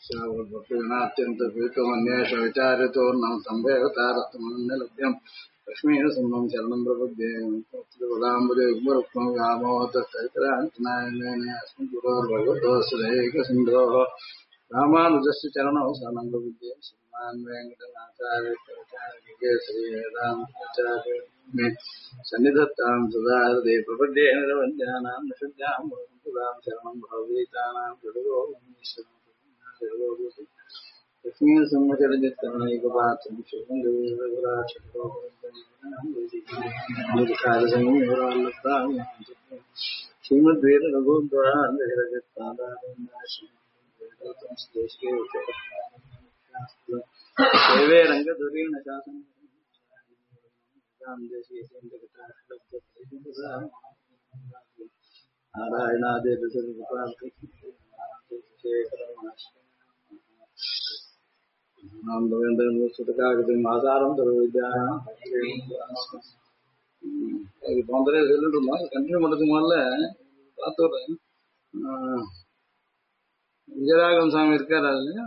अत्यंत प्रीतमन्येष विचारितोर्णं संवेवतारत्मन्यलभ्यं लक्ष्मीसुमं शरणं प्रपद्ये वदाम्बुजयुग्मरुक्मव्यामोहतस्तैतरान्तनायनेन अस्मिन् गुरोर्भगवतोऽस्त्रैकसिन्धोः रामानुजस्य चरणौ शरणं प्रपद्ये श्रीमान् वेङ्कटनाथार्य श्रीवेदान्ताचार्य सन्निधत्तां सदा हृदे प्रपद्ये निरवध्यानां निषद्यां शरणं भवभीतानां लक्ष्मी श्रीमद्वेद रघुद्वारे रंगधुरीण शासन नारायणादि ஆசாரம் இது போன்ற சொல்லிட்டு இருந்தோம். கண்டினியூ பண்றதுக்கு முதல்ல பார்த்துறேன். விஜயராகவன் சாமி இருக்காரு இல்லையா,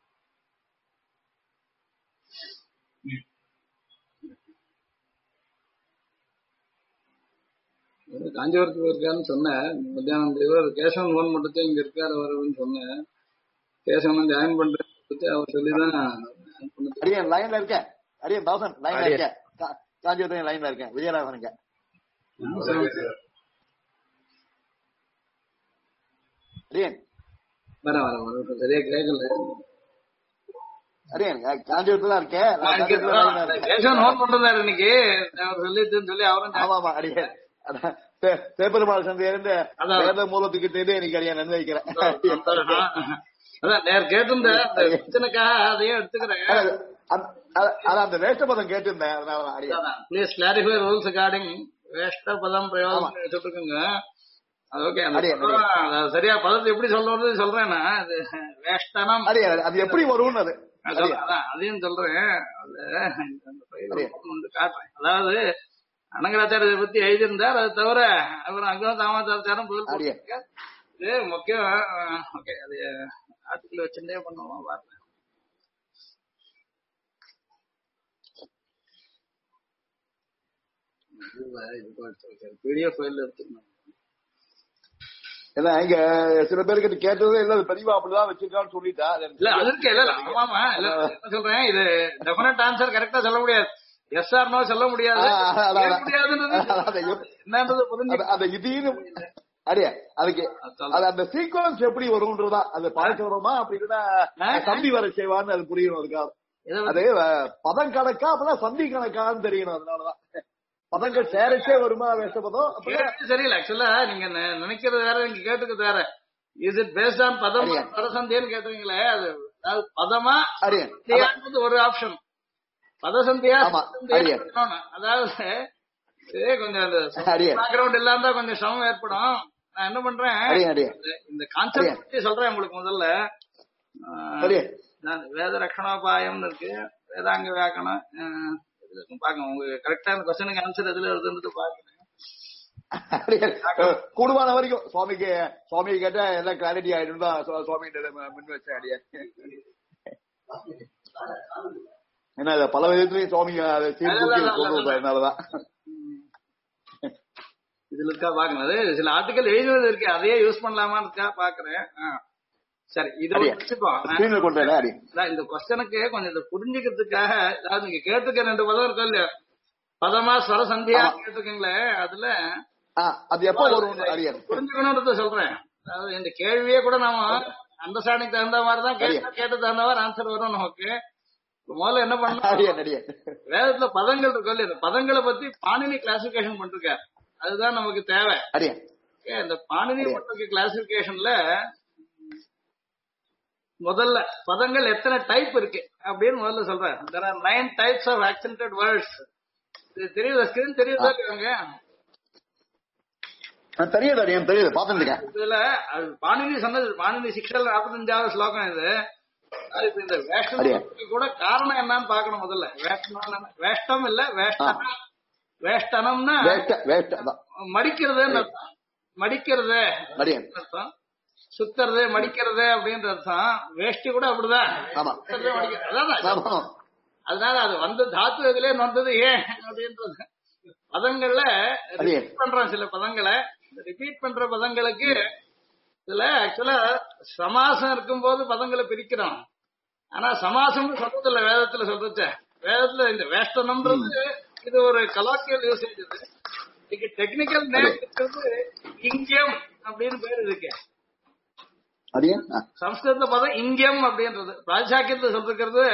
காஞ்சிபுரத்துக்கு இருக்காருன்னு சொன்னேன். மத்தியானம் இவர் கேசவன் போன் மட்டும் இங்க இருக்காரு வருன்னு சொன்னேன். கேசவன் ஜாயின் பண்றேன் அவர் சொல்லிதான் லைன்ல இருக்கேன். அரியன் தாசன் லைன்ல இருக்கேன். காஞ்சிபுரத்து லைன்ல இருக்கேன். விஜயராகவனுங்க அரியன் வர சரியா கேட்கல. அரியன் காஞ்சிபுரத்துல இருக்கேன். கேசவன் நோட் பண்றாரு இன்னைக்கு அவர் சொல்லிட்டுன்னு சொல்லி அவரும். ஆமா ஆமா அரியன் சேப்பெருமாள் சந்தையிலிருந்து மூலத்துக்கிட்டே இன்னைக்கு அரியன் நன்மை வைக்கிறேன். அதான் நேர் கேட்டிருந்தேன் அதையே எடுத்துக்கிறேன். அந்த வேஷ்ட பதம் கேட்டிருந்தேன். ப்ளீஸ் கிளாரிஃபை ரூல்ஸ் ரிகார்டிங் வேஷ்ட பதம் பிரயோகம் சொல்லிருக்குங்க. ஓகே, சரியா பதத்தை எப்படி சொல்றது சொல்றேன்னா வேஷ்டனம் அது எப்படி வரும்னு அதையும் சொல்றேன். காட்டுறேன். அதாவது அனங்கராச்சாரிய பத்தி எழுதியிருந்தார். அது தவிர அப்புறம் அங்க தாமாச்சாரம் இது முக்கியம். ஓகே, அது ஆர்டிகல் வச்சுட்டே பண்ணுவோம். பாருங்க, பிடிஎஃப் ஃபைல் எடுத்துக்கணும். ஏன்னா இங்க சில பேருக்கு கேட்டது இல்ல, பெரியவா அப்படிதான் வச்சிருக்கான்னு சொல்லிட்டா. இல்ல அது இருக்கு. இல்ல ஆமாமா இல்ல சொல்றேன். இது டெஃபினட் ஆன்சர் கரெக்டா சொல்ல முடியாது. எஸ் ஆர் நோ சொல்ல முடியாது. என்னன்றது புரிஞ்சு அடியா அதுக்கு அந்த சீக்வன்ஸ் எப்படி வரும்ன்றதா அது பார்க்க வருமா அப்படின்னா சந்தி வர செய்வான்னு அது புரியணும். அதுக்காக அது பதம் கணக்கா அப்பதான் சந்தி கணக்கான்னு தெரியணும். அதனாலதான் பதங்கள் சேரச்சே வருமா வேஷப்பதம் சரியில்லை. ஆக்சுவலா நீங்க நினைக்கிறது வேற, நீங்க கேட்டுக்கிறது வேற. இஸ் இட் பேஸ்ட் ஆன் பதம் பதசந்தின்னு கேட்டீங்களே, அது பதமா ஒரு ஆப்ஷன். பதசந்தியா அதாவது கொஞ்சம் பேக்ரவுண்ட் இல்லாம கொஞ்சம் சிரமம் ஏற்படும். நான் என்ன பண்றேன், இந்த கான்செப்ட் சொல்றேன் உங்களுக்கு. முதல்ல வேத ரக்ஷணோபாயம்னு இருக்கு, வேதாங்க வியாக்கணம் பாக்கணும். உங்களுக்கு கரெக்டான கொஸ்டினுக்கு ஆன்சர் எதுல வருதுன்னு பாக்கணும். கூடுமான வரைக்கும் சுவாமி கேட்டா எல்லாம் கிளாரிட்டி ஆயிடும் தான் சுவாமி முன் வச்ச ஐடியா. ஏன்னா பல விதத்துலயும் சுவாமி அதனாலதான் இதுல இருக்கா பாக்கணும். அது சில ஆர்டிகல் எழுதுவது இருக்கு, அதையே யூஸ் பண்ணலாமான்னு இருக்கா பாக்குறேன். சரி, இது இந்த கொஸ்டனுக்கு கொஞ்சம் இதை புரிஞ்சுக்கிறதுக்காக, அதாவது நீங்க கேட்டுக்க 2 பதம் இருக்கும் இல்லையா, பதமா ஸ்வரசந்தியா கேட்டுக்கீங்களே, அதுல அது எப்ப வரும் புரிஞ்சுக்கணும்ன்றத சொல்றேன். அதாவது இந்த கேள்வியே கூட நாம அண்டர்ஸ்டாண்டிங் தகுந்த மாதிரிதான் கேட்டு தகுந்த மாதிரி ஆன்சர் வரும் நமக்கு. முதல்ல என்ன பண்ண, வேதத்துல பதங்கள் இருக்கும் இல்லையா, பதங்களை பத்தி பாணினி கிளாசிபிகேஷன் பண்ணிருக்காரு. அதுதான் நமக்கு தேவை. இந்த பாணினி பண்ற கிளாசிபிகேஷன்ல முதல்ல பதங்கள் எத்தனை டைப் இருக்கு அப்படின்னு முதல்ல சொல்றேன். there are 9 types of accented words. இது தெரியுதா? ஸ்கிரீன் தெரியுதா? தெரியுது பாத்துருக்கேன். இதுல பாணினி சொன்னது, பாணினி 645வது ஸ்லோகம் இது. இந்த வேஷ்டம் கூட காரணம் என்னன்னு பாக்கணும். முதல்ல வேஷ்டம் இல்ல வேஷ்டனம்னா மடிக்கிறது, மடிக்கிறது அர்த்தம். சுத்துறது மடிக்கிறது அப்படின்ற அர்த்தம். வேஷ்டி கூட அப்படிதான், சுத்துறது மடிக்கிறது. அதான் அதனால அது வந்து தாத்து இதுல வந்தது ஏன் அப்படின்றது. பதங்கள்ல ரிப்பீட் பண்றோம் சில பதங்களை. ரிப்பீட் பண்ற பதங்களுக்கு இதுல ஆக்சுவலா சமாசம் இருக்கும் போது பதங்களை பிரிக்கிறோம். ஆனா சமாசம் சொல்றதில்ல வேதத்துல சொல்றச்ச. வேதத்துல இந்த வேஷ்டனம்ன்றது இது ஒரு கலாக்கியல் யூசேஜ். இதுக்கு டெக்னிக்கல் நேம் இருக்கிறது இங்கியம் அப்படின்னு பேர் இருக்கு. சம்ஸ்கிருத பதம் இங்கியம் அப்படின்றது. பிராச்சாக்கியத்துல சொல்றது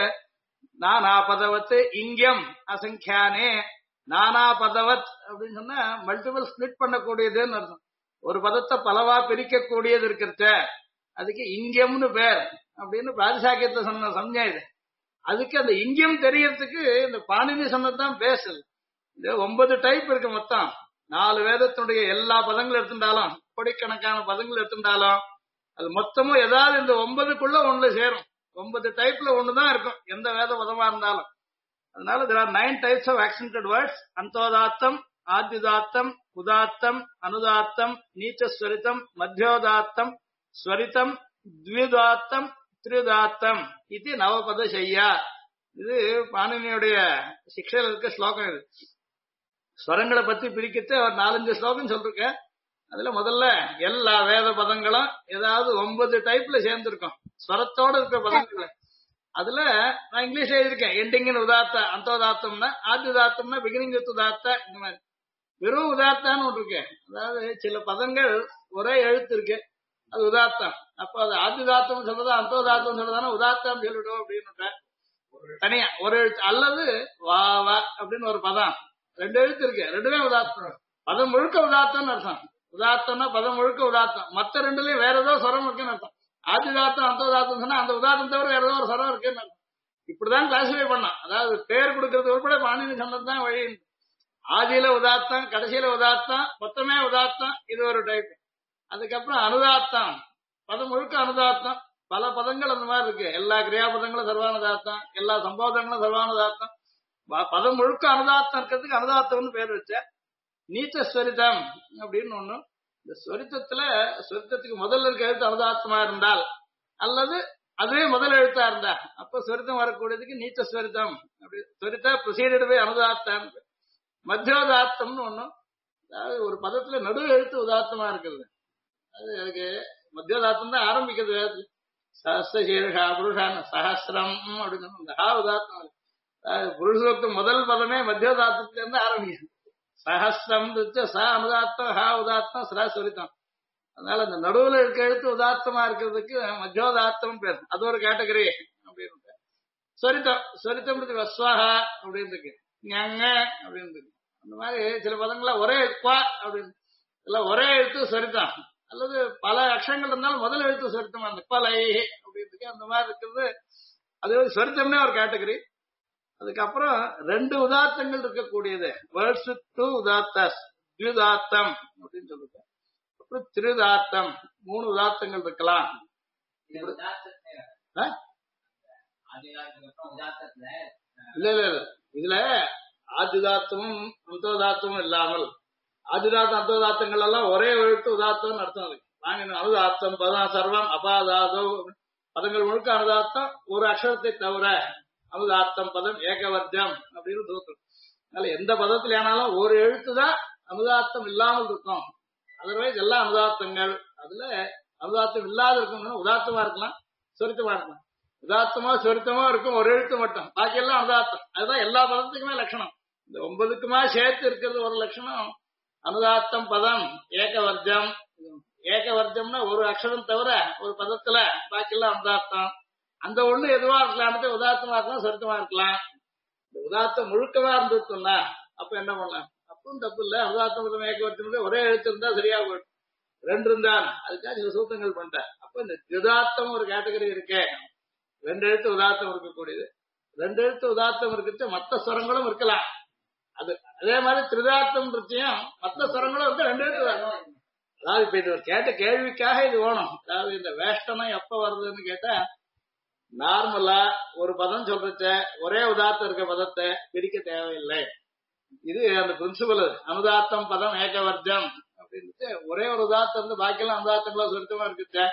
நானா பதவத் இங்கியம் அசங்கியானே. நானா பதவத் அப்படின்னு சொன்னா மல்டிபிள் ஸ்பிளிட் பண்ணக்கூடியதுன்னு அர்த்தம். ஒரு பதத்தை பலவா பிரிக்கக்கூடியது இருக்கிறச்ச அதுக்கு இங்கியம்னு பேர் அப்படின்னு பிராதிசாக்கியத்தை சொன்ன சம்ஞா இது. அதுக்கு அந்த இங்கியம் தெரியறதுக்கு இந்த பாணினி சொன்னதுதான் பேஸ். இது 9 டைப் இருக்கு மொத்தம். 4 வேதத்தினுடைய எல்லா பதங்களும் எடுத்துட்டாலும், கோடிக்கணக்கான பதங்கள் எடுத்துட்டாலும் அது மொத்தமும் ஏதாவது இந்த 9க்குள்ள ஒண்ணு சேரும். 9 டைப்ல ஒண்ணுதான் இருக்கும் எந்த வேத பதமா இருந்தாலும். அதனால there are 9 types of accented words. அந்தோதாத்தம், ஆத்யுதாத்தம், உதாத்தம், அனுதாத்தம், நீச்சஸ்வரிதம், மத்தியோதாத்தம், ஸ்வரிதம், த்விதாத்தம், திரியுதாத்தம் இது நவபத செய்யா. இது பாணினியுடைய சிக்ஷையில் இருக்க ஸ்லோகம். இது ஸ்வரங்களை பத்தி பிரிக்கிட்டு அவர் 4-5 ஸ்லோகம் சொல்லிருக்க. அதுல முதல்ல எல்லா வேத பதங்களும் ஏதாவது 9 டைப்ல சேர்ந்திருக்கும் ஸ்வரத்தோட இருக்க பதங்கள். அதுல நான் இங்கிலீஷ்ல எழுதிருக்கேன். எண்டிங் உதாத்த அந்தோதாத்தம்னா, ஆத்யுதாத்தம்னா பிகினிங் வித் உதாத்த. இந்த மாதிரி வெறும் உதாத்தான்னு ஒன்று இருக்கு. அதாவது சில பதங்கள் ஒரே எழுத்து இருக்கு, அது உதாத்தம். அப்ப அது ஆத்யுதாத்தம் சொல்றதா அந்தோதாத்தம் சொல்றதானா உதாத்தம் சொல்லிடும் அப்படின்னு தனியா ஒரு எழுத்து. அல்லது வா வா அப்படின்னு ஒரு பதம் 2 எழுத்து இருக்கு, ரெண்டுமே உதாத்தம். பதம் முழுக்க உதாத்தம்னு அர்த்தம். உதாத்தம்னா பதம் முழுக்க உதாத்தம். மத்த ரெண்டுலயும் வேற ஏதோ ஸ்வரம் இருக்குன்னு அர்த்தம். ஆதிதாத்தம் அந்தோதாத்தம் சொன்னா அந்த உதாத்தம் தவிர வேற ஏதோ ஒரு ஸ்வரம் இருக்குன்னு அர்த்தம். இப்படிதான் கிளாசிஃபை பண்ணோம். அதாவது பேர் கொடுக்கறது உட்பட பாணினி சொன்னதுதான் வழி. ஆதியில உதாத்தம், கடைசியில உதாத்தம், மொத்தமே உதாத்தம். இது ஒரு டைப். அதுக்கப்புறம் அனுதாத்தம், பதம் முழுக்க அனுதாத்தம். பல பதங்கள் அந்த மாதிரி இருக்கு. எல்லா கிரியாபதங்களும் சர்வானுதாத்தம், எல்லா சம்போதங்களும் சர்வானுதாத்தம். பதம் முழுக்க அனுதாத்தம் இருக்கிறதுக்கு அனுதாத்தம்னு பேர் வச்ச. நீச்சஸ்வரிதம் அப்படின்னு ஒண்ணு. இந்த ஸ்வரித்தத்துல ஸ்வரித்தத்துக்கு முதல்ல இருக்க எழுத்து அனுதாத்தமா இருந்தால் அல்லது அதுவே முதல் எழுத்தா இருந்தா அப்ப ஸ்வரித்தம் வரக்கூடியதுக்கு நீச்சஸ்வரிதம். அப்படி ஸ்வரித்த ப்ரொசீடட் பை அனுதாத்தம். மத்தியோதாத்தம்னு ஒண்ணும். அதாவது ஒரு பதத்துல நடு எழுத்து உதாத்தமா இருக்குது. அது அதுக்கு மத்தியோதாத்தம் தான் ஆரம்பிக்கிறது. சஹஸ்ரசீர்ஷா புருஷான் சஹசிரம் அப்படின்னு இந்த ஹா உதாத்தம். புருஷத்துக்கு முதல் பதமே மத்தியோதாத்தத்துல இருந்து ஆரம்பிக்குது. சஹஸ்ரம் ச அனுதாத்தம், ஹா உதாத்தம், ஸ்வரித்தம். அதனால இந்த நடுவுல இருக்க எழுத்து உதாத்தமா இருக்கிறதுக்கு மத்தியோதாத்தம் பேர். அது ஒரு கேட்டகரி அப்படின்னு. ஸ்வரித்தம், ஸ்வரித்தம் வஸ்வாஹா அப்படின்னு இருக்கு, ஞங்க அப்படின்னு இருக்கு. அந்த மாதிரி சில பதங்கள ஒரே எழுப்பா அப்படின்னு இல்ல ஒரே எழுத்து ஸ்வரித்தம் அல்லது பல அக்ஷரங்கள் இருந்தாலும் முதல் எழுத்து ஸ்வரித்தமா அந்த பலை அப்படின்னு அந்த மாதிரி இருக்கிறது. அது ஸ்வரித்தம்னே ஒரு கேட்டகரி. அதுக்கப்புறம் 2 உதாத்தங்கள் இருக்கக்கூடியது வேர்ட்ஸ் வித் 2 உதாத்தாஸ், த்விதாத்தம் அப்படின்னு சொல்லுங்க. அப்புறம் திரியுதாத்தம், 3 உதாத்தங்கள் இருக்கலாம். இல்ல இல்ல இல்ல இதுல ஆதிதாத்தமும் அந்தோதாத்தமும் இல்லாமல் ஆதிதாத்தம் அந்தோதாத்தங்கள் எல்லாம் ஒரே எழுத்து உதாத்தம் அர்த்தம். அதுக்கு அனுதாத்தம் பதம் சர்வம் அபாதாதோ பதங்கள் முழுக்க அனுதாத்தம், ஒரு அக்ஷரத்தை தவிர அனுதாத்தம் பதம் ஏகவர்ஜம் அப்படின்னு தோற்றம். அதனால எந்த பதத்துல ஆனாலும் ஒரு எழுத்துதான் அனுதாத்தம் இல்லாமல் இருக்கும். அதர்வைஸ் எல்லா அனுதாத்தங்கள். அதுல அனுதாத்தம் இல்லாத இருக்கும் உதாத்தமா இருக்கலாம், சொரித்தமா இருக்கலாம். உதாத்தமா சொரித்தமா இருக்கும் ஒரு எழுத்து மட்டும், பாக்கி எல்லாம் அனுதாத்தம். அதுதான் எல்லா பதத்துக்குமே லட்சணம். இந்த 9க்குமா சேர்த்து இருக்கிறது ஒரு லட்சணம். அனுதாத்தம் பதம் ஏகவர்ஜம். ஏகவர்ஜம்னா ஒரு அக்ஷரம் தவிர ஒரு பதத்துல பாக்கி எல்லாம் அனுதாத்தம். அந்த ஒண்ணு எதுவா இருக்கலாம், உதாத்தமா இருக்கலாம், சொரித்தமா இருக்கலாம். இந்த உதாத்தம் முழுக்கமா இருந்துச்சுன்னா அப்ப என்ன பண்ணலாம்? அப்பவும் தப்பு இல்ல. அனுதாத்தம் பதம் ஏகவர்ஜம் ஒரே எழுத்து இருந்தா சரியா போயிடும். 2 இருந்தா அதுக்காக சில சூத்திரங்கள் பண்ணிட்டேன். அப்ப இந்த தியுதாத்தம் ஒரு கேட்டகரி இருக்கே, 2 எழுத்து உதாத்தம் இருக்கக்கூடியது. 2 எழுத்து உதாத்தம் இருக்கிறது மற்ற ஸ்வரங்களும் இருக்கலாம். அது அதே மாதிரி திரிதாத்தம் இருக்கையும் மற்ற ஸ்வரங்களும் இருக்கு, 2 எழுத்து உதாத்தம். அதாவது இப்ப இது கேட்ட கேள்விக்காக இது வேணும். அதாவது இந்த வேஷ்டனம் எப்ப வருதுன்னு கேட்டா, நார்மலா ஒரு பதம் சொல்றச்ச ஒரே உதாத்தம் இருக்க பதத்தை பிரிக்க தேவையில்லை. இது அந்த பிரின்சிபல். அனுதாத்தம் பதம் ஏகவர்ஜம் அப்படின்னு ஒரே ஒரு உதாத்தம் இருந்து பாக்கியெல்லாம் அனுதாத்தங்களா சொருத்தமா இருக்குச்ச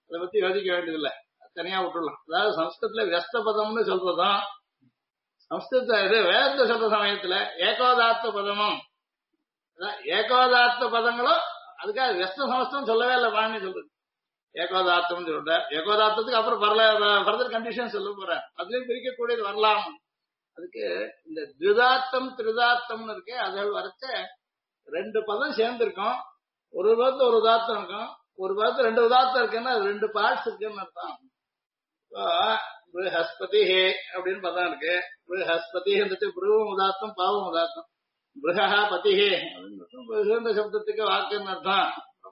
அதை பத்தி யோசிக்க வேண்டியதில்லை, தனியா விட்டுடலாம். அதாவது சம்ஸ்கிருதத்துல வியஸ்த பதம்னு சொல்றதும் சம்ஸ்கிருத இது வேதத்தை சொல்ற சமயத்துல ஏகோதாத்த பதமும் ஏகோதாத்த பதங்களும் அதுக்காக வியஸ்த சமஸ்தம் சொல்லவே இல்லை. பாணி சொல்றது ஏகோதாத்தம் சொல்ற, ஏகோதாத்தத்துக்கு அப்புறம் ஃபர்தர் கண்டிஷன் சொல்ல போறேன், அதுலயும் பிரிக்கக்கூடியது வரலாம். அதுக்கு இந்த திரிதாத்தம் திரிதாத்தம்னு இருக்கு, அதில் வரைச்ச 2 பதம் சேர்ந்திருக்கும். ஒரு பதத்துல ஒரு உதாத்தம் இருக்கும், ஒரு பதத்துல 2 உதாத்தம் இருக்குன்னா அது 2 பார்ட்ஸ் இருக்குன்னு அர்த்தம். பிருஹஸ்பதி ஹே அப்படின்னு பதம் இருக்கு. பிருஹஸ்பதி இருந்துட்டு புருவம் உதாத்தம் பாவம் உதாத்தம். பிருஹா பதி ஹே அப்படின்னு சப்தத்துக்கு வாக்குன்னு அர்த்தம்.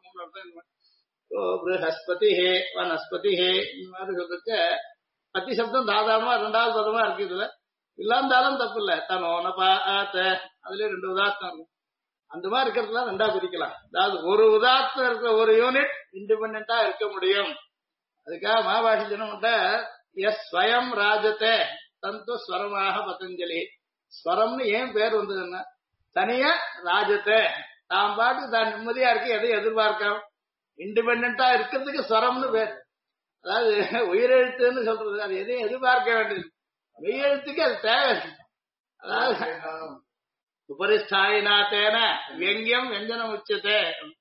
பிருஹஸ்பதி ஹே வனஸ்பதி ஹே இந்த மாதிரி சொல்றதுக்கு பத்தி சப்தம் சாதாரணமா 2வது பதமா இருக்கு. இதுல இல்லாந்தாலும் தப்பு இல்ல, தனோன பாத்த அதுல 2 உதாத்தம் இருக்கும். அந்த மாதிரி இருக்கிறதுலாம் 2ஆ பிரிக்கலாம். அதாவது ஒரு உதாத்தம் இருக்கிற ஒரு யூனிட் இண்டிபெண்டா இருக்க முடியும். அதுக்காக மகாபாஷி தினம்ட்ட எஸ் ஸ்வயம் ராஜத்தை தந்து ஸ்வரமாக பதஞ்சலி. ஸ்வரம்னு ஏன் பேர் வந்ததுன்னா தனியா ராஜத்தை தாம் பாட்டு தான் நிம்மதியா இருக்கு, எதையும் எதிர்பார்க்காம இண்டிபெண்டா இருக்கிறதுக்கு ஸ்வரம்னு பேர். அதாவது உயிரெழுத்துன்னு சொல்றது, அது எதையும் எதிர்பார்க்க வேண்டியது. மெய்யெழுத்துக்கு அது தேவை. அதாவது உபரிஸ்தாயினாத்தேன வெங்கியம் வெஞ்சனம் உச்சத்தை.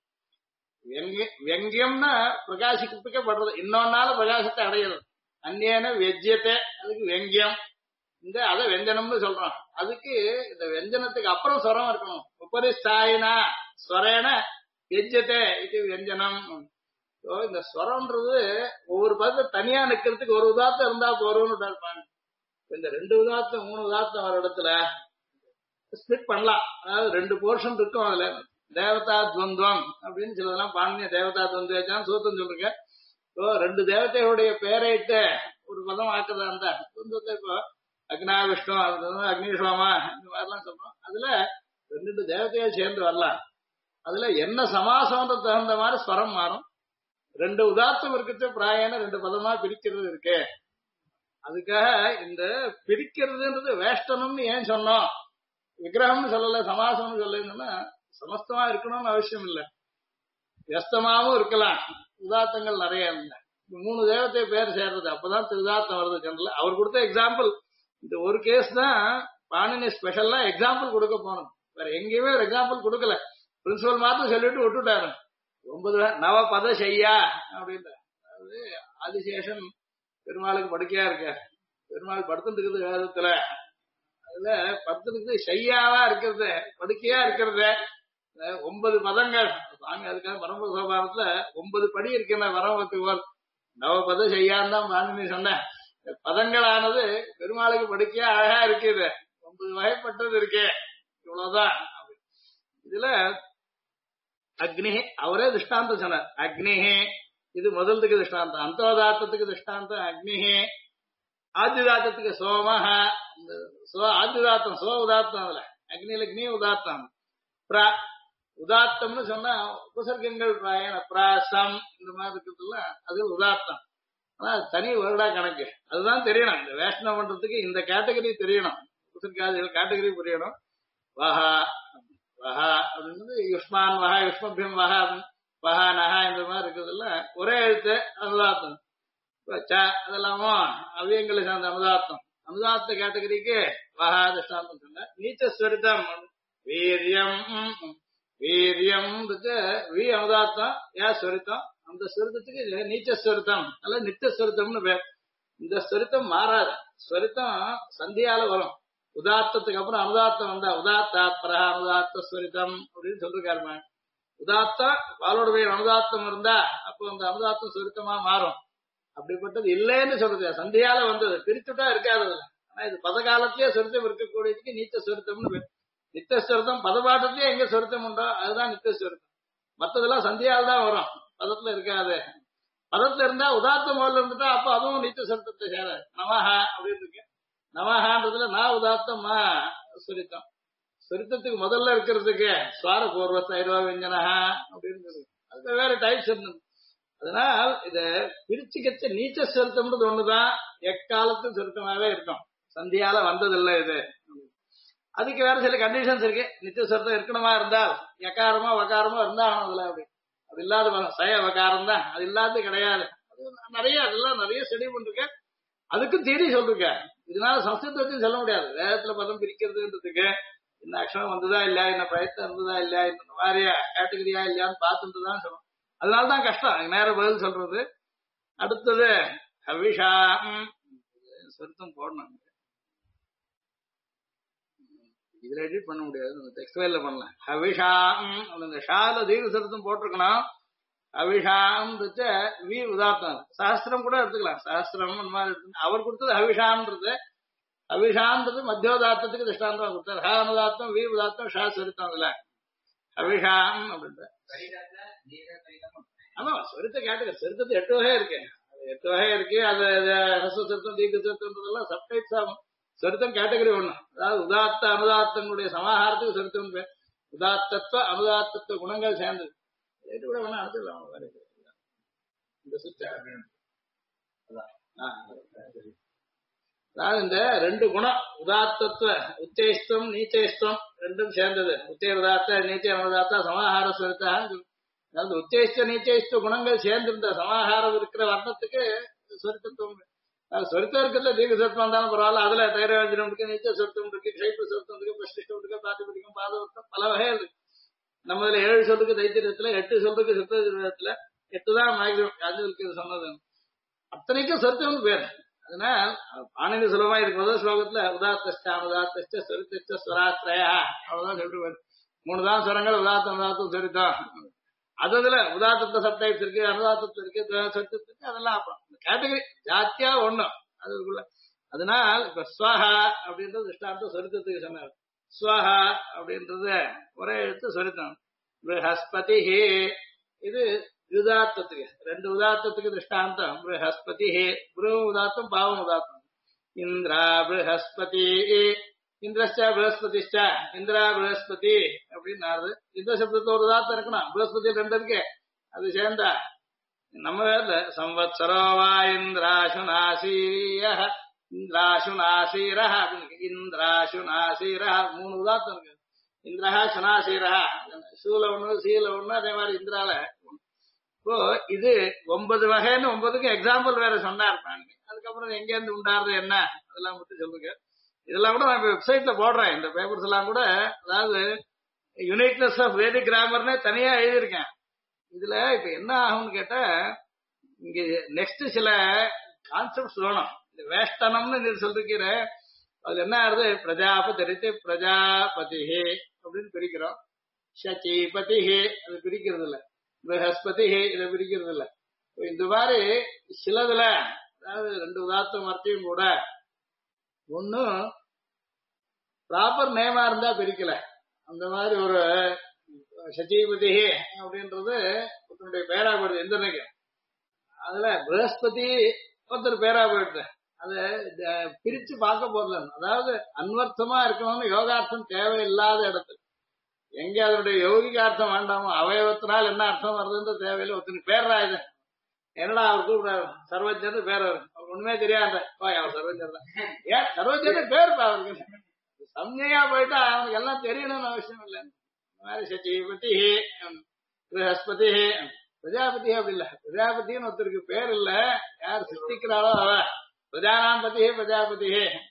வெங்கியம்னா பிரகாசிக்கப்படுறது, இன்னொன்னால பிரகாசத்தை அடையிறது. அந்நியன வெஜ்யத்தை, அதுக்கு வெங்கியம். இந்த அதை வெஞ்சனம்னு சொல்றோம். அதுக்கு இந்த வெஞ்சனத்துக்கு அப்புறம் ஸ்வரம் இருக்கணும். உபரிஸ்தாயினா ஸ்வரேன வெஜ்யத்தை இது வெஞ்சனம். இந்த ஸ்வரம்ன்றது ஒவ்வொரு பதத்தை தனியா நிக்கிறதுக்கு ஒரு உதாத்தம் இருந்தா போறோம்னு இருப்பாங்க. இந்த 2 உதாத்தம் 3 உதாத்தம் வர இடத்துல ஸ்பிளிட் பண்ணலாம். அதாவது 2 போர்ஷன் இருக்கும். அதுல தேவதா துவந்தம் அப்படின்னு சிலதெல்லாம் பாண்டிய தேவதா துவந்தம் சூத்தம் சொல்லிருக்க. இப்போ 2 தேவதைகளுடைய பேரைட்டு ஒரு பதம் ஆக்குறதா இருந்தா துவந்தத்தை இப்போ அக்னா விஷ்ணு அக்னிஸ்வாமா இந்த மாதிரிலாம் சொல்றோம். அதுல 2 தேவதையை சேர்ந்து வரலாம். அதுல என்ன சமாசம்ன்றது தகுந்த மாதிரி ஸ்வரம் மாறும். 2 உதாத்தம் இருக்கிறது பிராயன 2 பதமா பிரிக்கிறது இருக்கு. அதுக்காக இந்த பிரிக்கிறதுன்றது வேஷ்டனம்னு ஏன் சொன்னோம், விக்கிரகம்னு சொல்லல சமாசம்னு சொல்லணும்னா சமஸ்தமா இருக்கணும்னு அவசியம் இல்லை, வியஸ்தமாவும் இருக்கலாம். உதாத்தங்கள் நிறைய இல்லை. 3 தேவத்தை பேர் சேர்றது அப்பதான் திருதாத்தம் வருது. ஜெனரல் அவர் கொடுத்த எக்ஸாம்பிள் இந்த ஒரு கேஸ் தான் பாணினி ஸ்பெஷல்லா எக்ஸாம்பிள் கொடுக்க போனோம். வேற எங்கேயுமே ஒரு எக்ஸாம்பிள் கொடுக்கல. பிரின்சிபல் மாத்திரம் சொல்லிட்டு விட்டுட்டாரு. 9 நவபத செய்யா அப்படின்ற. அதாவது ஆதிசேஷன் பெருமாளுக்கு படுக்கையா இருக்க, பெருமாள் படுத்துட்டு வேதத்துல அதுல படுத்துட்டு செய்யாவா இருக்கிறது படுக்கையா இருக்கிறது 9 பதங்கள் சாமி. அதுக்காக பரம சோபானத்துல 9 படி இருக்கின்ற வரவத்துக்கு நவபத செய்யான்னு தான் பாணினி சொன்ன. பதங்களானது பெருமாளுக்கு படுக்கையா அழகா இருக்குது, 9 வகைப்பட்டது இருக்கே, இவ்வளவுதான். இதுல அக்னி அவரே திருஷ்டாந்தம் சொன்னார். அக்னிஹே இது முதலத்துக்கு திருஷ்டாந்தம், அந்தோதாத்தத்துக்கு திருஷ்டாந்தம் அக்னிஹே, ஆத்யுதாத்தத்துக்கு சோமஹ. ஆத்யுதாத்தம் சோ உதாத்தம், அதுல அக்னியில அக்னி உதாத்தம். உதாத்தம்னு சொன்னா உபசர்க்கங்கள் பிராசம் இந்த மாதிரி இருக்கிறதுல அது உதாத்தம். ஆனா தனி வருடா கணக்கு, அதுதான் தெரியணும். இந்த வேஷ்ணவ பண்றதுக்கு இந்த கேட்டகரி தெரியணும், உபசர்க்காதிகள் கேட்டகரி புரியணும். வஹா வஹா அப்படின்றது யுஷ்மான் வஹா யுஷ்மபியம் வஹா வஹா நஹா இந்த மாதிரி இருக்கிறதுல ஒரே எழுத்து அனுதாத்தம். அதெல்லாமும் அவ்வியங்களை சார்ந்த அனுதாத்தம். அனுதாத்த கேட்டகரிக்கு வஹா திருஷ்டாந்தம் சொன்ன. நீச்சஸ்வரிதம் வீரியம், வீரியம் வி அனுதாத்தம் யா ஸ்வரித்தம். அந்த ஸ்வரித்தத்துக்கு நீச்சஸ்வரித்தம் அல்ல நித்தியஸ்வரித்தம்னு பேர். இந்த ஸ்வரித்தம் மாறாது. ஸ்வரித்தம் சந்தியால வரும். உதாத்தத்துக்கு அப்புறம் அனுதாத்தம் வந்தா உதாத்தா பிரஹா அனுதாத்த ஸ்வரிதம் அப்படின்னு சொல்லிருக்காருமா. உதாத்தம் பாலோட பேர் அனுதாத்தம் இருந்தா அப்போ அந்த அனுதாத்தம் ஸ்வரித்தமா மாறும். அப்படிப்பட்டது இல்லைன்னு சொல்றது சந்தியால வந்தது, பிரிச்சுட்டா இருக்காது. ஆனா இது பத காலத்திலேயே சொருத்தம் இருக்கக்கூடியதுக்கு நீச்ச சொருத்தம்னு பேர். நித்திய சொருத்தம் பதபாட்டத்திலேயே எங்க சொருத்தம் உண்டோ அதுதான் நித்திய சொருத்தம். மற்றதெல்லாம் சந்தியால தான் வரும், பதத்துல இருக்காது. பதத்துல இருந்தா உதாத்தம் முதல்ல இருந்துட்டா அப்ப அதுவும் நித்திய சொருத்தத்தை சேராது. நவஹா அப்படின்னு இருக்கு. நவஹான்றதுல நான் உதாத்தம் சுரித்தம். சுரித்தத்துக்கு முதல்ல இருக்கிறதுக்கு சுவார பூர்வ சைரவ விஞ்சனஹா அப்படின்னு அதுக்கு வேற டைப்ஸ் இருந்தது. அதனால் இத பிரிச்சுக்கச்ச நீச்ச சொருத்தம்ன்றது ஒண்ணுதான் எக்காலத்தும் சொருத்தமாவே இருக்கும். சந்தியால வந்ததில்லை இது. அதுக்கு வேற சில கண்டிஷன்ஸ் இருக்கு. நித்திய சொருத்தம் இருக்கணுமா இருந்தால் எக்காரமோ வகாரமோ இருந்தா அதுல அப்படி அது இல்லாத சய வகாரம் தான், அது இல்லாத கிடையாது. அது நிறைய அதெல்லாம் நிறைய ஸ்டடி பண்ணிருக்கேன். அதுக்கும் தியரி சொல்லிருக்கேன். இதனால சம்ஸ்கிருதத்தை வச்சு சொல்ல முடியாது. வேதத்துல பதம் பிரிக்கிறதுன்றதுக்கு இந்த அக்ஷரம் வந்ததா இல்லையா, என்ன பிரயத்தனம் இருந்ததா இல்லையா, இந்த மாதிரியா கேட்டகரியா இல்லையான்னு பார்த்துட்டு தான் சொல்லணும். அதனாலதான் கஷ்டம் நேர பதில் சொல்றது. அடுத்தது ஹவிஷா சொருத்தம் போடணும். இதுல எடிட் பண்ண முடியாது, டெக்ஸ்ட் ஃபைல்ல பண்ணலாம். ஹவிஷாம் அந்த ஷால தீர்க்க சொருத்தம் போட்டிருக்கணும். ஹவிஷாம் வி உதாத்தம் சஹஸ்திரம் கூட எடுத்துக்கலாம். சஹஸ்திரம் அந்த மாதிரி எடுத்து அவர் கொடுத்தது ஹவிஷான்றது. அவிஷான்றது மத்தியோதாத்தத்துக்கு திஷ்டாந்தம் கொடுத்தார். ஹ அனுதாத்தம் வி உதாத்தம் ஷா சொருத்தம். அதுல அவிஷாம் அப்படின்ற ஆமா சொருத்த கேட்டகரி. சொருத்தத்து 8 வகை இருக்கு. 8 வகை இருக்கு. அது ஹஸ்வ சொருத்தம் தீர்க்க சொருத்தம்ன்றதெல்லாம் சப்டைப்ஸ் ஆகும். சொருத்தம் கேட்டகரி ஒண்ணு. அதாவது உதாத்த அனுதாத்தங்களுடைய சமாஹாரத்துக்கு சொருத்தம் பேர். உதாத்தத்துவ அனுதாத்தத்துவ குணங்கள் சேர்ந்தது. ரேட்டு கூட வேணா அடுத்துக்கலாம். இந்த சுத்த அதாவது இந்த 2 குணம் உதாத்தத்துவ உச்சேஷ்டம் நீச்சேஷ்டம் ரெண்டும் சேர்ந்தது. உச்சய உதாத்த நீச்சய அனுதாத்த சமாஹார சொருத்தா. அதாவது உச்சேஷ்ட நீச்சேஷ்ட குணங்கள் சேர்ந்திருந்த சமாஹாரம் இருக்கிற வர்ணத்துக்கு சொருத்தத்துவம். சொருத்தம் இருக்கிறதுல தீர்க்க சொருத்தம் வந்தாலும் பரவாயில்ல. அதுல தைரவஞ்சனம் இருக்கு, நீச்ச சொருத்தம் இருக்கு, ஷைப்ப சொருத்தம் இருக்கு, பிரஷ்டிஷ்டம் இருக்கு, பிராதிபதிக்கம் பாதவர்த்தம் பல வகைகள் இருக்கு. நம்ம இதுல 7 சொல்லுக்கு தைத்திரியத்துல 8 சொல்லுக்கு சித்தத்துல 8 தான் மேக்சிமம் காஞ்சிக்கு சொன்னது. அத்தனைக்கும் சொருத்தம்னு பேர். அதனால் பாணினி சுலபமா இருக்கு. முதல் ஸ்லோகத்துல உதாத்த அனுதாத்த சொருத்த ஸ்வராஸ்திரயா அவ்வளவுதான் சொல்லிட்டு 3 தான் ஸ்வரங்கள் உதாத்தம் உதாத்தம் சொருத்தம். அதுல உதாத்தத்தை சப்டைப்ஸ் இருக்கு, அனுதாத்தத்துல இருக்கு, சொருத்தத்துக்கு அதெல்லாம் கேட்டகரி ஜாத்தியா ஒண்ணும் அதுக்குள்ள. அதனால் இப்ப ஸ்வஹா அப்படின்றது திஷ்டாந்தம் சொருத்தத்துக்கு சொன்னார். ஸ்வஹா அப்படின்றது ஒரே எழுத்து சொருத்தம். ப்ரஹஸ்பதி இது உதாத்தத்துக்கு 2 உதாத்தத்துக்கு திருஷ்டாந்தம். ப்ரஹஸ்பதி ப்ரூ உதாத்தம் பாவம் உதாத்தம். இந்திரா ப்ரஹஸ்பதி இந்திரஸ்ட ப்ரஹஸ்பதிஷ்ட இந்திரா ப்ரஹஸ்பதி அப்படின்னு இந்த சப்தத்தோட உதாத்தம் இருக்கணும். ப்ரஹஸ்பதி 2 இருக்கு. அது சேர்ந்தா நம்ம வேற சம்வத்சரோவா இந்திராசுநாசீரிய இந்திராசுநாசீரா அப்படின்னு இந்திராசுநாசீரா 3 உதாத்தம் இருக்கு. இந்திரா சுனாசீரா சூல ஒண்ணு சீல ஒண்ணு அதே மாதிரி இந்திரால. இப்போ இது 9 வகைன்னு 9க்கு எக்ஸாம்பிள் வேற சொன்னார். அதுக்கப்புறம் எங்க இருந்து உண்டாருது என்ன அதெல்லாம் மட்டும் சொல்லுங்க. இதெல்லாம் கூட நான் வெப்சைட்ல போடுறேன். இந்த பேப்பர்ஸ் எல்லாம் கூட அதாவது யுனிக்னஸ் ஆஃப் வேதிக் கிராமர்னே தனியா எழுதியிருக்கேன். இதுல இப்ப என்ன ஆகும்னு கேட்டா இங்க நெக்ஸ்ட் சில கான்செப்ட்ஸ் வேணும். வேஷ்டனம்னு நீ சொல்லிருக்கிற அதுல என்ன ஆகுது? பிரஜாபதி பிரஜாபதி அப்படின்னு பிரிக்கிறோம். சச்சிபதி அது பிரிக்கிறது இல்ல. ப்ரஹஸ்பதி இதை பிரிக்கிறது இல்ல. இந்த மாதிரி சிலதுல அதாவது 2 உதாத்தம் அர்த்தம் கூட ஒன்னும் ப்ராப்பர் நேமா இருந்தா பிரிக்கல. அந்த மாதிரி ஒரு சச்சிபதி அப்படின்றது ஒருத்தனுடைய பேரா போயிடுது இந்திரனுக்கு. அதுல ப்ரஹஸ்பதி ஒருத்தர் பேரா போயிடுது. அது பிரிச்சு பார்க்க போதில்ல. அதாவது அன்வர்த்தமா இருக்கணும்னு யோகார்த்தம் தேவையில்லாத இடத்துல எங்க அதனுடைய யௌகிக அர்த்தம் வேண்டாமோ அவயவத்தினால் என்ன அர்த்தம் வருதுன்ற தேவையில்லை. ஒருத்தனுக்கு பேர்றா இது என்னடா அவர் கூப்பிடாரு சர்வஜன் பேர் வரும். அவருக்கு ஒண்ணுமே தெரியாத அவர் சர்வஜன் தான். ஏன் சர்வஜன் பேர் அவருக்கு சம்ஞையா போயிட்டா அவனுக்கு எல்லாம் தெரியணும்னு அவசியம் இல்லை. இந்த மாதிரி சச்சிபதி ப்ரஹஸ்பதி பிரஜாபதி அப்படி இல்ல. பிரஜாபதினு ஒருத்தருக்கு பேர் இல்ல. யார் சிருஷ்டிக்கிறாளோ அவ பிரஜானாம் பதி பிரஜாபதி.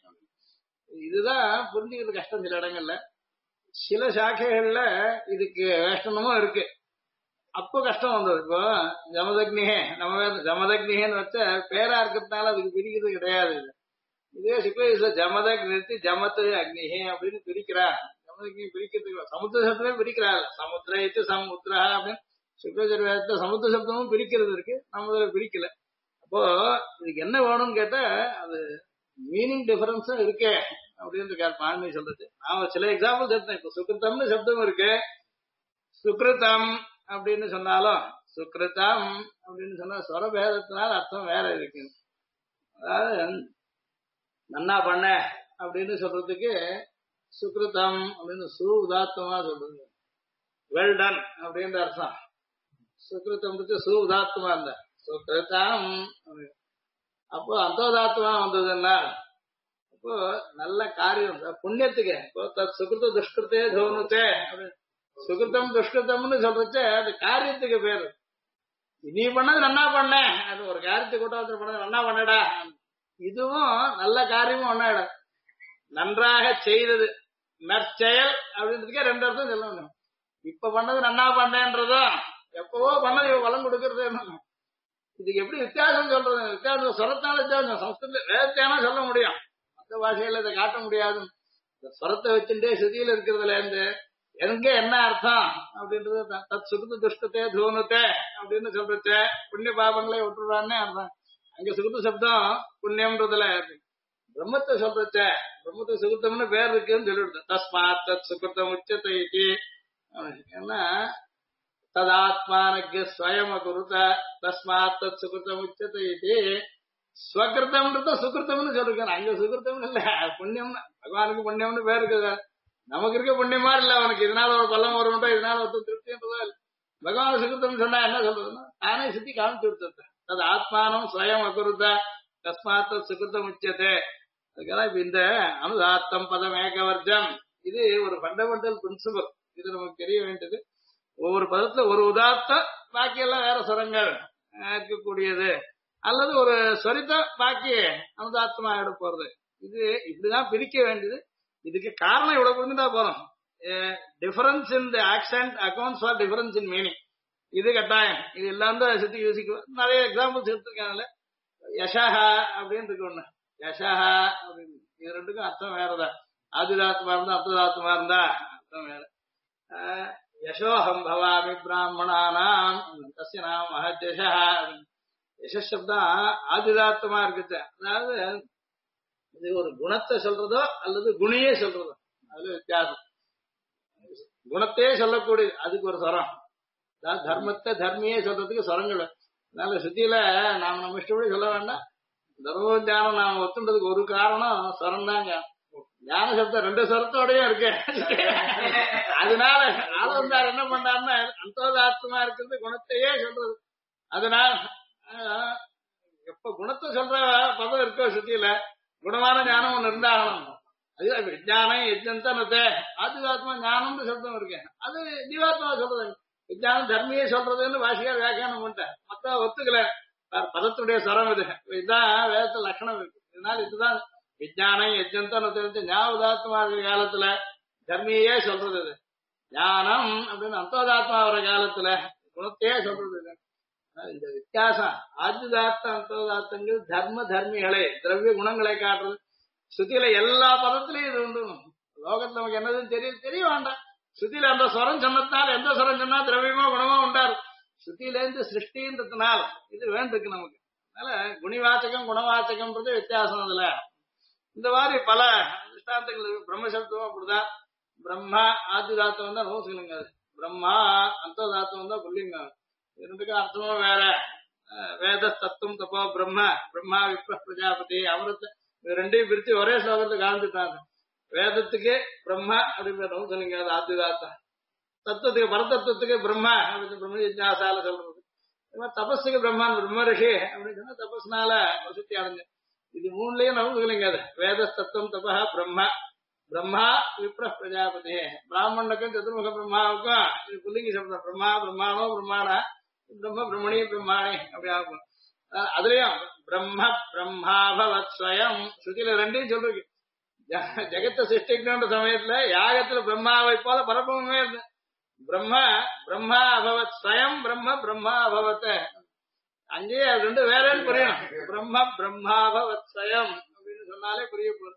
இதுதான் புரிஞ்சுக்கிறது கஷ்டம் சில இடங்கள்ல. சில சாக்கைகள்ல இதுக்கு வேஷ்டனமும் இருக்கு. அப்போ கஷ்டம் வந்தது. இப்போ ஜமதக்னிகே நம்ம ஜமதக்னிகேன்னு வச்ச பேரா இருக்கிறதுனால அதுக்கு பிரிக்கிறது கிடையாது. இதே சிக்ல ஜமதக் நிறுத்தி ஜமத்து அக்னிஹே அப்படின்னு பிரிக்கிறா. ஜமதக்னி பிரிக்கிறதுக்கு சமுத்திர சப்தமே பிரிக்கிறாள். சமுத்திரத்து சமுத்திரா அப்படின்னு சுக்ரஜர்வேதத்தை சமுத்திர சப்தமும் பிரிக்கிறது இருக்கு. நம்ம பிரிக்கல. அப்போ இதுக்கு என்ன வேணும்னு கேட்டா அது மீனிங் டிஃபரன்ஸும் இருக்கே அப்படின்னு இருக்காரு பாண்மை சொல்றது. நான் சில எக்ஸாம்பிள் எடுத்தேன். இப்ப சுக்ருதம்னு சப்தம் இருக்கு. சுக்ருதம் அப்படின்னு சொன்னாலும் சுக்ருதம் அப்படின்னு சொன்னா ஸ்வரபேதத்தினால அர்த்தம் வேற இருக்கு. அதாவது நன்னா பண்ண அப்படின்னு சொல்றதுக்கு சுக்ருதம் அப்படின்னு சு உதாத்தமா சொல்றது. வெல் டன் அப்படின்ற அர்த்தம். சுக்ருதம் சு உதாத்தமா இருந்த சுக்ருதம். அப்போ அந்தோதாத்தமா வந்ததுன்னா இப்போ நல்ல காரியம் புண்ணியத்துக்கு இப்போ சுகிருத்த துஷ்கிருத்தே தோணுச்சே சுகிருத்தம் துஷ்கிருத்தம்னு சொல்றச்சே அது காரியத்துக்கு பேரு. நீ பண்ணது நன்னா பண்ண, அது ஒரு காரியத்தை கூட்டத்தில் பண்ணது நன்னா பண்ணடா. இதுவும் நல்ல காரியமும் ஒன்னாயிடும். நன்றாக செய்தது நற்செயல் அப்படின்றதுக்கே ரெண்டு அர்த்தம் சொல்லணும். இப்ப பண்ணது நன்னா பண்ணேன்றதும் எப்பவோ பண்ணது வளம் கொடுக்கறது. இதுக்கு எப்படி வித்தியாசம் சொல்றது? வித்தியாசம் சொரத்தால வித்தியாசம். சம்ஸ்கிருத வேதத்தையானா சொல்ல முடியும், மற்ற பாஷையில இதை காட்ட முடியாது. சொரத்தை வச்சுட்டே சுதியில இருக்கிறதுல இருந்து எங்க என்ன அர்த்தம் அப்படின்றது தத் சுகுது துஷ்டத்தே தூனத்தே அப்படின்னு சொல்றச்ச புண்ணிய பாபங்களை விட்டுறான்னு அர்த்தம். அங்க சுகுது சப்தம் புண்ணியம்ன்றதுல பிரம்மத்தை சொல்றச்ச பிரம்மத்தை சுகுத்தம்னு பேர் இருக்குன்னு சொல்லிடுது. தஸ்மாத் தத் சுகிருத்தம் உச்சத்தை ஏன்னா ததாத்மானக்கு ஸ்வயம் குருத தஸ்மாத் தத் சுகிருத்தம் உச்சத்தை ஸ்வகிருத்தம்ன்றத சுகிருத்தம்னு சொல்லிருக்காரு. அங்க சுகிருத்தம் இல்ல, புண்ணியம். பகவானுக்கு புண்ணியம்னு பேர் இருக்குது. நமக்கு இருக்க புண்ணியமா இல்ல அவனுக்கு. இதனால ஒரு பலம் வரும்ன்றா, இதனால ஒருத்தர் திருப்தின்றதா இல்ல. பகவான் சுகிருத்தம் சொன்னா என்ன சொல்றதுன்னா தானே சுத்தி காமிச்சு கொடுத்தது. அது ஆத்மானம் ஸ்வயம் அகுருத தஸ்மாத் சுகிருத்தம் உச்சத்தை. அதுக்கெல்லாம் இப்ப இந்த அனுதாத்தம் பதம் ஏகவர்ஜம் இது ஒரு ஃபண்டமெண்டல் பிரின்சிபல். இது நமக்கு தெரிய வேண்டியது. ஒவ்வொரு பதத்துல ஒரு உதாத்த பாக்கியெல்லாம் வேற சுரங்கள் இருக்கக்கூடியது, அல்லது ஒரு சொரித்த பாக்கி அனுதாத்தமா ஆயிட போறது. இது இப்படிதான் பிரிக்க வேண்டியது. இதுக்கு காரணம் இவ்வளவு புரிஞ்சுட்டா போறோம். Difference in the accent accounts for difference in meaning. இது கட்டாயம். இது எல்லாம் தான் சுத்தி யோசிக்க நிறைய எக்ஸாம்பிள்ஸ் எடுத்திருக்காங்கல்ல. யசஹா அப்படின்னு இருக்கு ஒண்ணு, யசஹா அப்படின்னு. இது ரெண்டுக்கும் அர்த்தம் வேறதான். ஆதிதாத்மா இருந்தா அர்த்ததாத்மா இருந்தா அர்த்தம் வேற. யசோஹம் பவாமி பிராமணானாம் தஸ்ய நாம மஹத் யசஹா. யசப்தம் ஆதிதாத்மா இருக்குது. அதாவது இது ஒரு குணத்தை சொல்றதோ அல்லது குணியே சொல்றதோ அதுல வித்தியாசம். குணத்தையே சொல்லக்கூடியது அதுக்கு ஒரு சொரம். அதாவது தர்மத்தை தர்மியே சொல்றதுக்கு சொரங்கள். அதனால சுத்தியில நாம நம்ம இஷ்டப்படி சொல்ல வேண்டாம். தர்ம தியானம் நாம ஒத்துன்றதுக்கு ஒரு காரணம் சொரம் தாங்க. ஞான சப்தம் ரெண்டு சொரத்தோடயும் இருக்கு. அதனால ஆளவந்தார் என்ன பண்ணாருன்னா அந்தோதாத்மா இருக்கிறது குணத்தையே சொல்றது. அதனால எப்ப குணத்தை சொல்ற பதம் இருக்கோ சுத்தியில குணமான ஞானம் ஒண்ணு இருந்தாகணும். அது விஜயானம் யஜ்னத்தே ஆதிதாத்மா ஞானம்னு சப்தம் இருக்கேன். அது ஜீவாத்மா சொல்றது. விஜயானம் தர்மியே சொல்றதுன்னு வாசிக்கார் வியாக்கியானம் பண்ணிட்டேன். மொத்த ஒத்துக்கல. பதத்துடைய சரம் இது. இதுதான் வேதத்துல லட்சணம் இருக்கு. இதனால இதுதான் விஜயானம் யஜ்னத்தே ஞாபகாத்மா இருக்கிற காலத்துல தர்மியே சொல்றது. இது ஞானம் அப்படின்னு அந்தோதாத்மா வர காலத்துல குணத்தையே சொல்றது. இந்த வித்தியாசம் ஆதிதாத்த அந்தோதாத்தங்கள் தர்ம தர்மிகளை திரவிய குணங்களை காட்டுறது. சுத்தியில எல்லா பதத்திலையும் இது உண்டு. லோகத்துல நமக்கு என்னதுன்னு தெரிய வேண்டாம். சுத்தியில அந்த ஸ்வரம் சொன்னதுனால எந்த ஸ்வரம் சொன்னா திரவியமோ குணமோ உண்டாரு. சுத்தியில இருந்து சிருஷ்டின்றதுனால இது வேண்டிருக்கு நமக்கு. அதனால குணிவாச்சகம் குணவாச்சகம்ன்றது வித்தியாசம். அதுல இந்த மாதிரி பல திஷ்டாந்தங்கள். பிரம்மசப்தம் அப்படிதான். பிரம்மா ஆதிதாத்தம் தான் நோசுங்க. அது பிரம்மா அந்தோதாத்தம் தான் புள்ளிங்க. இரண்டுக்கும் அர்த்தமும் வேற. வேத தத்துவம் தப்போ பிரம்ம பிரம்மா விப்ர பிரஜாபதி அமிர்த ரெண்டையும் பிரிச்சு ஒரே ஸ்லோகத்தை காமிச்சுட்டாங்க. வேதத்துக்கு பிரம்மா அப்படின்னு சொல்லுங்க, அது ஆதிதாத்தம். தத்துவத்துக்கு பரதத்துவத்துக்கு பிரம்மா அப்படின்னு பிரம்ம ஜிஜ்ஞாசால சொல்றது. தபஸுக்கு பிரம்மான் பிரம்ம ரிஷி அப்படின்னு சொன்னா தபஸ்னால வசதி அடைஞ்சு. இது மூணுலயும் நமக்கு சொல்லுங்க. அது வேத தத்துவம் தபா பிரம்ம பிரம்மா விப்ர பிரஜாபதி. பிராமணனுக்கும் சதுர்முக பிரம்மாவுக்கும் இது புல்லிங்கி சப்தம். பிரம்மா பிரம்மானோ பிரம்மானா பிரம்ம பிரம்மணி பிரம்மாணி அப்படி ஆகும். அதுலயும் பிரம்ம பிரம்மாபவத் ஸ்வயம் ஸ்ருதியில ரெண்டையும் சொல்றீங்க. ஜெகத்தை சிருஷ்டிக்கின்ற சமயத்துல யாகத்துல பிரம்மாவை போல பரப்பமே இருந்து பிரம்ம பிரம்மா அபவத் ஸ்வயம் பிரம்ம பிரம்மா அபவத். அங்கேயே அது ரெண்டு வேறன்னு புரியணும். பிரம்ம பிரம்மாபவத் ஸ்வயம் அப்படின்னு சொன்னாலே புரிய போகுது.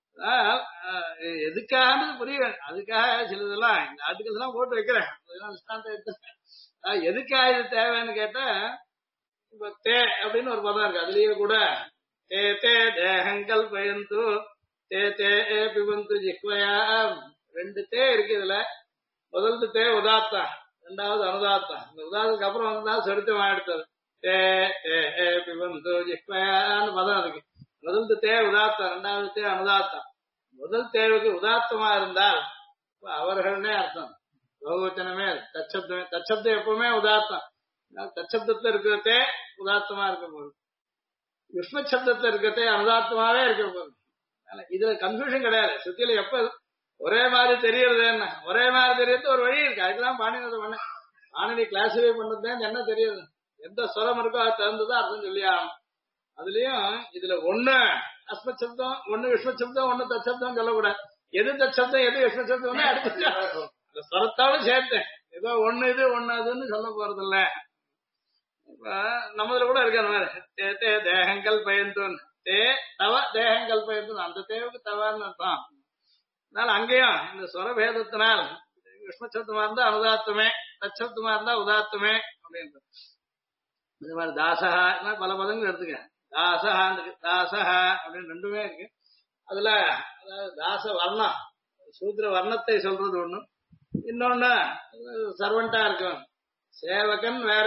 எதுக்காக புரிய வேண்டும். அதுக்காக சிலதெல்லாம் இந்த ஆர்டிகல்ஸ் எல்லாம் போட்டு வைக்கிறேன். எதுக்காக இது தேவைன்னு கேட்டா இப்ப தே அப்படின்னு ஒரு பதம் இருக்கு. அதுலயே கூட தே தே தேகங்கள் பயந்து தே தே பிபந்து ஜிஹ்வயா ரெண்டு தே இருக்கு. இதுல முதல்ல தே உதாத்தா, ரெண்டாவது அனுதாத்தா. இந்த உதாத்துக்கு அப்புறம் வந்தா சொரித்தமா எடுத்தது. தே தே பிபந்து ஜிஹ்வயான்னு பதம் இருக்கு. முதல்ல தே உதாத்தா, ரெண்டாவது தே அனுதாத்தா. முதல் தேவுக்கு உதாத்தமா இருந்தால் அவர்கள்னே அர்த்தம். பகுவச்சனமே தச்சப்தமே. தச்சப்தம் எப்பவுமே உதாத்தம். தச்சப்தத்துல இருக்கிறதே உதாத்தமா இருக்க போகுது. விஸ்வசப்தத்துல இருக்கிறதே அனுதாத்தமாவே இருக்க போகுது. இதுல கன்ஃபியூஷன் கிடையாது. சுத்தியில எப்ப ஒரே மாதிரி தெரியறது என்ன, ஒரே மாதிரி தெரியறது ஒரு வழி இருக்கு. அதுக்குதான் பாணினி பண்ண பாணினி கிளாசிஃபை பண்றது என்ன தெரியுது. எந்த ஸ்வரம் இருக்கோ அது தகுந்ததான் அர்த்தம் சொல்லியா. அதுலயும் இதுல ஒண்ணு அஸ்மத் சப்தம், ஒண்ணு விஸ்வ சப்தம், ஒண்ணு தச்சப்தம் சொல்லக்கூடாது. எது தச்சப்தம் எது விஸ்வ சப்தம் அடுத்து அந்த ஸ்வரத்தோட சேர்த்தேன். ஏதோ ஒண்ணு இது ஒண்ணு அதுன்னு சொல்ல போறது இல்ல. நம்மதுல கூட இருக்கு அந்த மாதிரி தேகங்கள் பயந்துன்னு தே தவ தேகங்கள் பயந்து அந்த தேவுக்கு தவான்னு அர்த்தம். அதனால அங்கேயும் இந்த ஸ்வரபேதத்தினால் விஷ்ணுசப்தமா இருந்தா அனுதாத்தமே, தச்சப்தமா இருந்தா உதாத்தமே அப்படின்னு. இந்த மாதிரி தாசகா பல பதங்கள் எடுத்துக்க. தாசகா தாசகா அப்படின்னு ரெண்டுமே இருக்கு. அதுல அதாவது தாச வர்ணம் சூத்திர வர்ணத்தை சொல்றது ஒண்ணு, இன்னொன்னு சர்வெண்டா இருக்கும். சேவகன் வேற,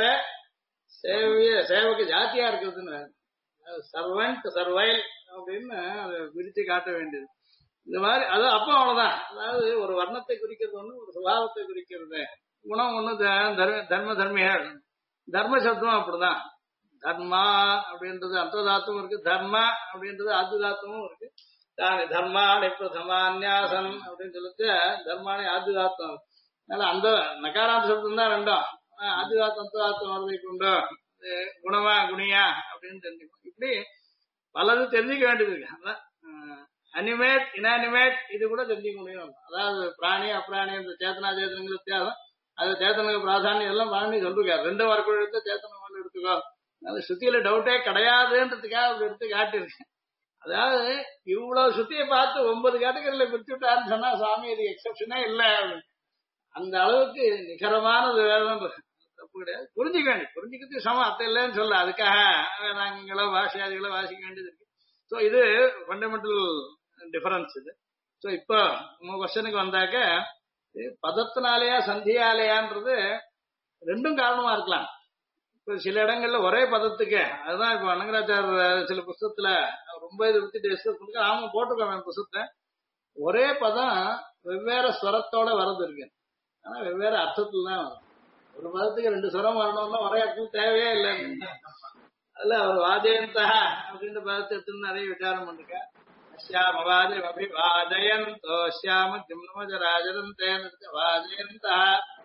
சேவக ஜாத்தியா இருக்கிறதுன்னு வேற. சர்வெண்ட் சர்வைல் அப்படின்னு அதை பிரிச்சு காட்ட வேண்டியது. இந்த மாதிரி அது அப்போ அவ்வளவுதான். அதாவது ஒரு வர்ணத்தை குறிக்கிறது ஒண்ணு, ஒரு சுபாவத்தை குறிக்கிறது குணம் ஒண்ணு. தர்ம தர்மிகள் தர்ம சப்தமும் அப்படிதான். தர்மா அப்படின்றது அர்த்ததாத்துவம் இருக்கு, தர்ம அப்படின்றது ஆத்துதாத்துவமும் இருக்கு. தர்மாணி பிரதமான்யாசன் அப்படின்னு சொல்லிட்டு தர்மானி ஆத்துதாத்துவம். அதனால அந்த நகாராந்த சப்தம் தான் ரெண்டும். ஆத்துதாத்தம் அர்த்ததாத்துவம் வரதை கொண்டு குணமா குணியா அப்படின்னு தெரிஞ்சுக்கணும். இப்படி பலது தெரிஞ்சுக்க வேண்டியது இருக்கு. அதான் அனிமேட் இன்அனிமேட் இது கூட தெரிஞ்சுக்க முடியும். அதாவது பிராணி அப்பிராணி இந்த சேத்தனா சேத்தனங்கள் வித்தியாசம், அது சேத்தனுக்கு பிராதானியம் எல்லாம் பிராணி சொல்லிருக்காரு. ரெண்டு வார்த்தை எடுத்து சேத்தனம் மேல எடுத்துக்கோ. அதனால சுத்தியில டவுட்டே கிடையாதுன்றதுக்காக அப்படி எடுத்து காட்டியிருக்கேன். அதாவது இவ்வளவு சுத்தியை பார்த்து 9 கேட்டகரியில பிரிச்சு விட்டாருன்னு சொன்னா சுவாமி இது எக்ஸப்ஷனே இல்லை. அந்த அளவுக்கு நிகரமானது வேதம் தப்பு கிடையாது. புரிஞ்சுக்க வேண்டிய புரிஞ்சுக்கிறதுக்கு சமம் அத்தை இல்லைன்னு சொல்ல. அதுக்காக நாங்களோ பாஷையாதிகளோ வாசிக்க வேண்டியது இருக்கு. ஸோ இது ஃபண்டமெண்டல் டிஃபரன்ஸ் இது. ஸோ இப்போ உங்க கொஸ்டனுக்கு வந்தாக்க பதத்தினாலேயா சந்தியாலேயான்றது ரெண்டும் காரணமா இருக்கலாம். இப்போ சில இடங்கள்ல ஒரே பதத்துக்கு அதுதான் இப்போ அனங்கராச்சார் சில புஸ்தகத்துல ரொம்ப இதை பத்தி டிஸ்கஸ் பண்ணுங்க. அவங்க போட்டிருக்காங்க புஸ்தகத்தை. ஒரே பதம் வெவ்வேறு ஸ்வரத்தோட வரது இருக்கு, ஆனா வெவ்வேறு அர்த்தத்துல தான் வரும். ஒரு பதத்துக்கு 2 ஸ்வரம் வரணும்னா ஒரே அர்த்தம் தேவையே இல்லை. அதுல அவர் வாஜயந்தா அப்படின்ற பதத்தை எடுத்து நிறைய விசாரம் பண்ணிருக்க. அஸ்யாமவாதி அபிவாஜயந்தோ அஸ்யாம திம்னமஜராஜரந்தேன் வாஜயந்தா.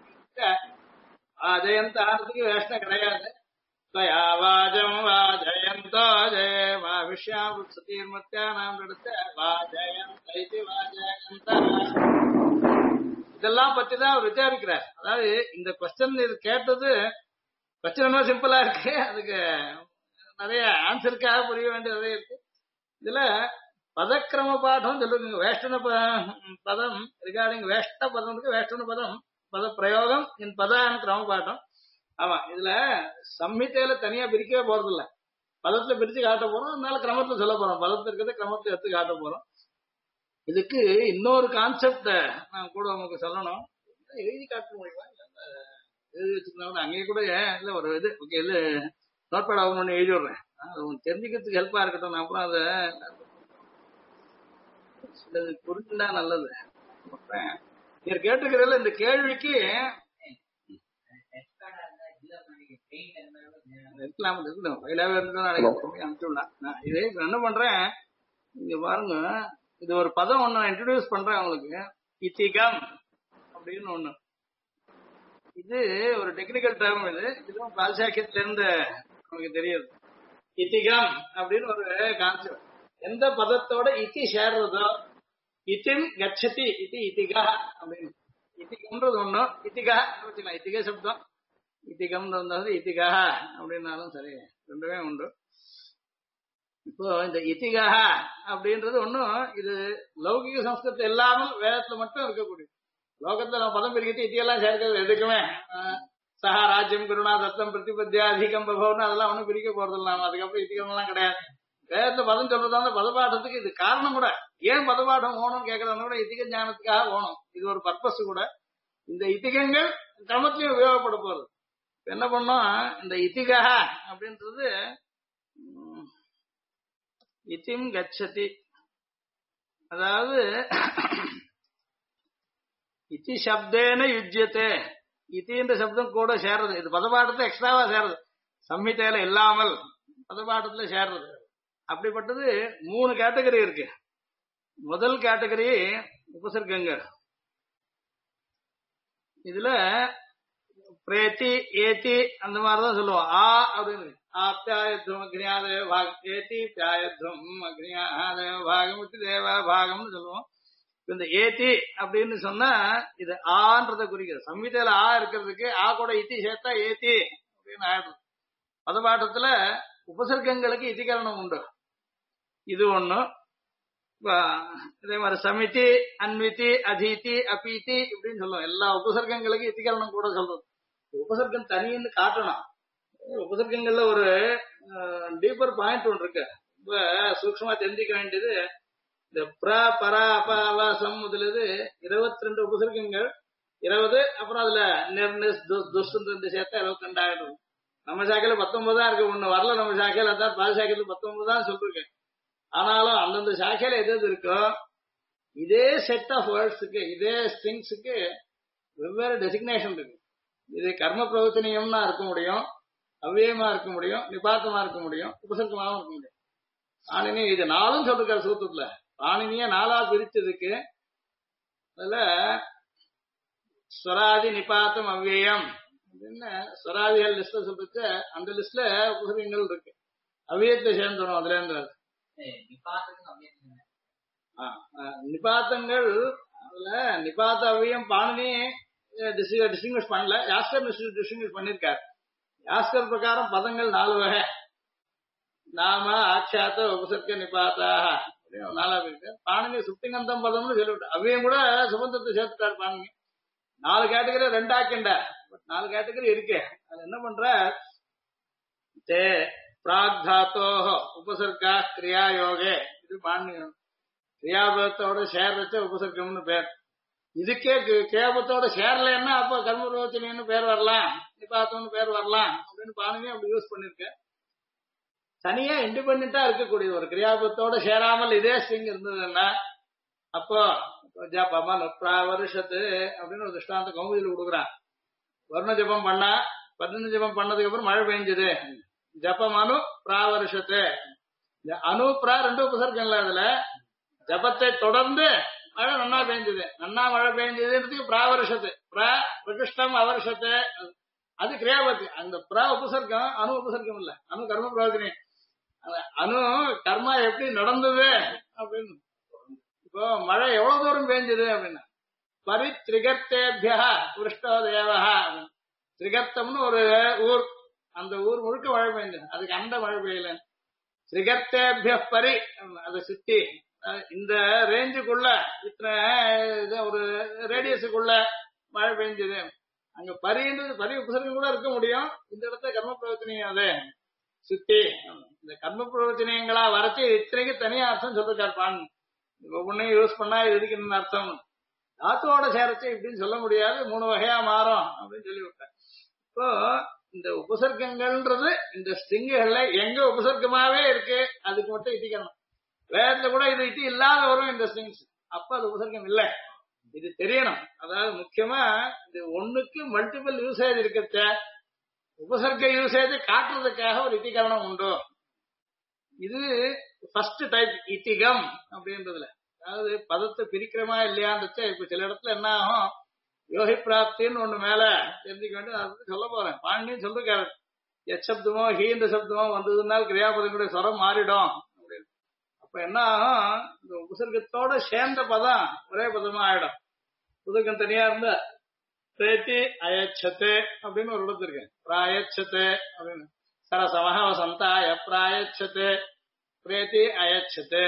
வாஜயந்தானதுக்கு வேஷ்ண கிடையாது. வாஜம் வாஜயந்தோ ஜெய வாவிஷ்யாம் சதீர்மத்தியானாம் எடுத்த வாஜயந்தி வாஜயந்தா. இதெல்லாம் பத்தி தான் அவர் விசாரிக்கிறார். அதாவது இந்த கொஸ்டின் இது கேட்டது கொஸ்டின் சிம்பிளா இருக்கு, அதுக்கு நிறைய ஆன்சருக்காக புரிய வேண்டியதே இருக்கு. இதுல பதக்கிரம பாடம் சொல்லுங்க. வேஷ்டன பதம் ரிகார்டிங் வேஷ்ட பதம் இருக்கு, வேஷ்டன பதம் பத பிரயோகம் இன் பதான கிரம பாடம். ஆமா, இதுல சம்ஹிதையில தனியா பிரிக்கவே போறது இல்ல, பதத்துல பிரிச்சு காட்ட போறோம். அதனால கிரமத்துல சொல்ல போறோம், பதத்துல இருக்கிறத கிரமத்தை எடுத்து காட்ட போறோம். இதுக்கு இன்னொரு கான்செப்ட நான் கூட உங்களுக்கு சொல்லணும். எழுதி காட்ட முடியுமா? எழுதி வச்சுக்கணும் அங்கேயே கூட இல்ல ஒரு இது ஓகே இது நோட்பேட் ஆகணும்னு எழுதி விடுறேன். அது உங்களுக்கு தெரிஞ்சுக்கிறதுக்கு ஹெல்ப்பா இருக்கட்டும். நான் அப்புறம் அதை சிலது புரிஞ்சுட்டா நல்லது. நீங்க கேட்டுக்கிறதுல இந்த கேள்விக்கு இதே என்ன பண்றேன் இங்க பாருங்க. இது ஒரு பதம் ஒண்ணு இன்ட்ரோடியூஸ் பண்றேன் உங்களுக்கு. இத்திகம் அப்படின்னு ஒண்ணு. இது ஒரு டெக்னிக்கல் டேர்ம். இதுவும் பால்சாக்கியத்துல இருந்து நமக்கு தெரியுது. இத்திகம் அப்படின்னு ஒரு கான்செப்ட். எந்த பதத்தோட இத்தி சேர்றதோ இத்திம் கச்சதி இது இத்திகா அப்படின்னு. இத்திகம்ன்றது ஒண்ணு, இத்திகா வச்சுக்கலாம். இத்திகா சப்தம் இத்திகம் வந்தாலும் இத்திகா அப்படின்னாலும் சரி, ரெண்டுமே உண்டு. இப்போ இந்த இத்திகா அப்படின்றது ஒண்ணும் இது லௌகிக சம்ஸ்கிருதம் இல்லாமல் வேதத்துல மட்டும் இருக்கக்கூடிய. லோகத்துல நம்ம பதம் பிரிக்கிட்டு இத்தியெல்லாம் சேர்க்கிறது எதுக்குமே சஹா ராஜ்யம் குருணா தத்தம் பிரதிபத்தியா அதிகம் பகவன் அதெல்லாம் ஒண்ணும் பிரிக்க போறது இல்லாம அதுக்கப்புறம் இத்திகம் எல்லாம் கிடையாது. வேதத்துல பதம் சொல்றதா அந்த பதப்பாட்டத்துக்கு இது காரணம் கூட. ஏன் பதப்பாட்டம் ஓணும் கேட்கறத கூட இத்திக ஞானத்துக்காக ஓணும். இது ஒரு பர்பஸ் கூட. இந்த இத்திகங்கள் கிரமத்திலையும் உபயோகப்பட போறது. என்ன பண்ணோம் இந்த இத்திகா அப்படின்றது இத்திம் கச்சதி, அதாவது இத்தி சப்தேன யுஜ்யத்தே. இத்தின்ற சப்தம் கூட சேர்றது. இது பதப்பாட்டத்துல எக்ஸ்ட்ராவா சேர்றது, சம்ஹிதையில இல்லாமல் பதப்பாட்டத்துல சேர்றது. அப்படிப்பட்டது 3 கேட்டகரி இருக்கு. முதல் கேட்டகரி உபசர்க்கங்கள். இதுல பிரேத்தி ஏத்தி அந்த மாதிரிதான் சொல்லுவோம். ஆ அப்படின்னு ஆப்யாயுத்தம் அக்னியாதேவ பாகம், ஏத்தி பியாயுத்தம் அக்னியாதேவ பாகம் விட்டு தேவ பாகம்னு சொல்லுவோம். இந்த ஏத்தி அப்படின்னு சொன்னா இது ஆன்றத குறிக்கிறது. சம்ஹிதையில ஆ இருக்கிறதுக்கு ஆ கூட இத்தி சேர்த்தா ஏத்தி அப்படின்னு ஆயிடும். பதபாட்டத்துல உபசர்க்கங்களுக்கு இதிகரணம் உண்டு. இது ஒண்ணு. இதே மாதிரி சமிதி, அன்விதி, அதீதி, அபீதி இப்படின்னு சொல்லுவோம். எல்லா உபசர்க்கங்களுக்கும் இதிகரணம் கூட சொல்றது. உபசர்க்கம் தனின்னு காட்டணும். உபசர்க்கங்கள்ல ஒரு டீப்பர் பாயிண்ட் ஒன்று இருக்கு. ரொம்ப சூக்ஷமா தெரிஞ்சுக்க வேண்டியது இந்த பிர பர அப அவ சம் முதலது 22 உபசர்க்கங்கள் 20. அப்புறம் அதுல நிர்நிஸ் துஸ் சேர்த்தா 22 ஆயிடும். நம்ம சாக்கையில 19 தான் இருக்கு. ஒண்ணு வரல நம்ம சாக்கையில, அதான் பாதி சாக்கையில 19 தான் சொல்லிருக்கேன். ஆனாலும் அந்தந்த சாக்கையில எது இருக்கோ இதே செட் ஆஃப் வேர்ட்ஸுக்கு இதே ஸ்ட்ரிங்ஸுக்கு வெவ்வேறு டெசிக்னேஷன் இருக்கு. இது கர்ம பிரவச்சனியம்னா இருக்க முடியும், அவ்வியமா இருக்க முடியும், நிபாத்தமா இருக்க முடியும், உபசர்க்கமாவும் இருக்க முடியும். பாணினி இது நாலும் சொல்லிருக்காரு சூத்திரத்துல. பாணினிய நாளா பிரிச்சதுக்கு அதுல ஸ்வராதி நிபாத்தம் அவ்வியம் அப்படின்னு ஸ்வராதிகள் லிஸ்ட்ல சொல்லிருக்கு. அந்த லிஸ்ட்ல உபசர்க்கங்கள் இருக்கு. அவ்வியத்தை சேர்ந்துடும் அதுல இருந்து. நிபாத்தங்கள் அதுல நிபாத்த அவ்வியம் பாணினி டிஸ்டிங்விஷ் பண்ணல, யாஸ்கர் டிஸ்டிங்விஷ் பண்ணிருக்காரு. யாஸ்கர் பிரகாரம் பதங்கள் 4 வகை. நாம ஆட்சாத்த உபசர்க்க நிபாத்தாக அப்படின்னு 4 இருக்கு. பாணினி சுப்திங்கந்தம் பதம்னு சொல்லிவிட்டார். அவ்வியம் கூட சுபந்தத்தை சேர்த்துட்டாரு பாணினி. 4 கேட்டகரி 2 ஆக்கிண்ட. 4 கேட்டகரி இருக்கு. அது என்ன பண்ற தே பிராக்தாத்தோ உபசர்கா கிரியா யோகே. இது பாணினி கிரியாபத்தோட சேர் வச்ச உபசர்க்கம்னு பேர். இதுக்கே கிரியாபத்தோட சேர்லன்னா அப்ப கர்மரோச்சனின்னு பேர் வரலாம், நிபாத்தம்னு பேர் வரலாம் அப்படின்னு பாணினி அப்படி யூஸ் பண்ணிருக்கேன். தனியா இண்டிபெண்டா இருக்கக்கூடிய ஒரு கிரியாபத்தோட சேராமல் இதே ஸ்ட்ரிங் இருந்ததுன்னா அப்போ ஜபமனு வருஷத்து அப்படின்னு ஒரு திருஷ்டாந்த கௌமுதியில் கொடுக்குறான். வருண ஜபம் பண்ணா 15 ஜபம் பண்ணதுக்கு அப்புறம் மழை பெஞ்சது. ஜபமனு பிராவருஷத்து. அனு பிரா 2 உபசர்க்கம் இல்ல. அதுல ஜபத்தை தொடர்ந்து மழை நன்னா பெஞ்சது. நன்னா மழை பெஞ்சதுன்றதுக்கு பிராவருஷத்து. பிரகிருஷ்டம் அவருஷத்து அது கிரியாபத்தி. அந்த பிரா உபசர்க்கம் அணு உபசர்க்கம் இல்ல. அணு கர்ம பிரயோஜனி. அணு கர்மா எப்படி நடந்தது அப்படின்னு. இப்போ மழை எவ்வளவு தூரம் பெஞ்சது அப்படின்னா பரித்ரிகர்த்தேபியா புருஷ்டோ தேவா. திரிகர்த்தம்னு ஒரு ஊர், அந்த ஊர் முழுக்க மழை பெஞ்சது. அதுக்கு அந்த மழை பெய்யல. திரிகர்த்தேபிய பரி அதை சுத்தி இந்த ரேஞ்சுக்குள்ள இத்தனை ஒரு ரேடியஸுக்குள்ள மழை பெஞ்சது. அங்க பரின்றது பரி உபசர்க்கம் கூட இருக்க முடியும். இந்த இடத்துல கர்ம பிரவச்சனியம் அது சுத்தி இந்த கர்ம பிரவச்சனியங்களா வரைச்சு இத்தனைக்கு தனியா அர்த்தம் சொல்லிருக்காரு பான். ஒவ்வொன்னையும் யூஸ் பண்ணா இது இருக்குன்னு அர்த்தம். தாத்துவோட சேரச்சு இப்படின்னு சொல்ல முடியாது, 3 வகையா மாறும் அப்படின்னு சொல்லி விட்டார். இப்போ இந்த உபசர்க்கங்கள்ன்றது இந்த ஸ்ட்ரிங்குகள்ல எங்க உபசர்க்கமாவே இருக்கு அதுக்கு மட்டும் இட்டிக்கணும். வேதத்துல கூட இது இட்டி இல்லாத வரும் இந்த ஸ்ட்ரிங்ஸ். அப்ப அது உபசர்க்கம் இல்லை, இது தெரியணும். அதாவது முக்கியமா இது ஒண்ணுக்கு மல்டிபிள் யூசேஜ் இருக்கிறத உபசர்க்க யூசேஜ் காட்டுறதுக்காக ஒரு இட்டிகரணம் உண்டு. இது ஃபர்ஸ்ட் டைப் இட்டிகம் அப்படின்றதுல. அதாவது பதத்தை பிரிக்கிறமா இல்லையான்னு இப்ப சில இடத்துல என்ன ஆகும், யோகி பிராப்தின்னு ஒண்ணு மேல தெரிஞ்சுக்க வேண்டியது. அதை சொல்ல போறேன். பாண்டியும் சொல்லிருக்காரு, எச்சப்தமோ ஹீன்ற சப்தமோ வந்ததுனால கிரியாபதங்களுடைய ஸ்வரம் மாறிடும் அப்படின்னு. அப்ப என்ன ஆகும், இந்த உபசர்க்கத்தோட சேர்ந்த பதம் ஒரே பதமா ஆயிடும். உபசர்க்கம் தனியா இருந்தா பிரேத்தி அயச்சத்து அப்படின்னு ஒரு இடத்து இருக்கு. பிராயச்சத்து அப்படின்னு சரசமஹ வசந்தாய பிராயச்சத்து பிரேத்தி அயச்சத்து.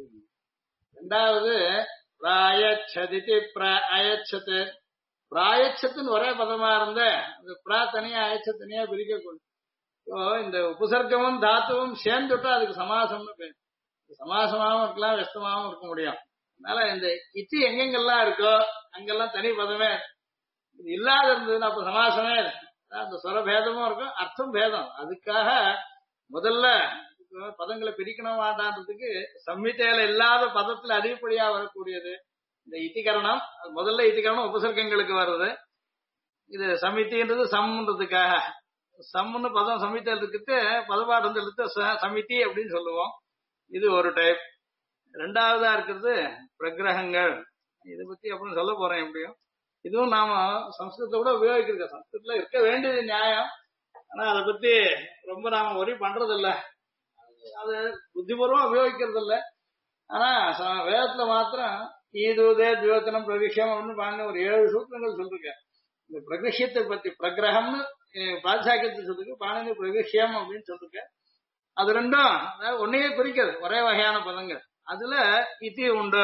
ரெண்டாவது பிராயச்சதிதி அயச்சத்து. பிராயச்சத்துன்னு ஒரே பதமா இருந்த அந்த பிரா தனியா அயச்ச தனியா பிரிக்கக்கூடும். இந்த உபசர்க்கமும் தாத்துவும் சேர்ந்துட்டா அதுக்கு சமாசம்னு பேர். சமாசமாவும் இருக்கலாம், வெஸ்தமாவும் இருக்க முடியும். அதனால இந்த இத்தி எங்கெங்கெல்லாம் இருக்கோ அங்கெல்லாம் தனி பதமே. இது இல்லாத இருந்ததுன்னா அப்ப சமாசமே அந்த ஸ்வரபேதமும் இருக்கும், அர்த்தம் பேதம். அதுக்காக முதல்ல பதங்களை பிரிக்கணும் வேண்டான்றதுக்கு சம்ஹிதையில இல்லாத பதத்துல அதிகப்படியா வரக்கூடியது இந்த இத்திகரணம். முதல்ல இத்திகரணம் உபசர்க்கங்களுக்கு வருது. இது சமிதின்றது சம்ன்றதுக்காக. சம்னு பதம் சம்ஹிதையில் இருக்கிறது, பதபாடம் எடுத்து சமிதி அப்படின்னு சொல்லுவோம். இது ஒரு டைப். ரெண்டாவதா இருக்கிறது பிரகிரகங்கள். இதை பத்தி அப்புறம் சொல்ல போறேன் எப்படியும். இதுவும் நாம சம்ஸ்கிருதத்தை கூட உபயோகிக்கிறோம். சம்ஸ்கிருதத்துல இருக்க வேண்டியது நியாயம். ஆனா அதை பத்தி ரொம்ப நாம ஒரி பண்றது இல்ல, அது புத்திபூர்வம் உபயோகிக்கிறது இல்ல. ஆனா வேதத்துல மாத்திரம் ஈதுதே தியோத்தனம் பிரகிஷம் அப்படின்னு பாருங்க, ஒரு 7 சூத்திரங்கள் சொல்லிருக்க. இந்த பிரகிஷத்தை பத்தி பிரகிரகம்னு பாதுசாக்கியத்தை சொல்லிருக்கு, பாணினி பிரகிஷம் அப்படின்னு சொல்லிருக்க. அது ரெண்டும் அதாவது ஒன்னையே குறிக்கிறது, ஒரே வகையான பதங்கள். அதுல இத்தி உண்டு.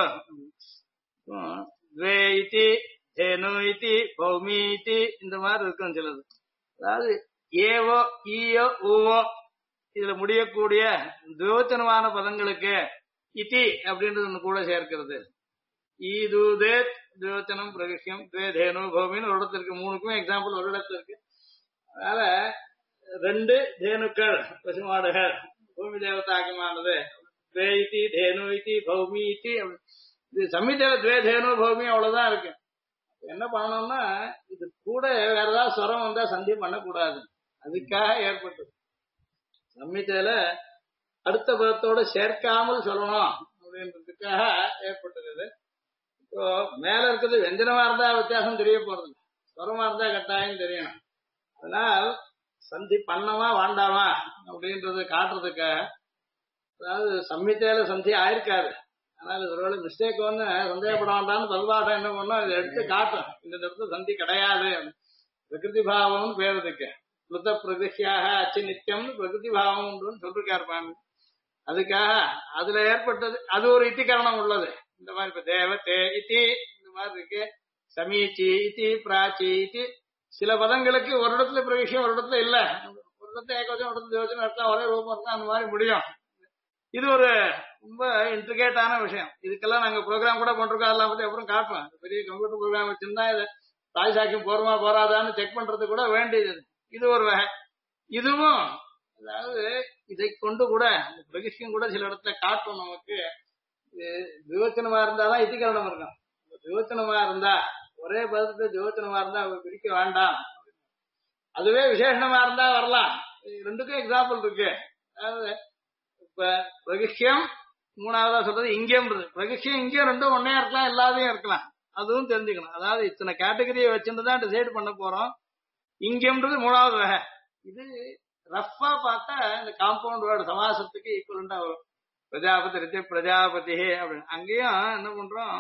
வே இத்தி, தேனு இத்தி, பௌமி இத்தி, இந்த மாதிரி இருக்கும் சிலது. அதாவது ஏவோ ஈயோ ஊவோ இதுல முடியக்கூடிய துவச்சனமான பதங்களுக்கு இத்தி அப்படின்றது ஒண்ணு கூட சேர்க்கிறது. ஈதுதே துவச்சனம் பிரகிஷம் தே தேனு பௌமின்னு ஒரு இடத்துல இருக்கு. 3க்குமே எக்ஸாம்பிள் ஒரு இடத்துல இருக்கு. அதனால 2 தேனுக்கள் பசுமாடுகள் பூமி தேவதாக்கமானது. துவே இத்தி தேனு இத்தி பௌமி இத்தி. இது சம்மிதையில துவே தேனு பௌமி அவ்வளவுதான் இருக்கு. என்ன பண்ணணும்னா இது கூட வேற ஏதாவது ஸ்வரம் வந்தா சந்தி பண்ணக்கூடாது, அதுக்காக ஏற்பட்டது. சம்மிதையில அடுத்த பதத்தோட சேர்க்காமல் சொல்லணும் அப்படின்றதுக்காக ஏற்பட்டது. இப்போ மேல இருக்கிறது வெஞ்சனமா இருந்தா வித்தியாசம் தெரிய போறது, ஸ்வரமா இருந்தா கட்டாயம் தெரியணும். அதனால் சந்தி பண்ணமா வேண்டாமா அப்படின்றத காட்டுறதுக்காக, அதாவது சம்மிதையில சந்தி ஆயிருக்காது, ஆனால் ஒருவேளை மிஸ்டேக் வந்து சந்தேகப்பட வேண்டாம்னு பல்பாட்டம் என்ன பண்ணோம், இதை எடுத்து காட்டும். இந்த இடத்துல சந்தி கிடையாது, பிரகிருதி பாவம்னு பேருதுக்கு. பிளுத பிரகிருஷியாக அச்சு நித்தியம்னு பிரகிருதி பாவம் உண்டுன்னு சொல்லிருக்காரு. அதுக்காக அதுல ஏற்பட்டது அது ஒரு இத்திகரணம் உள்ளது. இந்த மாதிரி இப்ப தேவ தே இத்தி இந்த மாதிரி இருக்கு. சமீச்சி இத்தி பிராச்சி இத்தி. சில பதங்களுக்கு ஒரு இடத்துல பிரகிஷம் ஒரு இடத்துல இல்ல, ஒரு இடத்துல ஏகவச்சம் ஒரு இடத்துல யோசனை இருக்கலாம், ஒரே ரூபம் இருக்கலாம், அந்த மாதிரி முடியும். இது ஒரு ரொம்ப இன்ட்ரிகேட்டான விஷயம். இதுக்கெல்லாம் நாங்க ப்ரோக்ராம் கூட பண்றோம், அதெல்லாம் பத்தி அப்புறம் காட்டுறோம். பெரிய கம்ப்யூட்டர் ப்ரோக்ராம் வச்சிருந்தா இதை தாய் சாக்கியம் போருமா போறாதான்னு செக் பண்றது கூட வேண்டியது. இது ஒரு வகை. இதுவும் அதாவது இதை கொண்டு கூட பிரகிஷம் கூட சில இடத்துல காட்டும். நமக்கு விவச்சனமா இருந்தாதான் இத்திகரணம் இருக்கும். விவச்சனமா இருந்தா ஒரே பதத்தை விவச்சனமா இருந்தா பிரிக்க வேண்டாம். அதுவே விசேஷமா இருந்தா வரலாம். ரெண்டுக்கும் எக்ஸாம்பிள் இருக்கு. அதாவது இப்ப பிரகிஷம் 3வதா சொல்றது இங்கேன்றது. பிரகிஷம் இங்கேயும் ரெண்டும் ஒன்னே இருக்கலாம், எல்லாத்தையும் இருக்கலாம். அதுவும் தெரிஞ்சுக்கணும். அதாவது இத்தனை கேட்டகரியை வச்சுட்டுதான் டிசைட் பண்ண போறோம். இங்கேன்றது 3வது வகை. இது ரஃபா பார்த்தா இந்த காம்பவுண்ட் வேர்டு சமாசத்துக்கு ஈக்குவலண்டா வரும். பிரஜாபதி ரித்தி பிரஜாபதி அப்படின்னு. அங்கேயும் என்ன பண்றோம்,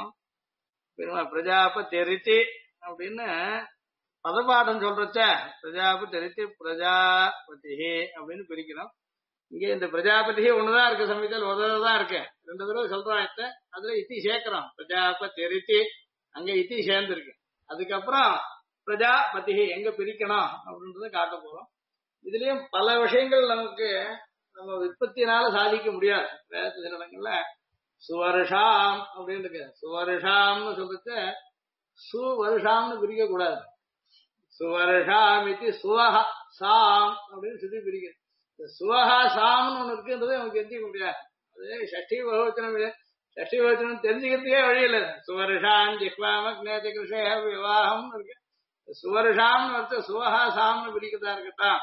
பிரஜாபதி ரித்தி அப்படின்னு பதப்பாடம் சொல்றச்ச பிரஜாபதி ரித்தி பிரஜாபதி அப்படின்னு பிரிக்கிறோம். இங்க இந்த பிரஜாபதி ஒண்ணுதான் இருக்கு, சமயத்தில் ஒரு தடவை தான் இருக்கு. 2 தடவை சொல்றாங்க. அதுல இத்தி சேர்க்கிறோம், பிரஜாபதி ரித்தி, அங்க இத்தி சேர்ந்துருக்கு. அதுக்கப்புறம் பிரஜாபதி எங்க பிரிக்கணும் அப்படின்றத காட்ட போறோம். இதுலயும் பல விஷயங்கள் நமக்கு நம்ம விற்பத்தினால சாதிக்க முடியாது. வேற சில இடங்கள்ல சுவருஷாம் அப்படின்னு இருக்கு. சுவருஷாம்னு சொல்லிட்டு சுவருஷாம்னு பிரிக்க கூடாது. சுவருஷாம் இது சுவஹா சாம் அப்படின்னு சொல்லி பிரிக்கிறது. சுவஹா சாம்னு ஒண்ணு இருக்குன்றது நமக்கு தெரிஞ்சுக்க முடியாது. அது ஷஷ்டி பகவச்சனம், ஷஷ்டி பகவச்சனம் தெரிஞ்சுக்கிறதுக்கே வழி இல்லை. சுவருஷாம் ஜிஹ்வாமக்னேதி கிருஷே விவாகம் இருக்கு. சுவருஷாம்னு வந்து சுவஹா சாம்னு பிரிக்கிறதா இருக்கட்டும்.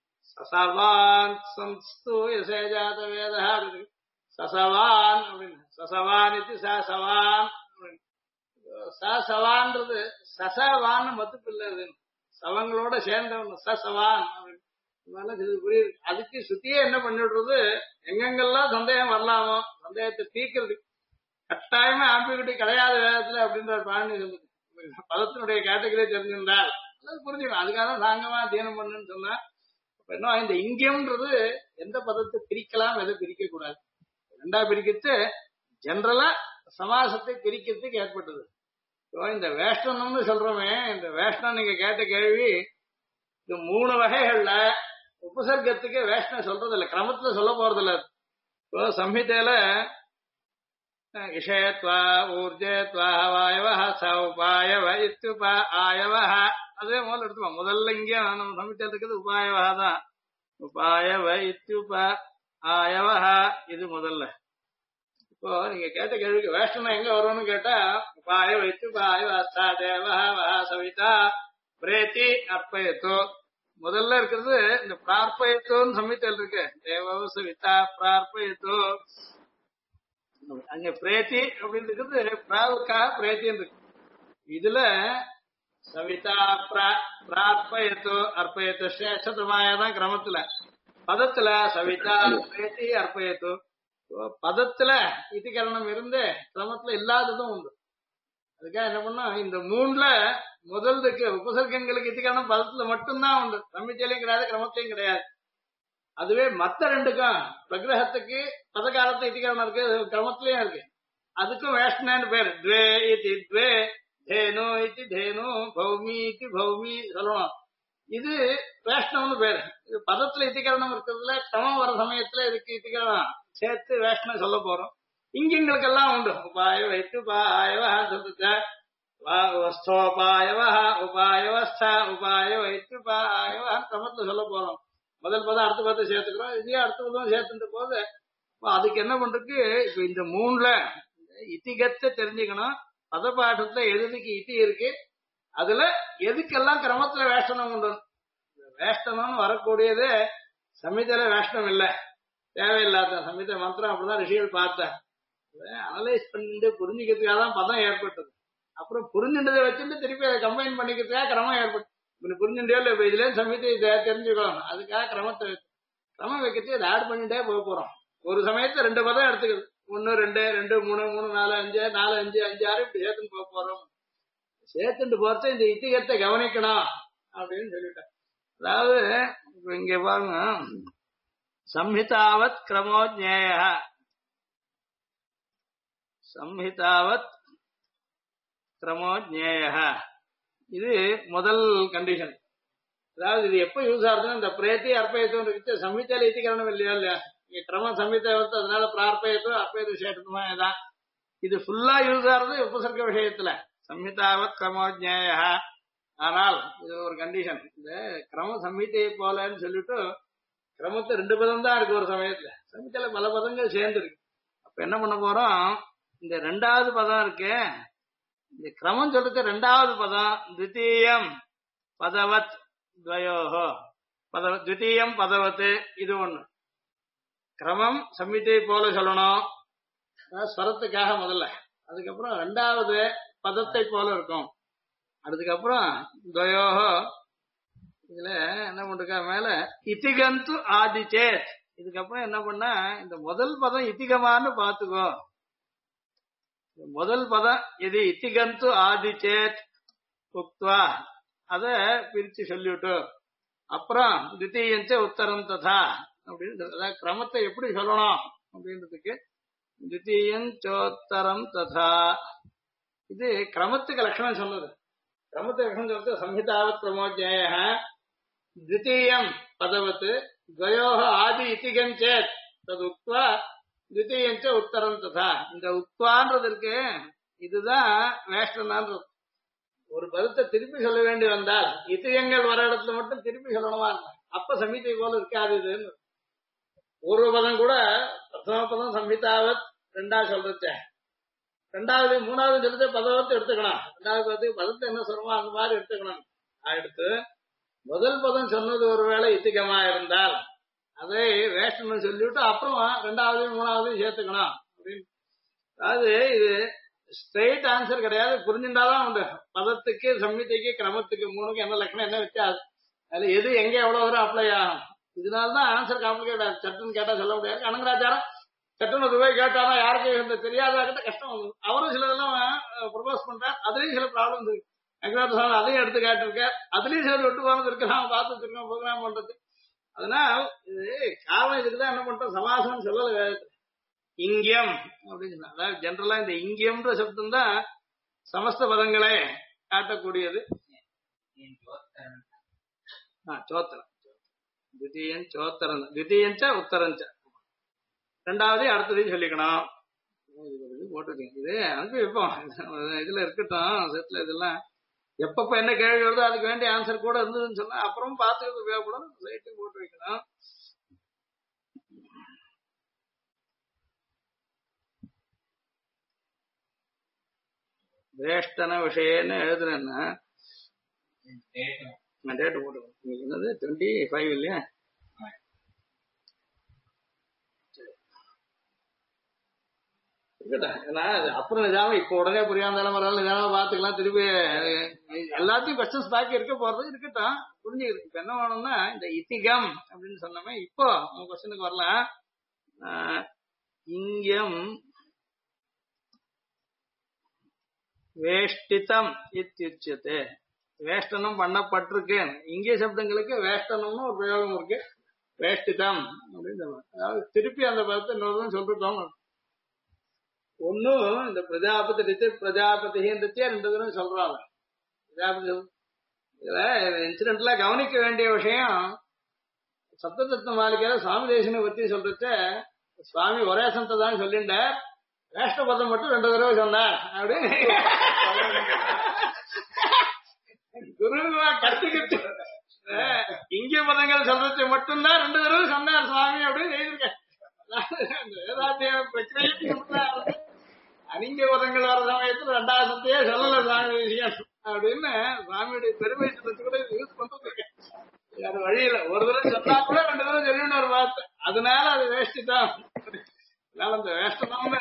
சசவான் சம்ஸ்து யசேஜாத வேதா அப்படின்னு சசவான் அப்படின்னு. சசவான் இது சசவான் அப்படின்னு. சசவான்றது சசவான்னு மத்துப்பில்லை, சவங்களோட சேர்ந்தவன் சசவான் அப்படின்னு. புரியுது. அதுக்கு சுத்தியே என்ன பண்ணிடுறது, எங்கெங்கெல்லாம் சந்தேகம் வரலாமோ சந்தேகத்தை தீர்க்கிறது. கட்டாயமா ஆம்பிகிட்டி கிடையாது வேதத்துல அப்படின்ற பாணி சொல்லுது. பதத்தினுடைய கேட்டகரி தெரிஞ்சிருந்தால் புரிஞ்சுக்கணும். அதுக்காக சாங்கமா தியானம் பண்ணுன்னு சொன்னா என்ன, இந்த இங்கேன்றது எந்த பதத்தை பிரிக்கலாம் எதை பிரிக்க கூடாது, 2ஆ பிரிக்கிறது ஜெனரலா சமாசத்தை பிரிக்கிறதுக்கு ஏற்பட்டது. இந்த வேஷ்டனம்னு சொல்றோமே, இந்த வேஷ்டம் நீங்க கேட்ட கேள்வி, இந்த 3 வகைகள்ல உபசர்க்கத்துக்கு வேஷ்டம் சொல்றது இல்ல, கிரமத்துல சொல்ல போறது இல்ல. இப்போ சம்ஹிதையில இஷயத்வா ஊர்ஜத்வா வாயவ சௌபாயவ இத்யுபா ஆயவ, அதே முதல்ல எடுத்துப்போம். முதல்ல இங்கே நம்ம சம்ஹிதையில இருக்கிறது உபாயவா தான். உபாயவ இத்யுபா ஆயவ இது முதல்ல. இப்போ நீங்க கேட்ட கேள்விக்கு வேஷ்டனம் எங்க வரும்னு கேட்டா, உபாயவ இத்யுபாயவ அஸ்தா தேவ சவிதா பிரேத்தி அர்ப்பயத்தோ. முதல்ல இருக்கிறது இந்த பிரார்ப்பயத்தோன்னு சம்ஹிதையில இருக்கு. தேவ சவிதா பிரார்ப்பயத்தோ. அங்க பிரேத்தி அப்படின்னு இருக்கிறது பிராவுக்காக பிரேத்தின்னு இருக்கு. இதுல சவிதா பிரார்ப்பயத்து அர்ப்பயத்து சேஷமாயதான் கிரமத்துல. பதத்துல சவிதா பிரேத்தி அர்ப்பயத்து. பதத்துல இதிகரணம் இருந்து கிரமத்துல இல்லாததும் உண்டு. அதுக்காக என்ன பண்ணா இந்த மூணுல முதல்துக்கு உபசர்க்கங்களுக்கு இதிகரணம் பதத்துல மட்டும்தான் உண்டு. சம்மித்திலையும் கிடையாது, கிரமத்திலையும் கிடையாது. அதுவே மத்த ரெண்டுக்கும் பிரகிரகத்துக்கு பதகாலத்துல இதிகரணம் இருக்கு, கிரமத்திலயும் இருக்கு. அதுக்கும் வேஷ்ணன்னு பேரு. த்வே இதி த்வே, தேனு இதி தேனு, பௌமி இதி பௌமி சொல்லணும். இது வேஷ்ணவன்னு பேரு. இது பதத்துல இதிகரணம் இருக்கிறதுல கிரமம் வர சமயத்துல இதுக்கு இதிகரணம் சேர்த்து வேஷ்ணம் சொல்ல போறோம். இங்கெங்களுக்கெல்லாம் உண்டு. உபாய வைத்து உபாயவா சொல்லுச்ச, வஸ்தோபாயவா உபாயவஸ்த உபாய வைத்து உபாயவா கிரமத்துல சொல்ல போறோம். முதல் பதம் அடுத்த பதத்தை சேர்த்துக்கிறோம். இதே அடுத்த பதம் சேர்த்துட்டு போது அதுக்கு என்ன பண்றதுக்கு இப்ப இந்த மூணுல இத்திகத்தை தெரிஞ்சுக்கணும். பதப்பாட்டத்துல எதுக்கு இத்தி இருக்கு, அதுல எதுக்கெல்லாம் கிரமத்துல வேஷ்டனம் உண்டு. வேஷ்டனம்னு வரக்கூடியது சம்ஹிதையில வேஷ்டம் இல்ல, தேவையில்லாத சம்ஹிதை மந்திரம். அப்படிதான் ரிஷிகள் பார்த்தேன். அனலைஸ் பண்ணிட்டு புரிஞ்சுக்கிறதுக்காக தான் பதம் ஏற்பட்டது. அப்புறம் புரிஞ்சுட்டதை வச்சுட்டு திருப்பி அதை கம்பைன் பண்ணிக்கிறதுக்காக கிரமம் ஏற்பட்டு புரிஞ்சுட்டே இல்லை. இப்ப இதுல சம்ஹிதை தெரிஞ்சுக்கணும், அதுக்காக கிரமத்தை கிரமம் வைக்கிறது அதை ஆட் பண்ணிட்டே போக போறோம். ஒரு சமயத்துல 2 பதம் எடுத்துக்கிறது. 1 2 2 3 3 4 5 4 5 5 6 இப்படி சேர்த்துன்னு போக போறோம். சேர்த்துட்டு போறது இந்த இத்திகத்தை கவனிக்கணும் அப்படின்னு சொல்லிட்டேன். அதாவது இங்க பாருங்க, சம்ஹிதாவத் கிரமோஜ்ஞேய, சம்ஹிதாவத் கிரமோஜ்ஞேய, இது முதல் கண்டிஷன். அதாவது இது எப்ப யூஸ் ஆகுதுன்னா இந்த பிரேத்தி அர்ப்பயத்துவம் இருக்கு. சம்ஹிதையில இத்திகரணம் இல்லையா இல்லையா, கிரமம் சம்ஹிதை வந்து அதனால பிரார்ப்பயத்துவம் அர்ப்பயத்து விசேஷமா தான் இது ஃபுல்லா யூஸ் ஆகுது உபசர்க்க விஷயத்துல. சம்ஹிதாவத் கிரமோஜ்ஞேய. ஆனால் இது ஒரு கண்டிஷன். இந்த கிரம சம்ஹிதை போலன்னு சொல்லிட்டு கிரமத்தை 2 பதம் தான் இருக்கு ஒரு சமயத்துல. சம்ஹிதையில பல பதங்கள் சேர்ந்து இருக்கு. அப்ப என்ன பண்ண போறோம், இந்த 2வது பதம் இருக்கு, இந்த கிரமம் சொல்றது 2வது பதம் த்விதீயம் பதவத் துவயோஹோ பதவத், த்விதீயம் பதவத், இது ஒண்ணு. கிரமம் சம்ஹிதை போல சொல்லணும் ஸ்வரத்துக்காக முதல்ல. அதுக்கப்புறம் 2வது பதத்தை போல இருக்கும். அதுக்கப்புறம் துவயோஹோ, இதுல என்ன பண்றா மேல இத்திகந்து ஆதிச்சேத். இதுக்கப்புறம் என்ன பண்ணா இந்த முதல் பதம் இத்திகமானு பாத்துக்கோ. முதல் பதம் இது இத்திகந்து ஆதிச்சேத் உக்த்வா, அத பிரிச்சு சொல்லிவிட்டு அப்புறம் தித்தீயஞ்ச உத்தரம் ததா அப்படின்னு, அதாவது கிரமத்தை எப்படி சொல்லணும் அப்படின்றதுக்கு தித்தீயஞ்சோத்தரம் ததா. இது கிரமத்துக்கு லட்சணம் சொன்னது. கிரமத்துக்கு லட்சணம் சொல்றது சம்ஹிதாவத் கிரமோஜ்ஞேய த்விதீயம் பதவத் துவயோஹ ஆதி இத்திகம் சேத் தது உக்த்வா த்விதீயஞ்ச உத்தரம் ததா. இந்த உக்த்வான்றது இருக்கு, இதுதான் வேஷ்டனான்றது. ஒரு பதத்தை திருப்பி சொல்ல வேண்டி வந்தால் இத்திகங்கள் வர இடத்துல மட்டும் திருப்பி சொல்லணுமா, அப்ப சம்ஹிதை போல இருக்காது. இதுன்னு பூர்வ பதம் கூட பிரதம பதம் சம்ஹிதாவத் 2வது சொல்றச்ச, 2வது 3வது சொல்றது பதவத்தை எடுத்துக்கணும். 2வது பதத்துக்கு பதத்தை என்ன சொல்றோமோ அந்த மாதிரி எடுத்துக்கணும். அடுத்து முதல் பதம் சொன்னது ஒருவேளை இத்திகமா இருந்தால் அதை வேஷ்டனம் சொல்லிவிட்டு அப்புறம் 2வது 3வது சேர்த்துக்கணும் அப்படின்னு. அதாவது இது ஸ்ட்ரெயிட் ஆன்சர் கிடையாது, புரிஞ்சுட்டாதான் உண்டு. பதத்துக்கு சம்ஹிதைக்கு கிரமத்துக்கு 3க்கும் என்ன லட்சணம், என்ன வித்தியாசம், அதுல எது எங்க எவ்வளவு தூரம் அப்ளை ஆகும். இதனாலதான் ஆன்சர் காம்ப்ளிகேட் ஆகுது. சட்டுன்னு கேட்டா சொல்ல முடியாது. அனங்கராச்சாரம் சட்டுன்னு ரூபாய் கேட்டானா யாருக்கு இந்த தெரியாத கஷ்டம் வந்து அவரும் சிலதெல்லாம் ப்ரொபோஸ் பண்றார். அதுலயும் சில ப்ராப்ளம் இருக்கு. அக்ராசாமி அதையும் எடுத்து கேட்டிருக்கார். அதுலயும் சிலர் விட்டு போனது இருக்கலாம், பார்த்து வச்சிருக்கோம் ப்ரோக்ராம் பண்றது. அதனால் இது காரணம் இதுக்குதான் என்ன பண்றோம், சமாசம் சொல்லல வேதத்துல இங்கியம் அப்படின்னு சொன்னா. அதாவது ஜெனரலா இந்த இங்கியம்ன்ற சப்தம் தான் சமஸ்த பதங்களை காட்டக்கூடியது. சோத்திரம் தித்தீயன் சோத்தரம், தித்தீயஞ்ச உத்தரஞ்ச 2வது அடுத்ததையும் சொல்லிக்கணும். போட்டிருக்கேன், இது அனுப்பி வைப்போம். இதுல இருக்கட்டும் செட்ல. இதெல்லாம் எப்பப்ப என்ன கேள்வி வருதோ அதுக்கு வேண்டிய ஆன்சர் கூட இருந்ததுன்னு சொன்னா அப்புறம் பார்த்துக்கிறது உபயோகப்படும். ரைட்டு போட்டு வைக்கணும். வேஷ்டன விஷயன்னு எழுதுறேன்னா டேட்டு போட்டு என்னது 25 இல்லையா? ஏன்னா அப்புறம் நிதானம் இப்ப உடனே புரியாத நிலைமை நிதானம் பாத்துக்கலாம். திருப்பி எல்லாத்தையும் கொஸ்டின்ஸ் பாக்கி இருக்க போறது இருக்கட்டும், புரிஞ்சுக்கிது. இப்ப என்ன வேணும்னா இந்த இத்திகம் அப்படின்னு சொன்னோமே, இப்போ உங்க கொஸ்டினுக்கு வரலாம். இங்கம் வேஷ்டிதம் இத்தியுச்சியதே, வேஷ்டனம் பண்ணப்பட்டிருக்கு. இந்திய சப்தங்களுக்கு வேஷ்டனம்னு ஒரு பிரயோகம் இருக்கு. வேஷ்டிதம் அப்படின்னு சொல்லுவாங்க. அதாவது திருப்பி அந்த பதத்தை இன்னொரு சொல்லிட்டோம். ஒன்னும் இந்த பிரஜாபதி ரித்து பிரஜாபதின்றதே 2 தடவை சொல்றாங்க. பிரஜாபதி இதுல இன்சிடென்ட்ல கவனிக்க வேண்டிய விஷயம், சப்ததத்துவ மாளிகையில சுவாமி தேசிகனை பத்தி சொல்றச்ச சுவாமி ஒரே சந்தை தான் சொல்லிண்ட, ராஷ்டிரபதம் மட்டும் 2 தடவை சொன்னார் அப்படின்னு குருவா கத்துக்கிட்டு இங்க பதங்கள் சொல்றச்ச மட்டும்தான் 2 தடவை சொன்னார் சுவாமி அப்படின்னு எழுதியிருக்கேன். வேதாத்திய பிரச்சனை அணிங்க பதங்கள் வர சமயத்துல 2வது சந்தையே சொல்லல சுவாமி விஷயம் அப்படின்னு சுவாமியுடைய பெருமை கூட யூஸ் பண்றதுக்கு வேற வழியில. ஒரு தடவை சொன்னா கூட 2 தடவை சொல்லணும்னு ஒரு வார்த்தை, அதனால அது வேஷ்டிதான். அதனால அந்த வேஷ்டனம்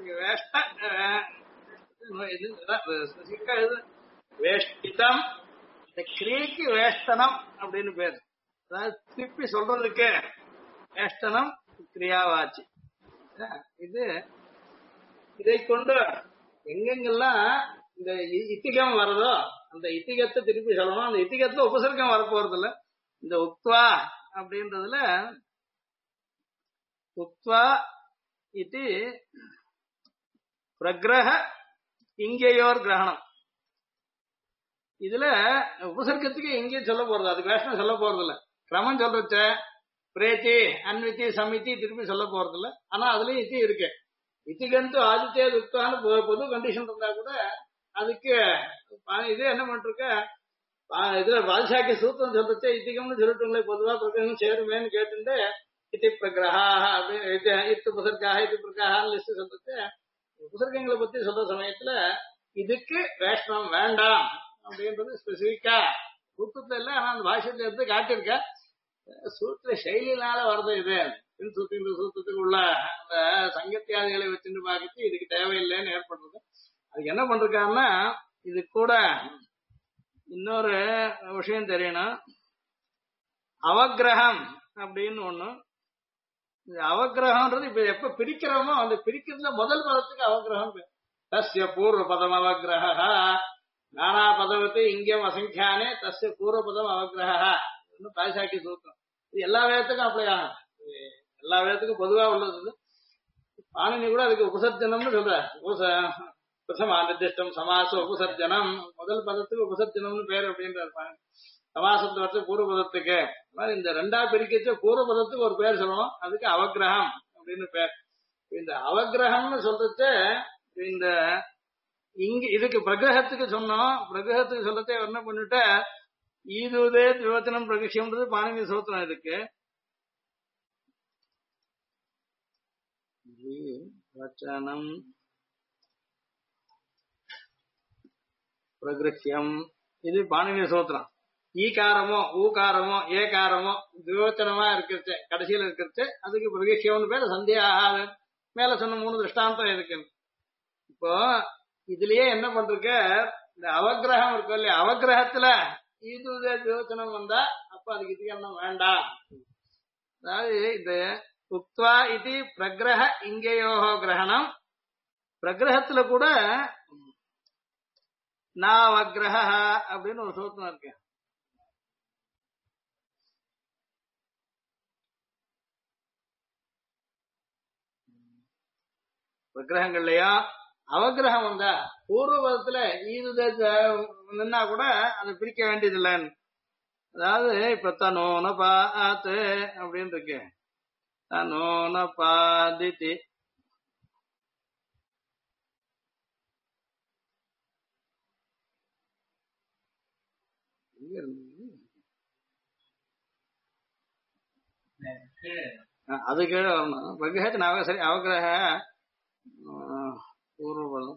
வேஷ்டிதம், இந்த கிரியைக்கு வேஷ்டனம் அப்படின்னு பேரு. அதாவது திருப்பி சொல்றதுக்கு வேஷ்டனம் கிரியாவாச்சு. இது இதை கொண்டு எங்கெங்கெல்லாம் இந்த இத்திகம் வருதோ அந்த இத்திகத்தை திருப்பி சொல்லணும். அந்த இத்திகத்துல உபசர்க்கம் வரப்போறது இல்ல. இந்த உக்வா அப்படின்றதுல உக்வா இது பிரகிரக இங்கேயோர் கிரகணம். இதுல உபசர்க்கத்துக்கு எங்கேயும் சொல்ல போறது, அதுக்கு வேஷம் சொல்ல போறது இல்ல. கிரமம் சொல்றச்ச பிரேத்தி அன்வித்தி சமித்தி திருப்பி சொல்ல போறது இல்ல. ஆனா அதுலயும் இத்தி இருக்கு. இத்திகந்து ஆதித்ய துக்கான்னு பொது கண்டிஷன் இருந்தா கூட அதுக்கு இது என்ன பண்ணிருக்க, இதுல பாதுஷாக்கிய சூத்திரம் சொல்றச்ச இத்திகம்னு சொல்லிட்டுங்களே, பொதுவா பிரகிரகம் சேருமேன்னு கேட்டு இத்தி பிரகிரகா அப்படின்னு இத்து புசர்காக இத்தி பிரகான்னு லிஸ்ட் சொல்றச்சு. புசர்க்கங்களை பத்தி சொல்ற சமயத்துல இதுக்கு வேஷ்டம் வேண்டாம் அப்படின்றது ஸ்பெசிபிக்கா சூத்திரத்துல இல்ல, ஆனா அந்த பாஷ்யத்துல எடுத்து காட்டியிருக்க. சூத்திர செயலினால வருது இது. சூத்திரத்துக்கு உள்ள அந்த சங்கத்தியாதிகளை வச்சுட்டு பார்த்துட்டு இதுக்கு தேவையில்லைன்னு ஏற்படுறது. அதுக்கு என்ன பண்றாருன்னா, இது கூட இன்னொரு விஷயம் தெரியணும். அவக்கிரகம் அப்படின்னு ஒண்ணு. இந்த அவக்கிரகம்ன்றது இப்ப எப்ப பிரிக்கிறோமோ அந்த பிரிக்கிறதுல முதல் பதத்துக்கு அவக்கிரகம். தஸ்ய பூர்வ பதம் அவக்கிரக நானா பதவத்தை இங்கம் அசங்கியானே தஸ்ய பூர்வ பதம் அவக்கிரக பாதுஷாக்கிய சூத்திரம். இது எல்லா வேதத்துக்கும் அப்ளை ஆகும். எல்லா வேதத்துக்கும் பொதுவா உள்ளது. பாணினி கூட அதுக்கு உபசர்ஜனம்னு சொல்ற. பிரசமா நிர்திஷ்டம் சமாச உபசர்ஜனம், முதல் பதத்துக்கு உபசர்ஜனம்னு பேர் அப்படின்றாரு. சமாசத்தை வச்சு பூர்வ பதத்துக்கு இந்த 2ஆ பிரிக்கச்ச பூர்வ பதத்துக்கு ஒரு பேர் சொல்லணும், அதுக்கு அவக்கிரகம் அப்படின்னு பேர். இந்த அவக்கிரகம்னு சொல்றச்ச இந்த இங்க இதுக்கு பிரகிரகத்துக்கு சொன்னோம். பிரகிரகத்துக்கு சொல்லத்தே என்ன பண்ணிட்ட ஈதுதே விவச்சனம் பிரகிஷம்ன்றது பாணினி சூத்திரம். இதுக்கு வச்சனம் பிரகிருஷ்யம் இது பாணினி சூத்திரம். ஈகாரமோ ஊகாரமோ ஏகாரமோ விவச்சனமா இருக்கிறச்சு கடைசியில இருக்கிறச்சு அதுக்கு பிரகிஷ்யம்னு பேர். சந்தியாக மேல சொன்ன 3 திருஷ்டாந்தம் இருக்கு. இப்போ இதுலயே என்ன பண்றக்க இந்த அவக்கிரகம் இருக்கும் இல்லையா, அவக்கிரகத்துல ஈதுதே விவச்சனம் வந்தா அப்ப அதுக்கு இத்திகரணம் வேண்டாம். அதாவது இந்த உக்வா இது பிரகிரக இங்கேயோகோ கிரகணம். பிரகிரகத்துல கூட நாவக்கிரக அப்படின்னு ஒரு சூத்திரம் இருக்கு. விக்கிரகங்கள்லயா அவக்கிரகம் வந்தா பூர்வபதத்துல ஈதுதே நின்னா கூட அதை பிரிக்க வேண்டியது இல்லைன்னு. அதாவது இப்ப தனோன பாத்து அப்படின்னு இருக்கு. தனோன பாதித்தி அது கீழே வரணும். விக்கிரகத்தின் சரி அவக்கிரக பூர்வபதம்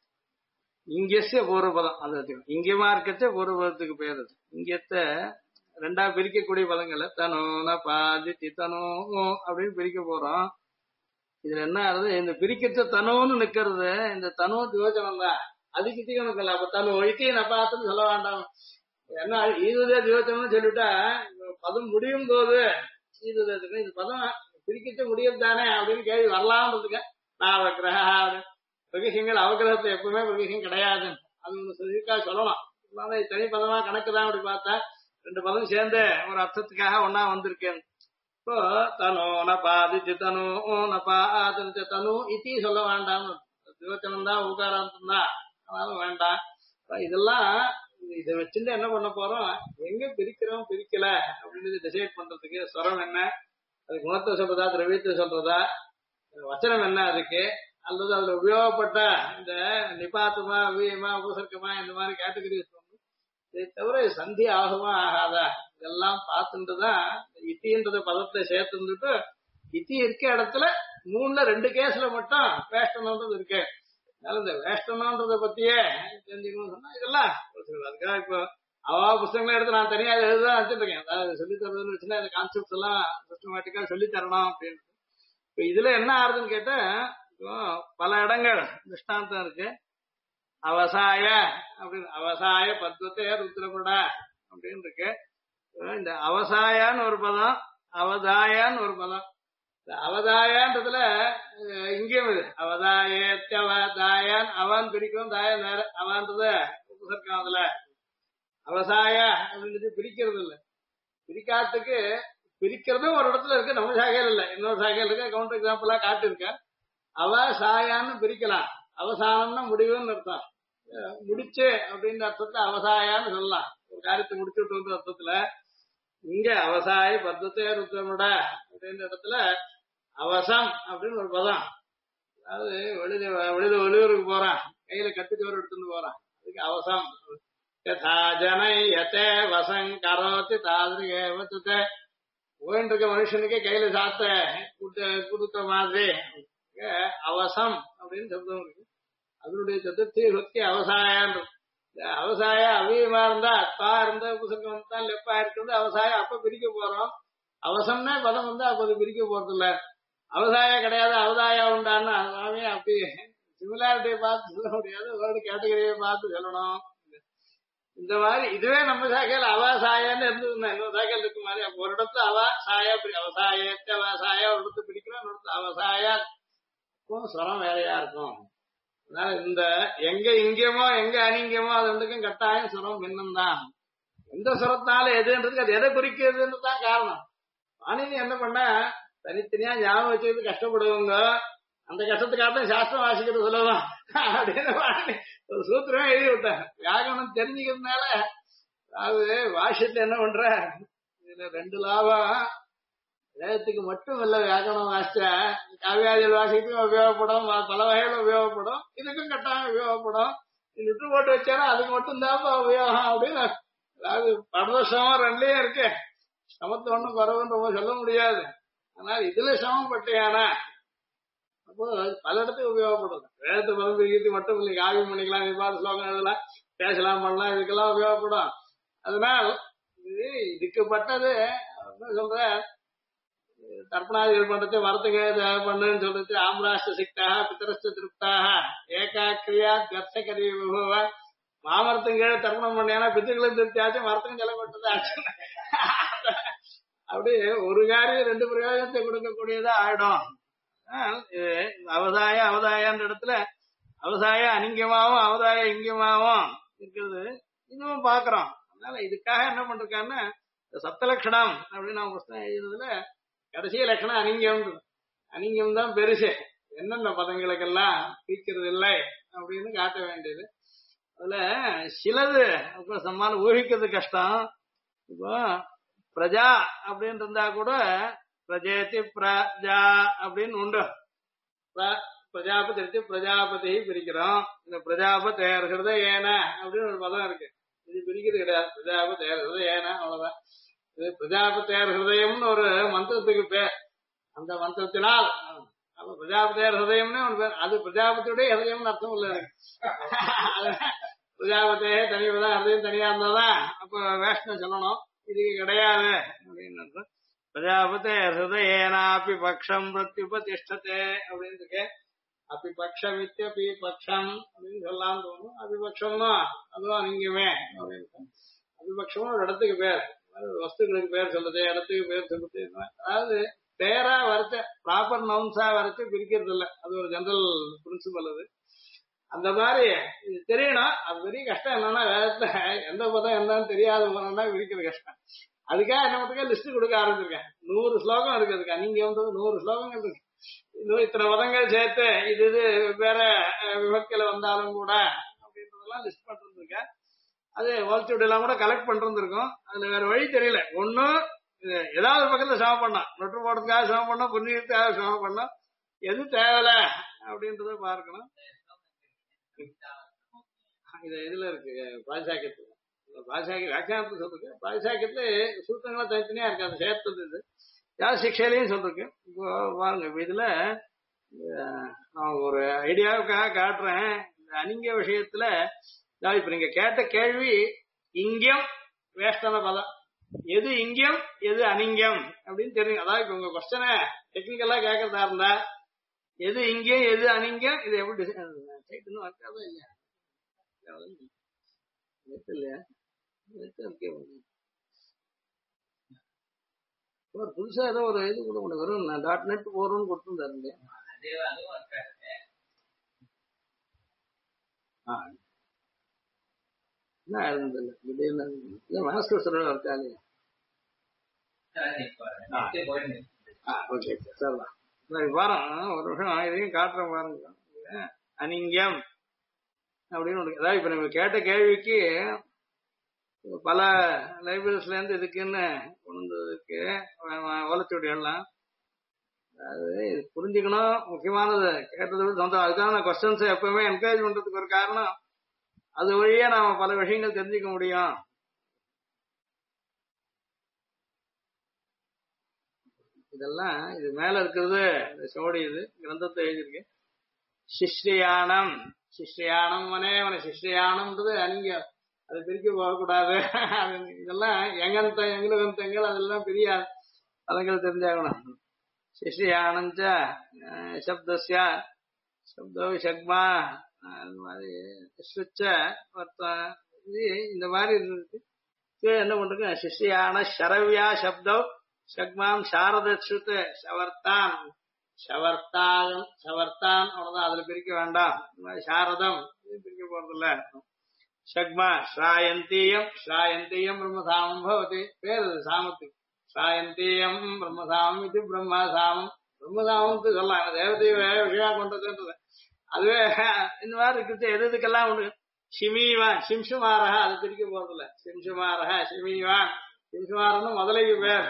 இங்கேசிய பூர்வபதம் அது இங்கமா இருக்கச்ச பூர்வபதத்துக்கு பேர். அது இங்கத்த ரெண்டா பிரிக்கக்கூடிய பதங்களை தனோன பாதி சித்தனோ அப்படின்னு பிரிக்க போறோம். இதுல என்ன ஆகுது, இந்த பிரிக்கிற தனுன்னு நிக்கிறது இந்த தனு தியோஜனம் தான். அதுக்கு தீவனம் இல்லை. அப்ப தனு ஒழிக்க நான் பார்த்துன்னு சொல்ல வேண்டாம். என்ன ஈதுதே தியோஜனம்னு சொல்லிட்டா பதம் முடியும் போது ஈதுதேத்துக்கு இது பதம் பிரிக்கிட்டு முடியும் தானே அப்படின்னு கேள்வி வரலாம்ன்றதுக்கு நான் வைக்கிறேன். பிரகிஷங்கள் அவகிரகத்தை எப்பவுமே பிரகிஷம் கிடையாது. அது ஒண்ணு சொல்லிக்கா சொல்லலாம். தனி பதமா கணக்கு தான் அப்படி பார்த்தா ரெண்டு பதம் சேர்ந்து ஒரு அர்த்தத்துக்காக ஒன்னா வந்திருக்கேன். இப்போ தனு நபாதி தனு நபா தனு இத்தி சொல்ல வேண்டாம். தியோச்சனம் தான் ஊகாராந்தம் தான், அதனால வேண்டாம். இதெல்லாம் இதை வச்சுட்டு என்ன பண்ண போறோம், எங்க பிரிக்கிறோம் பிரிக்கல அப்படின்னு டிசைட் பண்றதுக்கு ஸ்வரம் என்ன, அது குணத்தை சொல்றதா திரவியத்தை சொல்றதா, வச்சனம் என்ன அதுக்கு, அல்லது அதுல உபயோகப்பட்ட இந்த நிபாத்தமா வீயமா உபசர்க்கமா இந்த மாதிரி கேட்டகரிஸ் சொல்லணும். இதை தவிர சந்தி ஆகுமா ஆகாதா இதெல்லாம் பார்த்துட்டுதான் இத்தின்ற பதத்தை சேர்த்துட்டு இத்தி இருக்க இடத்துல 3ல 2 கேஸ்ல மட்டும் வேஷ்டனம்ன்றது இருக்கு. அதனால இந்த வேஷ்டனம்ன்றத பத்தியே தெரிஞ்சுக்கணும்னு சொன்னா இதெல்லாம் அதுக்காக இப்போ அவா புத்தகங்களை எடுத்து நான் தனியா எழுதான் வச்சுட்டு இருக்கேன். அதாவது சொல்லி தரதுன்னு வச்சுன்னா இந்த கான்செப்ட்ஸ் எல்லாம் சிஸ்டமேட்டிக்கா சொல்லி தரணும் அப்படின்னு. இப்ப இதுல என்ன ஆறுதுன்னு கேட்டா பல இடங்கள் திருஷ்டாந்தம் இருக்கு. அவசாய அப்படின்னு அவசாய பத்வத்தே ருத்ரகுட அப்படின்னு இருக்கு. இந்த அவசாயான்னு ஒரு பதம், அவதாயான்னு ஒரு பதம். இந்த அவதாயான்றதுல இங்கேயும் இது அவதாயத்யவதாயான் அவன் பிரிக்கும் தாயான் வேற அவன்றத உபசர்க்கம். அதுல அவசாய அப்படின்றது பிரிக்கிறது இல்லை. பிரிக்காததுக்கு பிரிக்கிறதும் ஒரு இடத்துல இருக்கு, நம்ம சாகையில் இல்லை, இன்னொரு சாகையில் இருக்கு. கவுண்டர் எக்ஸாம்பிளா காட்டிருக்கேன். அவசாயான்னு பிரிக்கலாம். அவசானம்னா முடிவுன்னு அர்த்தம். முடிச்சு அப்படின்ற அர்த்தத்துல அவசாயான்னு சொல்லலாம். ஒரு காரியத்தை முடிச்சு விட்டு அர்த்தத்துல இங்க அவசாய பத்தத்தை ருத்தமுட அப்படின்ற இடத்துல அவசம் அப்படின்னு ஒரு பதம். அதாவது வெளியூருக்கு போறான், கையில கட்டுச்சோறு எடுத்துட்டு போறான், அதுக்கு அவசம். ஜனை யத்தே வசம் கரோத்தி தாதிரிகே போயிட்டு இருக்க மனுஷனுக்கே கையில சாத்த கொடுத்த மாதிரி அவசம் அப்படின்னு சப்தம் இருக்கு. அதனுடைய சதுர்த்தி சுத்தி அவசாயம். அவசாய அவியமா இருந்தா அப்பா இருந்தா புசக்கம் தான் லெப்பா இருக்கிறது அவசாயம். அப்ப பிரிக்க போறோம். அவசம்னா பதம் வந்து அப்ப அது பிரிக்க போறது இல்ல. அவசாய கிடையாது அவதாயா உண்டான்னு அதனாலே அப்படி சிமிலாரிட்டியை பார்த்து சொல்ல முடியாது, வேர்டு கேட்டகரியை பார்த்து சொல்லணும். இந்த மாதிரி இதுவே நம்ம சாக்கையில அவசாயான்னு இருந்ததுன்னா இன்னொரு சாக்கையில் இருக்கு மாதிரி. அப்ப ஒரு இடத்துல அவசாய அவசாயத்தை அவசாய ஒரு இடத்துல பிடிக்கிறோம், ஒரு இடத்துல அவசாயா ஸ்வரம் வேறையா இருக்கும். அதனால இந்த எங்க இங்கேமோ எங்க அணிங்கமோ அது ரெண்டுக்கும் கட்டாயம் சுரம் பின்னம் தான். எந்த சுரத்தால எதுன்றதுக்கு அது எதை குறிக்கிறதுன்னு தான் காரணம். பாணினி என்ன பண்ண தனித்தனியா ஞாபகம் வச்சுக்கிறது கஷ்டப்படுவாங்க. அந்த கஷ்டத்துக்காக சாஸ்திரம் வாசிக்கிறது சொல்லலாம் அப்படின்னு பாணினி ஒரு சூத்திரமே எழுதி விட்டாங்க. வியாகரணம் தெரிஞ்சுக்கிறதுனால அது வாசியத்தை என்ன பண்ற இதுல 2 லாபம். வேதத்துக்கு மட்டும் இல்ல வியாக்கரணம் வாசிச்சா காவியாதிகள் வாசிக்கும் உபயோகப்படும், பல வகைகள் உபயோகப்படும், இதுக்கும் கட்டாயம் உபயோகப்படும். விட்டு போட்டு வச்சாரா அதுக்கு மட்டும் தான் உபயோகம் அப்படின்னு. அதாவது பரதசமம் 2லயும் இருக்கு. சமத்து ஒண்ணும் பரவன்னு ரொம்ப சொல்ல முடியாது. ஆனால் இதுல சமப்பட்டையானா அப்போ பல இடத்துக்கு உபயோகப்படும். வேதத்தை பதம் பிரிக்கிறது மட்டும் இல்லை, காவியம் பண்ணிக்கலாம், விவாத ஸ்லோகம் எழுதலாம், பேசலாம், பண்ணலாம், இதுக்கெல்லாம் உபயோகப்படும். அதனால் இதுக்கு பட்டது சொல்ற தர்ப்பணாதிகள் பண்றது வரத்துக்கு பண்ணுன்னு சொல்றது ஆம்ராஷ்ட சிக்தாக பித்தரஸ்த திருப்தாக ஏகாக்கிரியா கர்த்தகரி விபவ மாமரத்துக்கு தர்ப்பணம் பண்ணியானா பித்துக்களும் திருப்தியாச்சு, மரத்துக்கும் செலவு பட்டது ஆச்சு. அப்படி ஒரு காரியம் 2 பிரயோஜனத்தை கொடுக்கக்கூடியதா ஆயிடும். அவதாய அவதாயன்ற இடத்துல அவசாய அனிங்கமாவும் அவதாய இங்கமாவும் இருக்கிறது இதுவும் பாக்குறோம். அதனால இதுக்காக என்ன பண்றாங்கன்னா சப்தலட்சணம் அப்படின்னு நான் புத்தகம் எழுதுறதுல கடைசி லட்சணம் அனிங்கம். அனிங்கம் தான் பெருசு. என்னென்ன பதங்களுக்கெல்லாம் பிரிக்கிறது இல்லை அப்படின்னு காட்ட வேண்டியது. அதுல சிலது சம்மான ஊகிக்கிறது கஷ்டம். இப்போ பிரஜா அப்படின்னு இருந்தா கூட பிரஜேதி பிரஜா அப்படின்னு உண்டு. பிரஜாபதி பிரஜாபதி பிரிக்கிறோம். இந்த பிரஜாபதி இருக்கிறத ஏன அப்படின்னு ஒரு பதம் இருக்கு. இது பிரிக்கிறது கிடையாது. பிரஜாபதி இருக்கிறது ஏன அவ்வளவுதான். இது பிரஜாபதியார் ஹிருதயம்னு ஒரு மந்திரத்துக்கு பேர். அந்த மந்திரத்தினால் பிரஜாபதியார் ஹிருதயம்னு ஒரு பேர். அது பிரஜாபதியுடைய ஹிருதயம்னு அர்த்தம் இல்ல. பிரஜாபதியே தனியாதான் ஹிருதயம் தனியா இருந்தாதான் அப்ப வேஷ்ணம் சொல்லணும். இது கிடையாது அப்படின்னு. பிரஜாபதே ஹிருதயேனாபி பக்ஷம் பிரத்யுபதிஷ்டதே அப்படின்னு இருக்கு. அபிபக்ஷம் இத்தியபி பக்ஷம் அப்படின்னு சொல்லலாம்னு தோணும். அபிபக்ஷம்னா அதுவும் அனிங்கமே அப்படின்னு. அபிபக்ஷமும் ஒரு இடத்துக்கு பேர், வஸ்துக்களுக்கு பேர் சொல்லுது, இடத்துக்கு பேர் சொல்லுது. அதாவது பேரா வரைச்ச ப்ராப்பர் நவுன்ஸா வரைச்சு பிரிக்கிறது இல்லை. அது ஒரு ஜெனரல் பிரின்சிபல். அது அந்த மாதிரி இது தெரியணும். அது பெரிய கஷ்டம். என்னன்னா வேதத்துல எந்த பதம் என்னன்னு தெரியாத போனா பிரிக்கிறது கஷ்டம். அதுக்காக என்ன மட்டும் லிஸ்ட் கொடுக்க ஆரம்பிச்சிருக்கேன். 100 ஸ்லோகம் இருக்கு. அதுக்கு நீங்க வந்து 100 ஸ்லோகங்கள் இருக்கு. இன்னும் இத்தனை பதங்கள் சேர்த்து இது வேற விபக்தியில வந்தாலும் கூட அப்படின்றதெல்லாம் லிஸ்ட் பண்றதுருக்கேன். அது வால்டியூட் எல்லாம் கூட கலெக்ட் பண்றதுருக்கும். அதுல வேற வழி தெரியல. ஒன்னும் ஏதாவது பக்கத்துல சிரமம் பண்ணோம், நொட்டு போடுறதுக்காக சிரமம் பண்ணோம், புண்ணியத்துக்காக சிரமம் பண்ணோம். எது தேவையில்ல அப்படின்றத பார்க்கணும். இது இதுல இருக்கு பாஜாக்கியத்துல. பாஜாக்கி வியாக்கியானத்துல சொல்லிருக்கு. பாஜாக்கியத்துல சூத்திரங்களா தனித்தனியா இருக்கு. அது சேர்த்தது இது யார் சிக்ஷையிலையும் சொல்லிருக்கு. இப்போ பாருங்க, இப்ப இதுல நான் ஒரு ஐடியாவுக்காக காட்டுறேன். இந்த அனிங்க விஷயத்துல இப்ப நீங்க கேட்ட கேள்வி இங்கம் வேஷ்டன பதம், எது இங்கம் எது அனிங்கம் அப்படின்னு தெரியும். அதாவது இப்ப உங்க கொஸ்டனை டெக்னிக்கலா கேட்கறதா இருந்தா எது இங்கம் எது அனிங்கம், இது எப்படி இன்னும் வைக்காதா இல்லையா இல்லையா புதுசா ஏதோ ஒரு இது கூட ஒண்ணு வரும். .net போறோம்னு கொடுத்துருந்தாரு இல்லையா? என்ன இருந்தது திடீர்னு மாஸ்டர் சொல்ல இருக்காங்க. ஓகே சார், பாருங்க ஒரு நிமிஷம் இதையும் காட்டுறேன் பாருங்க. அனிங்கம் அப்படின்னு ஒன்று. அதாவது இப்ப நம்ம கேட்ட கேள்விக்கு பல லைப்ரரிஸ்ல இருந்து இதுக்குன்னு கொண்டு வந்ததுக்கு ஓலச்சுவடிகள்லாம் அது புரிஞ்சுக்கணும். முக்கியமானது கேட்டதை விட சொந்தம். அதுக்கான கொஸ்டின்ஸை எப்பவுமே என்கரேஜ் பண்றதுக்கு ஒரு காரணம், அது வழியா நாம பல விஷயங்கள் தெரிஞ்சுக்க முடியும். இதெல்லாம் இது மேல இருக்கிறது சோடி. இது கிரந்தத்தை எழுதியிருக்கு. சிஷ்யானம், சிஷ்யானம் மனேவன சிஷ்யானம்ன்றது அனிங்க, அது பிரிக்க போகக்கூடாது. இதெல்லாம் எங்களுகந்தங்கள் அதெல்லாம் பெரிய பதங்கள் தெரிஞ்சாகணும். சிஷ்யானஞ்ச சப்தஸ்யா சப்தோ சக்மா அது மாதிரி இந்த மாதிரி இருக்கு. என்ன பண்றது, சிஷ்யான சரவ்யா சப்தம் சக்மாம் சாரதஸ்ருத் சவர்த்தான் சவர்த்தான் சவர்த்தான் அவ்வளவுதான். அதுல பிரிக்க வேண்டாம். சாரதம் பிரிக்க போறதில்ல. சக்மா ஸ்ராயந்தீயம், ஸ்ராயந்தீயம் பிரம்மசாமம் பவதி. பேர் சாமத்துக்கு ஸ்ராயந்தீயம் பிரம்மசாமம் இது பிரம்மசாமம். பிரம்மசாமத்துக்கு சொல்லலாம், தேவதைய விஷயம் கொண்டதுன்றது. அதுவே இந்த மாதிரி இருக்கிறது. எது இதுக்கெல்லாம் உண்டு. ஷிமீவான் சிம்சுமாரா, அது பிரிக்க போறதில்ல. சிம்சுமாரா சிமீவான், சிம்சுமாரன்னு முதலைக்கு பேர்.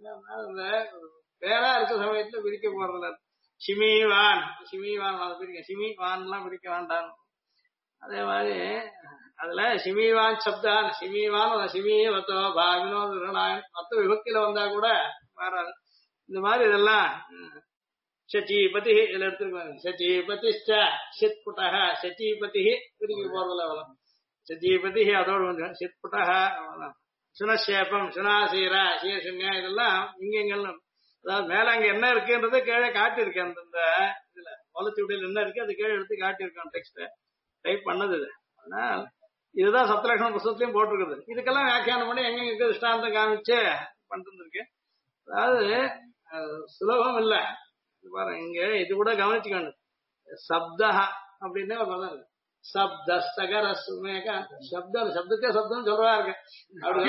பேரா இருக்க சமயத்துல பிரிக்க போறதில்ல. ஷிமீவான் ஷிமீவான் அதை பிரிக்க, ஷிமிவான் எல்லாம் பிரிக்க வேண்டாம். அதே மாதிரி அதுல ஷிமீவான் சப்தான் ஷிமீவான் ஷிமீவத்தோ பாவினோ மொத்த விபக்தியில வந்தா கூட மாறாது. இந்த மாதிரி இதெல்லாம் சச்சீபதி இதுல எடுத்துருக்காங்க. சச்சீபதி சித்புட்டக, சச்சீபதி பிரிக்க போறதில்ல. அவ்வளவு சச்சீபதி அதோடு வந்து சித்புட்டக, சுனசேபம் சுனாசீரா சீர்ஷன்யா இதெல்லாம் இங்கெங்கன்னு. அதாவது மேல அங்க என்ன இருக்குன்றது கீழே காட்டியிருக்கேன். அந்த இதுல வளர்ச்சியுடையில என்ன இருக்கு அது கீழே எடுத்து காட்டியிருக்கேன். டெக்ஸ்ட் டைப் பண்ணது இது. ஆனால் இதுதான் சப்தலட்சண புஸ்தகத்திலையும் போட்டிருக்குது. இதுக்கெல்லாம் வியாக்கியானம் பண்ணி எங்க இருக்கு திருஷ்டாந்தம் காமிச்சு பண்ணிருக்கு. அதாவது சுலபம் இல்ல. பாருங்க இங்க இது கூட கவனிச்சுக்கணும். சப்தா அப்படின்னு ஒரு பதம் இருக்கு. சப்த சகர சுமேக சப்தம், சப்தத்தே சப்தம் சொல்றா இருக்கு. அப்படி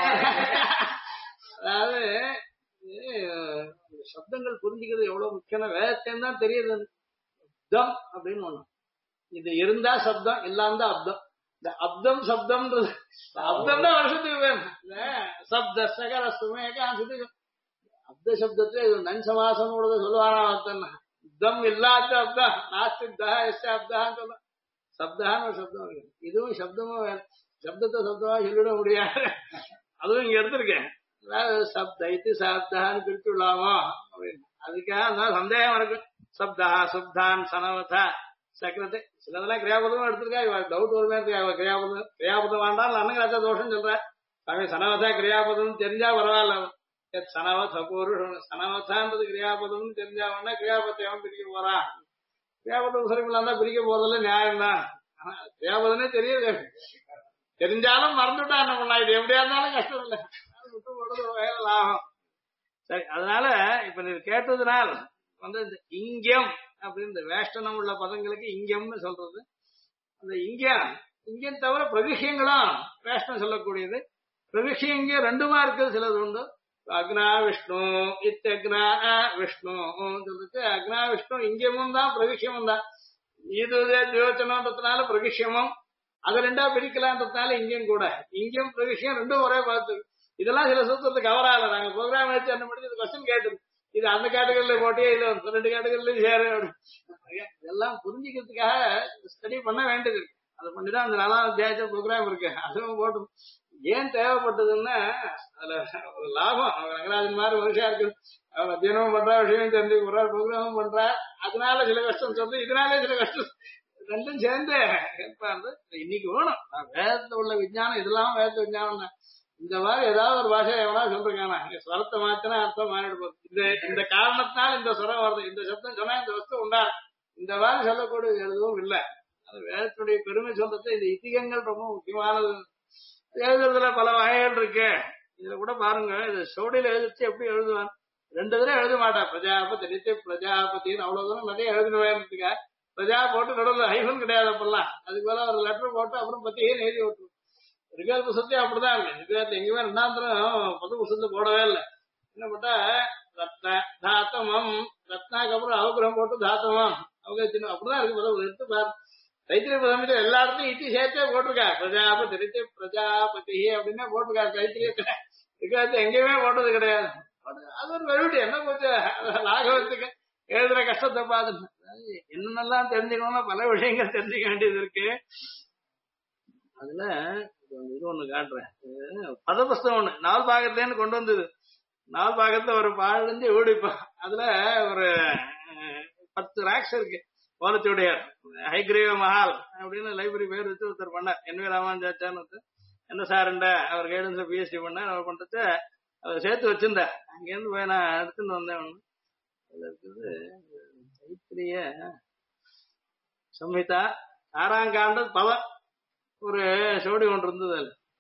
அதாவது சப்தங்கள் புரிஞ்சுக்கிறது எவ்வளவு முக்கியம். வேதத்தையும் தான் தெரியுது. அப்தம் அப்படின்னு ஒண்ணு, இது இருந்தா சப்தம், இல்லாம தான் அப்தம். இந்த அப்தம் சப்தம்ன்றது அப்தம் தான் வருஷத்துக்கு வேணும். சப்த சகர சுமேக அப்த சப்தத்துல இது நன் சமாசம் சொல்லுவானா அர்த்தம். அப்தம் இல்லாத அப்தம் நாஸ்தி அப்தான் சொல்ல. சப்தான்னு ஒரு சப்தம் இருக்கு. இதுவும் சப்தமும் வேணும். சப்தத்தை சப்தமா சொல்லிட முடியாது. அதுவும் இங்க எடுத்திருக்கேன். அதாவது சப்தைத்து சப்தான்னு பிரித்து விடலாமோ அப்படின்னு. அதுக்காக அதனால சந்தேகம் இருக்கு. சப்தா சுப்தான் சனவதா சக்கரத்தை சிலதெல்லாம் கிரியாபதமும் எடுத்திருக்கா. இவ டவுட் வருமே கிரியாபதம் வேண்டாம் அன்னங்க தோஷம் சொல்ற. சாமி சனவசா கிரியாபதம் தெரிஞ்சா பரவாயில்ல. சனவச பூருஷம் சனவசான்றது கிரியாபதம் தெரிஞ்சாவன்னா கிரியாபத்தை அவன் பிரிக்க போறான். கிரியாபதம் சரிமில்லாம பிரிக்க போறதில்ல, நியாயம் தான். ஆனா கிரியாபதனே தெரியுது, தெரிஞ்சாலும் மறந்துட்டா என்ன பண்ணலாம், இது எப்படியா இருந்தாலும் கஷ்டம் இல்லை, விட்டு போடுறது ஒரு வகையில லாபம். சரி, அதனால இப்ப நீ கேட்டதுனால் இந்த இங்கம் அப்படின்னு இந்த வேஷ்டனம் உள்ள பதங்களுக்கு இங்கம்னு சொல்றது. அந்த இங்கம் தவிர பிரவிஷயங்களும் வேஷ்டம் சொல்லக்கூடியது. பிரவிஷயங்க ரெண்டுமா இருக்குது, சிலது உண்டு. அக்னா விஷ்ணு இத்தக்னா விஷ்ணு சொல்லிட்டு அக்னா விஷ்ணு இங்கமும் தான் பிரவிஷயமும் தான். இது தியோச்சனம்ன்றதுனால பிரவிஷயமும் அது ரெண்டா பிரிக்கலான்றதுனால இங்கேயும் கூட இங்கேயும் பிரவிஷயம் ரெண்டும் ஒரே பார்த்து. இதெல்லாம் சில சூத்திரத்துக்கு கவர் ஆகல. நாங்க ப்ரோக்ராம் வச்சு அந்த முடிஞ்சு கொஸ்டின் கேட்டு இது அந்த கேட்டகரியில போட்டே இல்ல 2 கேட்டகரியிலும் சேரு. இதெல்லாம் புரிஞ்சுக்கிறதுக்காக ஸ்டடி பண்ண வேண்டியது இருக்கு. அதை பண்ணிதான் அந்த 4ஆம் அத்தியாயத்துல ப்ரோக்ராம் இருக்கு, அதுவும் போட்டு. ஏன் தேவைப்பட்டதுன்னா அதுல ஒரு லாபம். ரங்கராஜன் மாதிரி வருஷம் இருக்கு, அவர் அத்தியனமும் பண்றா, விஷயம் தெரிஞ்சு ப்ரோக்ராமும் பண்றா, அதனால சில கஷ்டம் சொல்றது, இதனாலே சில கஷ்டம் ரெண்டும் சேர்ந்து கேட்பாரு. இன்னைக்கு வேணும் வேதத்துல உள்ள விஞ்ஞானம், இதெல்லாம் வேதத்து விஞ்ஞானம் தான். இந்த மாதிரி ஏதாவது ஒரு பாஷை எவனா சொல்றாங்க, ஸ்வரத்தை மாத்தினா அர்த்தம் மாறிடு போகுது. இந்த காரணத்தினால இந்த சுரம் வருது, இந்த சப்தம் சொன்னா இந்த வஸ்து உண்டா, இந்த மாதிரி சொல்லக்கூடிய எழுதவும் இல்லை. அது வேதத்துடைய பெருமை சொல்றது. இந்த இத்திகங்கள் ரொம்ப முக்கியமானது. எழுதுறதுல பல வகைகள் இருக்கு. இதுல கூட பாருங்க, இது சோடியில எழுதிச்சு எப்படி எழுதுவான், 2 தடவை எழுத மாட்டா. பிரஜாபதி பிரஜாபதினு அவ்வளவு தூரம் நிறைய எழுதுனவேன்றதுக்கா பிரஜா போட்டு நடுவில் ஹைஃபன் கிடையாது. அப்பெல்லாம் அதுக்கு மேல ஒரு லெட்டர் போட்டு அப்புறம் பத்தியே எழுதி விட்டுரும். ரிகால் புத்தகத்தை அப்படிதான் இருக்கு. ரிகாலத்துல எங்கேயுமே 2ஆம் தரம் பொது புத்தகத்தை போடவே இல்லை. என்ன போட்டா ரத்ன தாத்தமம், ரத்னாக்கு அப்புறம் அவகிரகம் போட்டு தாத்தமம் அவங்க அப்படிதான் இருக்கு. பதவி எடுத்து பாரு, தைத்திரிய பதவியில எல்லா இடத்தையும் இட்டி சேர்த்தே போட்டிருக்கா. பிரஜாபதி பிரஜாபதி அப்படின்னே போட்டிருக்கா தைத்திரியத்துல. ரிகாலத்துல எங்கேயுமே போட்டது கிடையாது. அது ஒரு வெறுடி என்ன போச்சு லாகவத்துக்கு எழுதுற கஷ்டத்தை பார்த்து என்னென்னலாம் தெரிஞ்சுக்கணும்னா பல விஷயங்கள் தெரிஞ்சுக்க வேண்டியது இருக்கு. அதுல இது ஒண்ணு காட்டுறேன். பதபுஸ்தகம் ஒண்ணு 4 பாகத்துலேன்னு கொண்டு வந்தது. 4 பாகத்துல ஒரு பாழஞ்சு ஓடிப்பா. அதுல ஒரு 10 ரேக்ஸ் இருக்கு. ஓலச்சுடைய ஹைகிரீவ மஹால் அப்படின்னு லைப்ரரி பேர் வச்சு ஒருத்தர் பண்ணார், என் வி ராமானுஜாச்சான்னு. என்ன சாருண்ட அவர் கைடன்ஸ்ல பிஹெச்டி பண்ணார். அவர் பண்றது அதை சேர்த்து வச்சிருந்தேன். அங்கேருந்து போய் நான் எடுத்துட்டு வந்தேன். ஒண்ணு அதுல இருக்குது தைத்திரிய சம்ஹிதா 6ஆம் காண்ட பதம் ஒரு சோடி ஒன்று இருந்தது.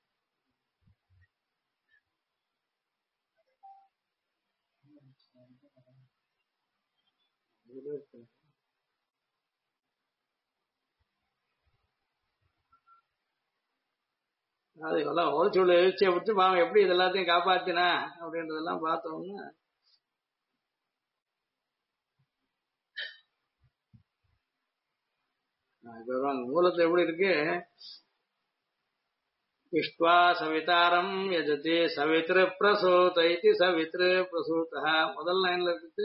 அது இதெல்லாம் ஓலச்சூழல் எழுச்சியை பிடிச்சி பாவம் எப்படி இது எல்லாத்தையும் காப்பாத்தினா அப்படின்றதெல்லாம் பார்த்தோம்னா மூலத்துல எப்படி இருக்கு. இஷ்ட்வா சவிதாரம் யஜதி சவித்ரு பிரசூத இது சவித்ரு பிரசூதா முதல் லைன்ல இருக்கு.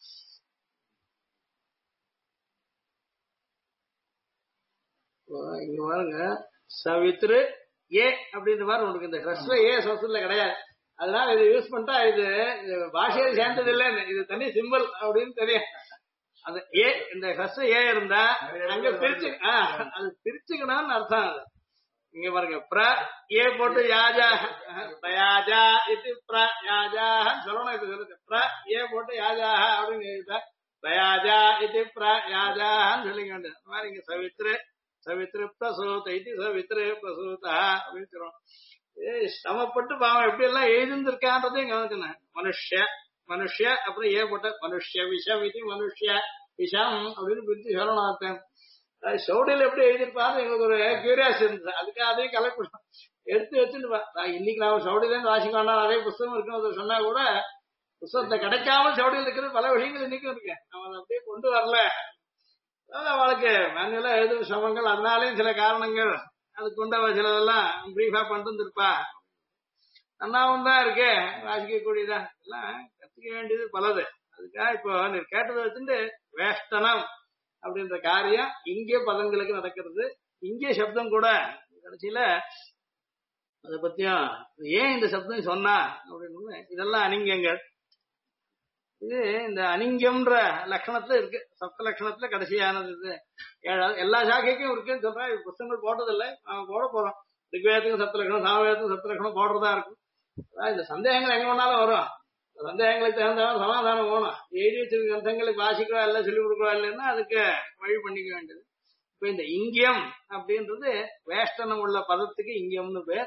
இங்க பாருங்க, சவித்ரு ஏ அப்படின்ற மாதிரி உனக்கு இந்த ஹ்ரஸ்வ ஏ சோசல்ல கிடையாது. அதனால இது யூஸ் பண்ணிட்டா இது பாஷையில் சேர்ந்தது இல்லைன்னு, இது தனி சிம்பிள் அப்படின்னு தெரியும். அது ஏ இந்த ஹ்ரஸ்வ ஏ இருந்தா அங்க பிரிச்சு அது பிரிச்சுக்கணும்னு அர்த்தம். அது இங்க பாருங்க, பிர ஏ போட்டு யாஜா பிரயாஜா இது பிரயாஜான்னு சொல்லணும். இது சொல்லுங்க, பிர ஏ போட்டு யாஜாஹ அப்படின்னு எழுதிட்டா பிரயாஜா இது பிரயாஜான்னு சொல்லிக்க வேண்டியது. அந்த மாதிரி இங்க சவித்ரு சவித்ரு பிரசூத இது சவித்ரு பிரசூதா அப்படின்னு சொல்லணும். சிரமப்பட்டு பாவம் எப்படி எல்லாம் எழுதிருக்கான்றதையும் கவனிக்கணும். மனுஷ்ய அப்புறம் ஏ போட்ட மனுஷ்ய விஷம் இது மனுஷ்ய விஷம் அப்படின்னு பிரிச்சு சொல்லணும். அர்த்தம் சௌடியில் எப்படி எழுதியிருப்பாரு எங்களுக்கு ஒரு கியூரியாசிட்டி இருந்தது. அதுக்காக அதையும் கலெக்ட் பண்ணோம், எடுத்து வச்சுட்டு இன்னைக்கு நாம சௌடியிலேருந்து வாசிக்க வேண்டாம், நிறைய புத்தகம் இருக்குன்னு சொன்னா கூட புத்தகத்தை கிடைக்காம சௌடியில் இருக்கிறது பல விஷயங்கள் இன்னைக்கும் இருக்கு. நம்ம அதை அப்படியே கொண்டு வரல. அவளுக்கு மேனுவலா எழுதும் சிரமங்கள், அதனாலேயும் சில காரணங்கள் அது கொண்ட சிலதெல்லாம் பிரீஃபா பண்ணிட்டு இருப்பா. நன்னாவும் தான் இருக்கு, வாசிக்கக்கூடியதா எல்லாம் கத்துக்க வேண்டியது பலது. அதுக்காக இப்போ நீ கேட்டதை வச்சுட்டு வேஷ்டனம் அப்படின்ற காரியம் இங்கே பதங்களுக்கு நடக்கிறது. இங்கே சப்தம் கூட கடைசியில அதை பத்தியும் ஏன் இந்த சப்தம் சொன்னா அப்படின்னு இதெல்லாம் அணிங்கங்கள். இது இந்த அணிங்கம்ன்ற லட்சணத்துல இருக்கு, சப்த லட்சணத்துல கடைசியானது. இது 7வது எல்லா சாக்கைக்கும் இருக்குன்னு சொல்றேன். புத்தகங்கள் போட்டதில்லை, நாம போட போறோம். ரிக்வேதத்துக்கும் சப்தலட்சணம் சாமவேதத்துக்கும் சப்தலட்சணம் போடுறதா இருக்கும். அதாவது இந்த சந்தேகங்கள் எங்க வேணாலும் வரும். சந்தேகங்களுக்கு தகுந்தவன் சமாதானம் போகணும். எழுதி வச்சிருக்க கிரந்தங்களுக்கு வாசிக்கவா இல்லை சொல்லிக் கொடுக்கவா இல்லைன்னா அதுக்கு வழி பண்ணிக்க வேண்டியது. இப்ப இந்த இங்கியம் அப்படின்றது வேஷ்டனம் உள்ள பதத்துக்கு இங்கியம்னு பேர்.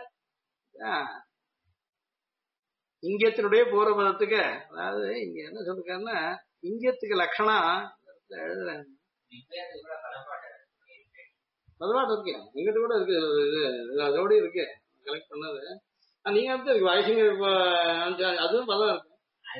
இங்கியத்தினுடைய பூர்வ பதத்துக்கு, அதாவது இங்க என்ன சொல்லிருக்காருன்னா இங்கியத்துக்கு லட்சணம் எழுதுறேன். பதவாட்டம் இருக்கு, எங்கிட்ட கூட இருக்கு, அதோட இருக்கு கலெக்ட் பண்ணது. நீங்க வந்து வயசுங்க அதுவும் பதம் இருக்கு.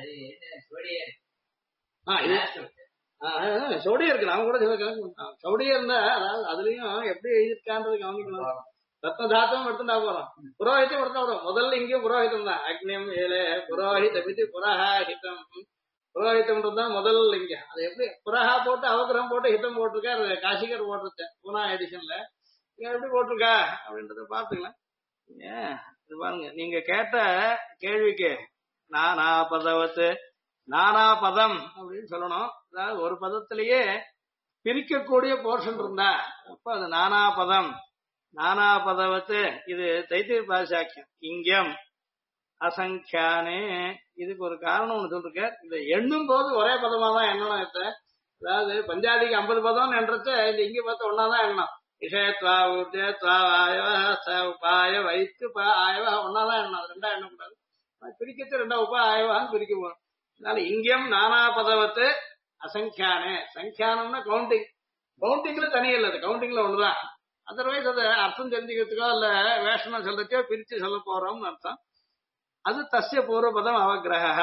சௌடியா இருக்கு. நான் கூட சில கணக்கு சௌடியா இருந்தா அதாவது அதுலயும் எப்படி எழுதிருக்கான்றது கவனிக்கணும். ரத்னதாத்தம் எடுத்துட்டா போறோம், புரோஹிதம் எடுத்தா வரும். முதல்ல இங்கேயும் புரோஹிதம் தான். அக்னியம் ஏழு புரோஹிதமிதி புரஹிதம். புரோஹிதம்ன்றதுதான் முதல் இங்க. அது எப்படி புரஹா போட்டு அவகிரகம் போட்டு ஹிதம் போட்டிருக்காரு காசிகர் போட்டிருக்கேன் பூனா எடிஷன்ல. இங்க எப்படி போட்டிருக்கா அப்படின்றத பாத்துக்கலாம். இது பாருங்க, நீங்க கேட்ட கேள்விக்கு நானா பதவத்து நானா பதம் அப்படின்னு சொல்லணும். அதாவது ஒரு பதத்திலேயே பிரிக்கக்கூடிய போர்ஷன் இருந்தா அப்ப அது நானா பதம். நானா பதவத்து இது தைத்திரிய பாசாக்கியம். இங்கம் அசங்கியானே. இதுக்கு ஒரு காரணம் ஒண்ணு சொல்லிருக்க. இதை எண்ணும் போது ஒரே பதமா தான் எண்ணணும். அதாவது பஞ்சாதிக்கு 50 பதம் என்றச்ச இந்த இங்க பார்த்து ஒன்னாதான் எண்ணணும். விஷயத்வா ஊர்ஜத்வா உபாய வைத்து ஆயவா ஒன்னாதான் எண்ணணும். அது ரெண்டா எண்ணக்கூடாது. பிரிக்கிறது ரெண்டா உபா ஆயவான்னு பிரிக்க போறோம். அதனால இங்கேயும் நானா பதவத்து அசங்கியானே. சங்கியானம்னா கவுண்டிங். கவுண்டிங்ல தனி இல்லை, அது கவுண்டிங்ல ஒண்ணுதான். அதர்வைஸ் அதை அர்த்தம் தெரிஞ்சுக்கிறதுக்கோ இல்ல வேஷனம் சொல்றதுக்கோ பிரிச்சு சொல்ல போறோம்னு அர்த்தம். அது தஸ்ய பூர்வபதம் அவகிரக.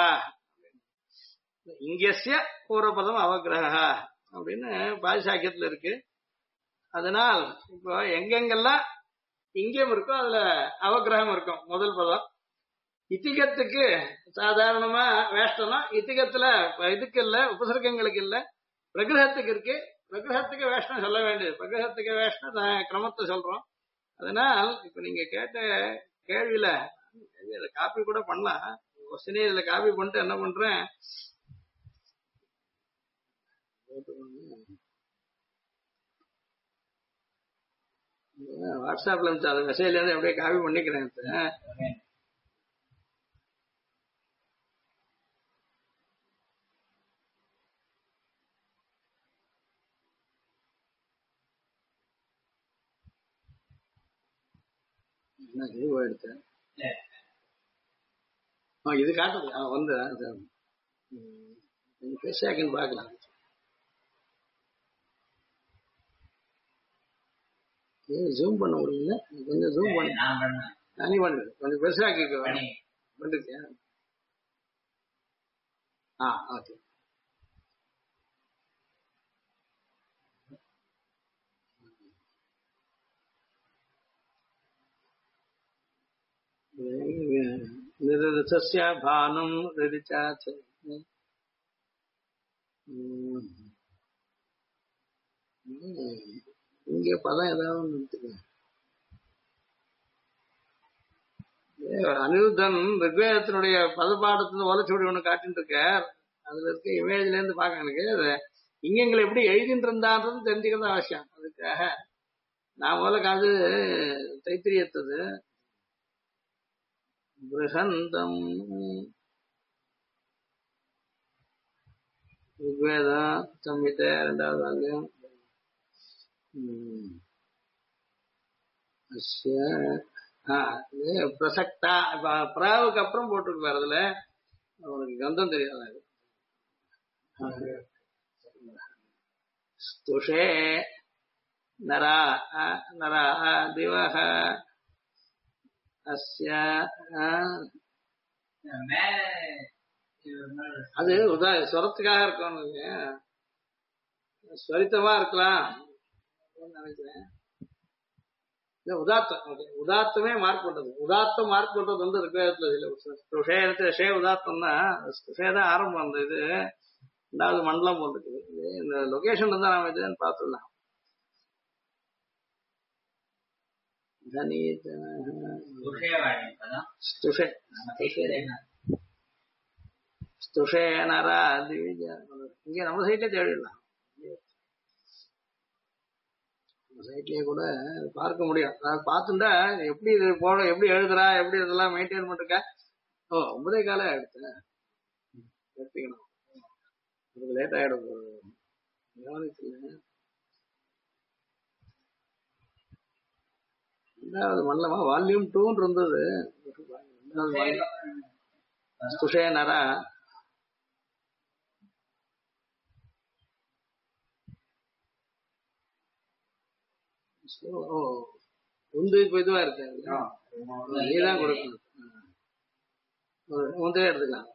இங்கஸ்ய பூர்வபதம் அவகிரக அப்படின்னு பாதிசாக்கியத்துல இருக்கு. அதனால் இப்போ எங்கெங்கெல்லாம் இங்கேயும் இருக்கும் அதுல அவகிரகம் இருக்கும் முதல் பதம். இத்திகத்துக்கு சாதாரணமா வேஷ்டனம், இத்திகத்துல இதுக்கு இல்ல, உபசர்க்கங்களுக்கு இல்ல, பிரகிரகத்துக்கு இருக்கு. பிரகிரகத்துக்கு வேஷ்டம் சொல்ல வேண்டியது. பிரகிரகத்துக்கு வேஷ்டம் கிரமத்தை சொல்றோம். அதனால் இப்ப நீங்க கேட்ட கேள்வியில காப்பி கூட பண்ணலாம். கொஸ்டினே இதுல காப்பி பண்ணிட்டு என்ன பண்றேன், வாட்ஸ்அப்ல இருந்துச்சு அது மெசேஜ்ல இருந்து அப்படியே காப்பி பண்ணிக்கிறேன். எடுத்தேன் இது காட்டுது வந்து பெருசாக்குன்னு பாக்கலாம். ஜூம் பண்ண முடியல, கொஞ்சம் ஜூம் பண்ணி நானே பண்ணுறேன். கொஞ்சம் பெருசாக்கி பண்ணிருக்கியா? ஓகே. நிரசஸ்ய பானம் ரிச்சாச்சு. இங்க பதம் ஏதாவது அனிருத்தன் ரிக்வேதத்தினுடைய பதப்பாடத்துல ஓலைச்சுவடி ஒண்ணு காட்டிட்டு இருக்கார். அதுல இருக்க இமேஜ்ல இருந்து பாக்க எனக்கு இங்கங்களை எப்படி எழுதிட்டு இருந்தான்றது தெரிஞ்சுக்கிறது அவசியம். அதுக்காக நான் முதல்ல அது தைத்திரியத்தது பிருஹந்தம் ரிக்வேதம் சம்ஹிதை 2வது வால்யம். பிரசக்தா பிராவுக்கு அப்புறம் போட்டிருப்பாரு. அதுல அவனுக்கு கந்தம் தெரியாது. ஸ்துஷே நரா நரா திவஹ அஸ்ய. அது ஸ்வரத்துக்காக இருக்கும், ஸ்வரித்தமா இருக்கலாம் நினைக்கிறேன். உதாத்தம் உதாத்தமே மார்க் பண்றது. உதாத்தம் மார்க் பண்றது வந்து ரிக்வேதத்துல ஷே உதாத்தம்னா ஷே தான் ஆரம்பம். அந்த இது 2வது மண்டலம் போட்டுருக்கு. இந்த லொகேஷன் இருந்தா நாம இதுன்னு பார்த்துடலாம். ஸ்துஷே நரா திவிஜ. இங்க நம்ம சைட்ல தேடிடலாம். சைட்லயே கூட பார்க்க முடியும். பார்த்துட்டா எப்படி இது போட, எப்படி எழுதுறா, எப்படி இதெல்லாம் மெயின்டைன் பண்ணிருக்கா. ஓ 9:15 எடுத்தேன், எடுத்துக்கணும். அதுக்கு லேட் ஆயிடும். ரெண்டாவது மல்லமா வால்யூம் 2 இருந்தது. சுஷேனரா உந்து இப்ப இதுவா இருக்கு. நீதான் கொடுக்கணும். முந்தைய எடுத்துக்கலாம்.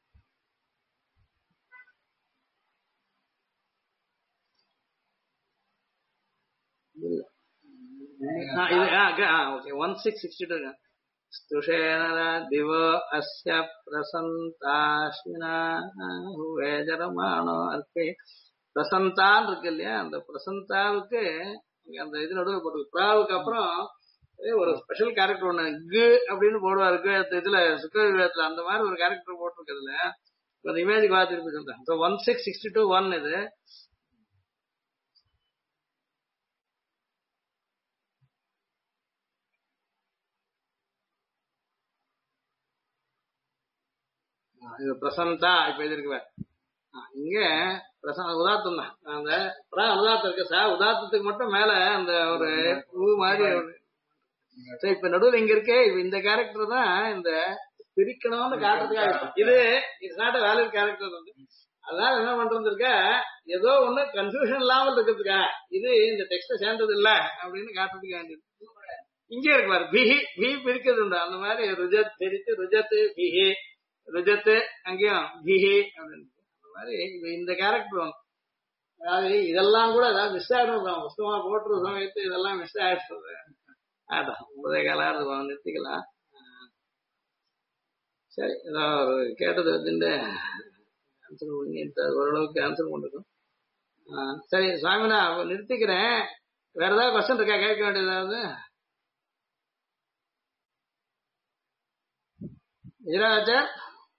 ஓகே 1662 స్తుషేనర దివ అస్య ప్రసంతాశ్వినా వేజరమాణో அர்ப்பே. பிரசந்தான் இருக்கு இல்லையா, அந்த பிரசந்தாவுக்கு அந்த இது நடுவில் போட்டு பிராவுக்கு அப்புறம் ஒரு ஸ்பெஷல் கேரக்டர் ஒண்ணு கு அப்படின்னு போடுவாரு. இதுல சுக்கரத்துல அந்த மாதிரி ஒரு கேரக்டர் போட்டிருக்கிறதுல அந்த இமேஜ் பார்த்துட்டு சொல்றேன். 1662 இது. இது பிரசந்தா இப்ப இது இருக்குவேன். இங்க உதாத்தம் தான். அந்த உதாத்தம் இருக்கு சார், உதாத்தத்துக்கு மட்டும் மேல அந்த ஒரு பூ மாதிரி இப்ப நடுவில் இங்க இருக்கு. இந்த கேரக்டர் தான் இந்த பிரிக்கணும்னு காட்டுறதுக்காக. இது it's not a valid character வந்து. அதான் என்ன பண்றது இருக்க, ஏதோ ஒண்ணு கன்ஃபியூஷன் இல்லாமல் இருக்கிறதுக்கா இது இந்த டெக்ஸ்ட சேர்ந்தது இல்ல அப்படின்னு காட்டுறதுக்கு வேண்டியது. இங்க இருக்கு பாரு, பிஹி பி பிரிக்கிறது உண்டு. அந்த மாதிரி ருஜத் பிரித்து ருஜத்து பிஹி, ருஜத்து அங்கேயும் பிஹி அப்படின்னு. அந்த மாதிரி இந்த கேரக்டர் ஒன்று. அதாவது இதெல்லாம் கூட ஏதாவது மிஸ் ஆயிடும். புஸ்தகமா போட்டுற சமயத்து இதெல்லாம் மிஸ் ஆயிடுறது. ஆட்டம் 9:15 நிறுத்திக்கலாம். சரி, ஏதாவது ஒரு கேட்டது வந்து ஆன்சர் பண்ணி ஓரளவுக்கு ஆன்சர் பண்ணிருக்கோம். சரி சுவாமினா நிறுத்திக்கிறேன். வேற ஏதாவது கொஸ்டின் இருக்கா, கேட்க வேண்டியது ஏதாவது? விஜயராஜர்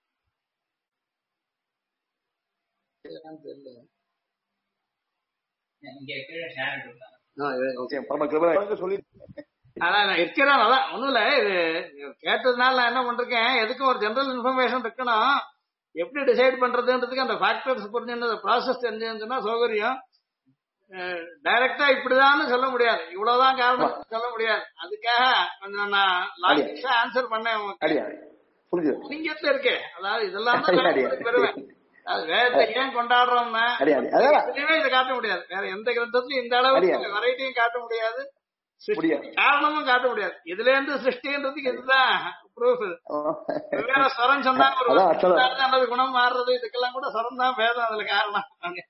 இருக்கிறான். அதான் ஒண்ணும் இல்ல, இது கேட்டதுனால நான் என்ன பண்றேன், எதுக்கும் ஒரு ஜெனரல் இன்ஃபர்மேஷன் இருக்கணும். எப்படி டிசைட் பண்றதுன்றதுக்கு அந்த ஃபேக்டர்ஸ் புரிஞ்சு ப்ராசஸ் தெரிஞ்சுன்னா சௌகரியம். டைரக்டா இப்படிதான் சொல்ல முடியாது, இவ்வளவுதான் காரணம் சொல்ல முடியாது. அதுக்காக கொஞ்சம் நான் லாஜிக்கா ஆன்சர் பண்ணேன். லிங்கத்துல இருக்கே, அதாவது இதெல்லாம் தான் பெறுவேன். அது வேதத்தை ஏன் கொண்டாடுறோம்னா இதை காட்ட முடியாது. வேற எந்த கிரந்தத்திலும் இந்த அளவுக்கு வெரைட்டியும் காட்ட முடியாது, காரணமும் காட்ட முடியாது. இதுல இருந்து சிருஷ்டின்றதுக்கு இதுதான் ப்ரூஃப். வேற ஸ்வரம் சொன்னா அல்லது குணம் மாறுறது, இதுக்கெல்லாம் கூட ஸ்வரம் தான் வேதம் அதுல காரணம்.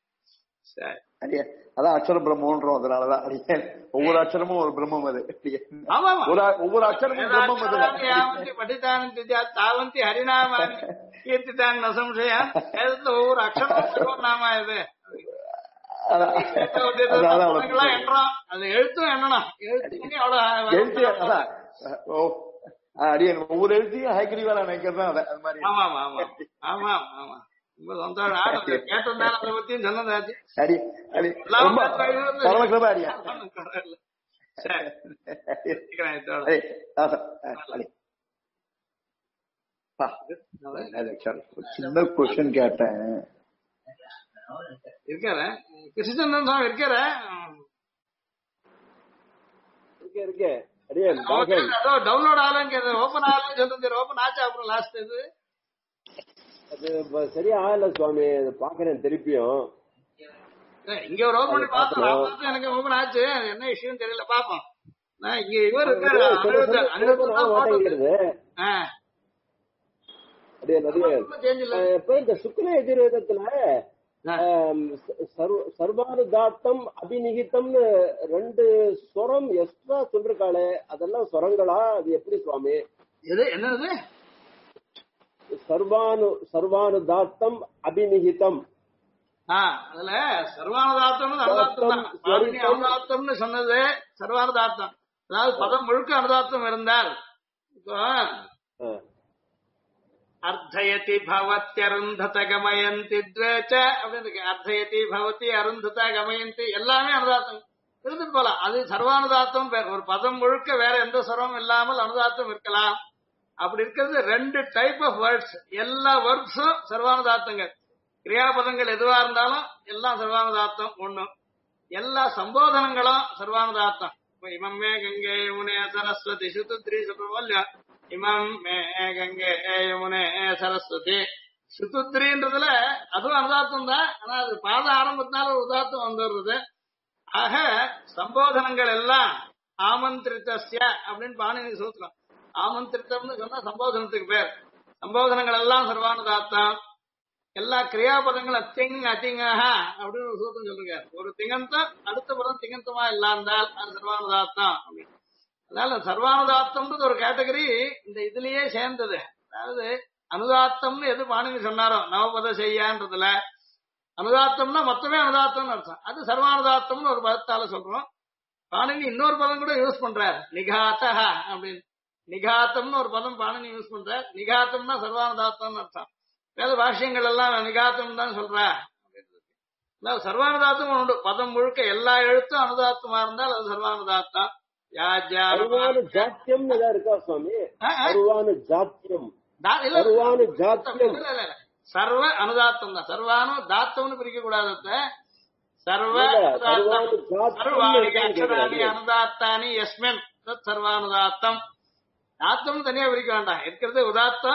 அதான் அக்ஷர பிரம்மன்றோம். அதனாலதான் ஒவ்வொரு அக்ஷரமும் ஒரு பிரம்மம். அது ஒவ்வொரு அக்ஷரமும் பிரம்மம். அது படித்தானி தாவந்தி ஹரிநாமானி கீர்த்திதான் நசம்சயா. ஒவ்வொரு அக்ஷரமும் நாம இது எண்றோம். அது எழுத்தும் எண்ணணும். அடியன் ஒவ்வொரு எழுத்தையும் ஹைகிரிவால நினைக்கிறதா அது மாதிரி. ஆமா ஆமா ஆமா ஆமா. கேட்டதுனால அதை பத்தியும் சொன்னதாச்சு. சின்ன கொஸ்டின் கேட்டேன். இருக்கார கிருஷ்ணன் சாமி இருக்கார இருக்கு. டவுன்லோட் ஆகலன்னு ஓபன் ஆகலன்னு சொல்றது. ஓபன் ஆச்சா அப்புறம் லாஸ்ட் இது அது சரியா ஆகல சுவாமி. பாக்குறேன் திருப்பியும். இங்க ஒரு ஓபன் பண்ணி பார்த்தோம், எனக்கு ஓபன் ஆச்சு. என்ன விஷயம் தெரியல, பாப்போம். இங்க இவர் இருக்காரு இந்த சுக்ல எதிர்வேதத்துல சர்வானுதாத்தம் அபிநிகிதம்னு 2 ஸ்வரம் எக்ஸ்ட்ரா சொல்றாளே, அதெல்லாம் ஸ்வரங்களா? அது எப்படி சுவாமி? என்னது சர்வானுதாத்தம் அபிநிகிதம்? அதுல சர்வானுதாத்தம் அனுதாத்தம்னு சொன்னது. சர்வானுதாத்தம் அதாவது பதம் முழுக்க அனுதாத்தம் இருந்தால், இப்போ அர்த்தயதி பவத்யருந்தத கமயந்தி த்வேச்ச அப்படின்னு இருக்கு. அர்த்தயதி பவதி அருந்தத கமயந்தி எல்லாமே அனுதாத்தம். இருந்துட்டு போலாம். அது சர்வானுதாத்தம் பேர். ஒரு பதம் முழுக்க வேற எந்த சுரமும் இல்லாமல் அனுதாத்தம் இருக்கலாம். அப்படி இருக்கிறது 2 டைப் ஆஃப் வேர்ட்ஸ். எல்லா வேர்ட்ஸும் சர்வானுதாத்தங்கள். கிரியாபதங்கள் எதுவா இருந்தாலும் எல்லாம் சர்வானுதாத்தம் ஒண்ணு. எல்லா சம்போதனங்களும் சர்வானுதாத்தம். இமம் மே கங்கை யமுனே சரஸ்வதி சுத்துத்ரி சொல்றோம் இல்லையா? இமம் மே கங்கை யமுனே சரஸ்வதி சுத்துத்ரின்றதுல அதுவும் அனுதாத்தம் தான். ஆனா அது பாத ஆரம்பத்தினால ஒரு உதாத்தம் வந்துடுறது. ஆக சம்போதனங்கள் எல்லாம் ஆமந்திரித்தஸ்ய அப்படின்னு பாணினி சூத்திரம். ஆமந்திரித்தம்னு சொன்னா சம்போதனத்துக்கு பேர். சம்போதனங்கள் எல்லாம் சர்வானுதாத்தம். எல்லா கிரியாபதங்களும் திங் அதிங்கஹ அப்படின்னு ஒரு சூத்திரம் சொல்லுங்க. ஒரு திங்கந்தம் அடுத்த பதம் திங்கந்தமா இல்லாந்தால் அது சர்வானுதாத்தம் அப்படின்னு. அதனால சர்வானுதாத்தம்ன்றது ஒரு கேட்டகரி இந்த இதுலயே சேர்ந்தது. அதாவது அனுதாத்தம்னு எது பாணினி சொன்னாரோ நவபத செய்யான்றதுல அனுதாத்தம்னா மொத்தமே அனுதாத்தம்னு அர்த்தம். அது சர்வானுதாத்தம்னு ஒரு பதத்தால சொல்றோம். பாணினி இன்னொரு பதம் கூட யூஸ் பண்றாரு, நிகாத்தஹ அப்படின்னு. நிகாத்தம்னு ஒரு பதம் பாணினி யூஸ் பண்றார். நிகாத்தம்னா சர்வானுதாத்தம்னு அர்த்தம். வேத பாஷ்யங்கள் எல்லாம் நிகாத்தம் தான் சொல்ற. சர்வானுதாத்தம் உண்டு. பதம் முழுக்க எல்லா எழுத்தும் அனுதாத்தமா இருந்தால் அது சர்வானுதாத்தம். ஜாத்தியம் இருக்கா சுவாமி? ஜாத்தியம் சர்வ அனுதாத்தம் தான். சர்வானு தாத்தம்னு பிரிக்க கூடாது. சர்வ சர்வாணி அனுதாத்தானி யஸ்மின் சர்வானுதாத்தம். தாத்தம் தனியா பிரிக்க வேண்டாம். இருக்கிறது உதாத்தம்.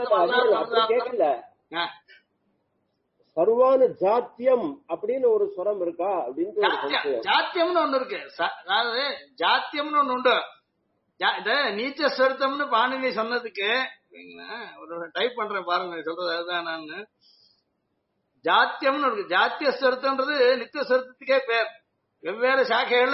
சர்வானு ஜாத்தியம் அப்படின்னு ஒரு ஸ்வரம் இருக்கா அப்படின்னு ஜாத்தியம்னு ஒண்ணு இருக்கு. அதாவது ஜாத்தியம்னு ஒண்ணு உண்டு. நீச்ச ஸ்வரத்தம்னு பாணினி சொன்னதுக்கு ஒரு டைப் பண்றேன் பாருங்க, சொல்றது அதுதான். நான் ஜாத்தியம்னு இருக்கு. ஜாத்திய ஸ்வரத்தம்ன்றது நித்திய ஸ்வரத்துக்கே பேர். வெவ்வேறு சாக்கைகள்ல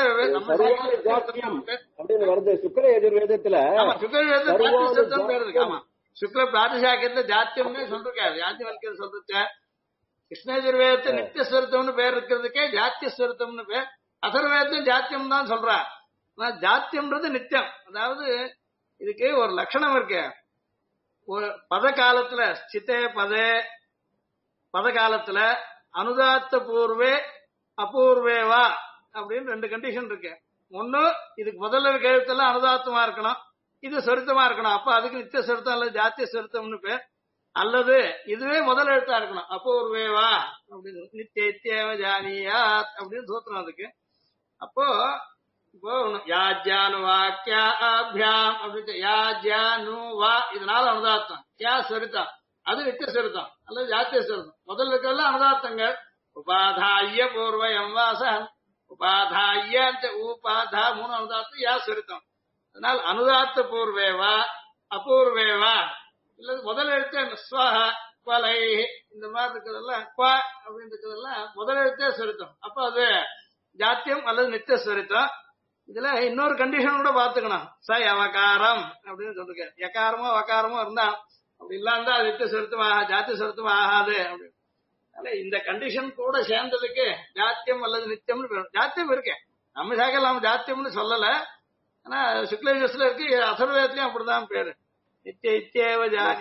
சுக்ல எதிர்வேதத்துல பேர் இருக்கு. ஆமா, சுக்ல பிராதிசாக்கியத்துல ஜாத்தியம்னு சொல்லிருக்காரு. யாத்தியவல்யர் சொல்லிருக்க. கிருஷ்ணயஜுர்வேதத்தை நித்தியஸ்வரத்தம்னு பேர் இருக்கிறதுக்கே ஜாத்தியஸ்வரத்தம்னு பேர். அதர்வேதம் ஜாத்தியம் தான் சொல்றா. ஆனா ஜாத்தியம்ன்றது நித்தியம். அதாவது இதுக்கு ஒரு லட்சணம் இருக்கு. ஒரு பத காலத்துல சித்தே பதே பத காலத்துல அனுதாத்த பூர்வே அபூர்வேவா அப்படின்னு 2 கண்டிஷன் இருக்கு. ஒண்ணு, இதுக்கு முதல்ல இருக்க எழுத்தெல்லாம் அனுதாத்தமா இருக்கணும், இது சொருத்தமா இருக்கணும். அப்ப அதுக்கு நித்திய சொருத்தம் அல்லது ஜாத்திய சொருத்தம்னு பேர். அல்லது இதுவே முதல் எழுத்தா இருக்கணும், அபூர்வேவா அப்படின்னு. நித்தியேவ ஜானியாத் அப்படின்னு சூத்திரம் அதுக்கு. அப்போ இப்போ யாஜ்யானு வாக்கியாபியாம் அப்படின்னு யாஜ்யானு வா இதனால அனுதாத்தம். யா சொருத்தம் அது நித்திய சொருத்தம் அல்லது ஜாத்திய சொருத்தம். முதல்ல இருக்கிறதெல்லாம் அனுதாத்தங்கள். உபாதாய பூர்வயம் வாசன் உபாதாய உபாதா 3 அனுதாத்தம் யா சொருத்தம். அதனால் அனுதாத்த பூர்வேவா அபூர்வேவா இல்ல முதல் எழுத்தே ஸ்வஹ பலை இந்த மாதிரி இருக்கிறதெல்லாம் குவா அப்படின்னு இருக்கிறதெல்லாம் முதல் எழுத்தே சொருத்தம். அப்ப அது ஜாத்தியம் அல்லது நித்திய சொருத்தம். இதுல இன்னொரு கண்டிஷன் கூட பாத்துக்கணும். ச அவகாரம் அப்படின்னு சொல்லிருக்க. எக்காரமோ வகாரமோ இருந்தா அப்படி இல்லாந்தா அது நித்திய சொருத்தம் ஜாத்திய சொருத்தம் ஆகாது அப்படின்னு. இந்த கண்டிஷன் கூட சேர்ந்ததுக்கு ஜாத்தியம் அல்லது நித்தியம்னு பேரும். ஜாத்தியம் இருக்கு, நம்ம சாக்கல் நம்ம ஜாத்தியம்னு சொல்லல. ஆனா சுக்லஜஸ்ல இருக்கு, அசர்வேதத்திலயும் அப்படிதான் பேரு. நித்திய இத்தியேவ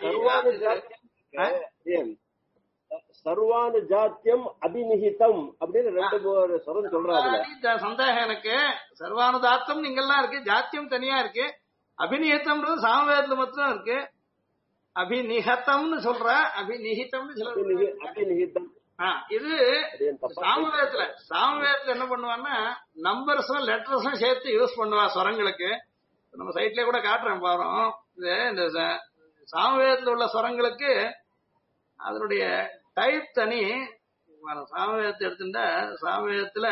சர்வானு ஜாத்தியம் அபிநிகிதம் அப்படின்னு 2 சொரம் சொல்றாங்க. சந்தேகம் எனக்கு. சர்வானுதாத்தம் நீங்கெல்லாம் இருக்கு, ஜாத்தியம் தனியா இருக்கு. அபிநிகிதம்ன்றது சாமவேதத்துல மட்டும் இருக்கு. அபிநிகத்தம்னு சொல்ற, அபிநிகிதம்னு சொல்ற. இது சாமவேதத்துல என்ன பண்ணுவான்னா நம்பர்ஸும் லெட்டர்ஸும் சேர்த்து யூஸ் பண்ணுவா ஸ்வரங்களுக்கு. நம்ம சைட்லயே கூட காட்டுறேன் பாருங்க. இந்த சாமவேதத்துல உள்ள ஸ்வரங்களுக்கு அதனுடைய டைப் தனி. சாமவேதத்தை எடுத்துட்டா சாமவேதத்துல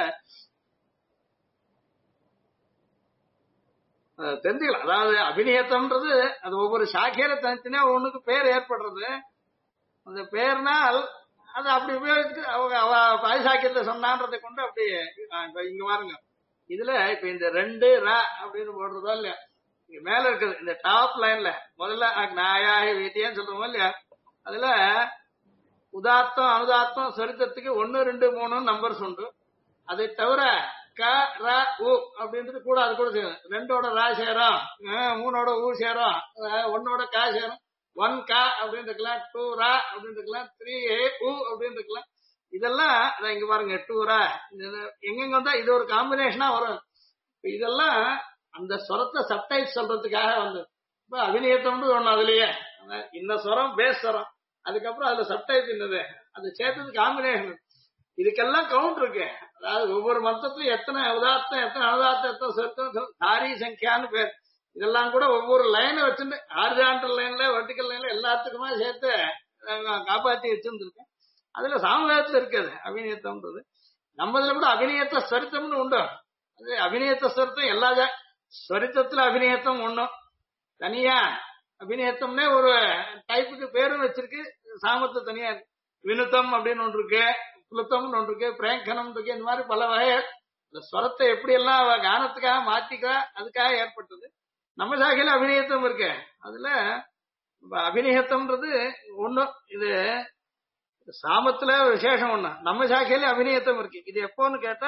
தெரிஞ்சுக்கலாம். அதாவது அபிநயத்தம்ன்றது அது ஒவ்வொரு சாக்கையில தனித்தனியா ஒண்ணுக்கு பேர் ஏற்படுறது. அந்த பேர்னால் அது அப்படி உபயோகிச்சு அவங்க பாதிசாக்கியத்தை சொன்னான்றதை கொண்டு அப்படி இங்க பாருங்க. இதுல இப்ப இந்த 2 ரா அப்படின்னு போடுறதோ இல்லையா, இங்க மேல இருக்குது இந்த டாப் லைன்ல முதல்ல நாயாகி வீட்டியன்னு சொல்றோமோ இல்லையா, அதுல உதாத்தம் அனுதாத்தம் சரித்திரத்துக்கு 1 2 3 நம்பர்ஸ் உண்டு. அதை தவிர க ர உ அப்படின்றது கூட அது கூட சேரும். 2ஓட ரா சேரும், 3ஓட ஊ சேரும், 1ஓட கா சேரும். 1 கா அப்படின்னு இருக்கலாம், 2 ரா அப்படின்னு இருக்கலாம், 3 ஏ உ அப்படின்னு இருக்கலாம். இதெல்லாம் இங்க பாருங்க டூரா எங்கெங்க வந்தா இது ஒரு காம்பினேஷனா வரும். இதெல்லாம் அந்த ஸ்வரத்தை சப்டைப் சொல்றதுக்காக வந்தது. இப்ப அபிநயத்தம்னு ஒண்ணு அதுலயே இந்த ஸ்வரம் பேஸ் ஸ்வரம், அதுக்கப்புறம் அதுல சப்டைப் என்னது அது சேர்த்தது காம்பினேஷன். இதுக்கெல்லாம் கவுண்ட் இருக்கு. அதாவது ஒவ்வொரு மந்தத்திலும் எத்தனை உதார்த்தம் எத்தனை அனுதார்த்தம் எத்தனை சொர்த்தம் தாரி சங்கியான்னு பேர். இதெல்லாம் கூட ஒவ்வொரு லைனை வச்சுட்டு ஹாரிசான்டல் லைன்ல வெர்டிகல் லைன்ல எல்லாத்துக்குமா சேர்த்து காப்பாற்றி வச்சிருந்துருக்கேன். அதுல சாமவேதத்துல இருக்காது அபிநயத்தம்ன்றது. நம்ம இதுல கூட அபிநயத்த ஸ்வரித்தம்னு உண்டு. அது அபிநயத்த ஸ்வரித்தம் எல்லா ஸ்வரித்தத்துல அபிநயத்தம் ஒண்ணும், தனியா அபிநயத்தம்னே ஒரு டைப்புக்கு பேரும் வச்சிருக்கு. சாமத்து தனியா இருக்கு. வினுத்தம் அப்படின்னு ஒன்று இருக்கு, புலுத்தம்னு ஒன்று இருக்கு, பிரேங்கனம் இருக்கு. இந்த மாதிரி பல வகைகள் இந்த ஸ்வரத்தை எப்படி எல்லாம் கானத்துக்காக மாத்திக்க அதுக்காக ஏற்பட்டது. நம்ம சாகையில அபிநயத்தம் இருக்கு. அதுல அபிநயத்தம்ன்றது ஒண்ணு. இது சாமத்துல விசேஷம் ஒண்ணு. நம்ம சாக்கையில அபிநயத்தம் இருக்கு. இது எப்போன்னு கேட்டா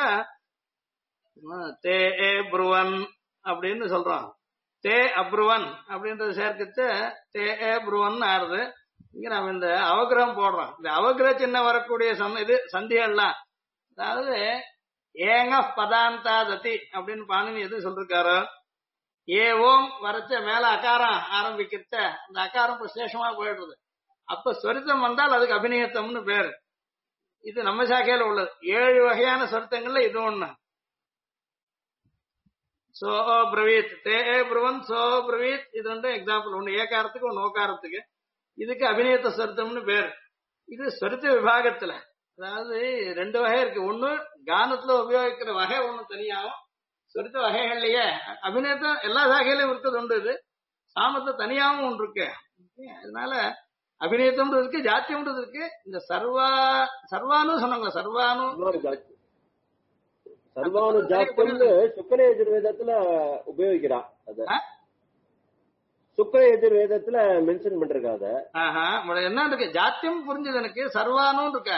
தே ஏ புருவன் அப்படின்னு சொல்றோம். தே அப்ருவன் அப்படின்றது சேர்த்து தே ஏ புருவன் ஆறுது. இங்க நம்ம இந்த அவகிரகம் போடுறோம். இந்த அவகிரக சின்ன வரக்கூடிய இது சந்திகள்லாம், அதாவது ஏங்க பதாந்தா தத்தி அப்படின்னு பாணினி எது சொல்லிருக்காரோ, ஏ ஓம் வரைச்ச மேல அகாரம் ஆரம்பிக்கிறத அந்த அகாரம் விசேஷமா போயிடுறது. அப்ப ஸ்வரித்தம் வந்தால் அதுக்கு அபிநயத்தம்னு பேரு. இது நம்ம சாக்கையில உள்ளது. 7 வகையான ஸ்வரித்தங்கள்ல இது ஒண்ணு. சோ பிரவீத் தே பிரவன் சோ பிரவீத் இது வந்து எக்ஸாம்பிள். ஒண்ணு ஏகாரத்துக்கு ஒன்னு ஓகாரத்துக்கு. இதுக்கு அபிநயத்த ஸ்வரித்தம்னு பேரு. இது ஸ்வரித்த விபாகத்துல அதாவது 2 வகை இருக்கு. ஒண்ணு கானத்துல உபயோகிக்கிற வகை ஒண்ணு தனியாகும். ஸ்வரித்த வகைகள்லயே அபிநயத்தம் எல்லா வகையிலும் இருக்கிறது உண்டு. இது சாமத்தை தனியாகவும் ஒன்று இருக்கு. அதனால அபிநயத்தம்ன்றது இருக்கு, ஜாத்தியம்ன்றது இருக்கு. இந்த சர்வானு சொன்னாங்க. சர்வானு ஜாத்தியம்னு சுக்ர எதிர்வேதத்துல உபயோகிக்கிறா. அத சுக்ர எதிர்வேதத்துல மென்ஷன் பண்றாங்க. என்ன இருக்கு ஜாத்தியம் புரிஞ்சது எனக்கு. சர்வானு இருக்க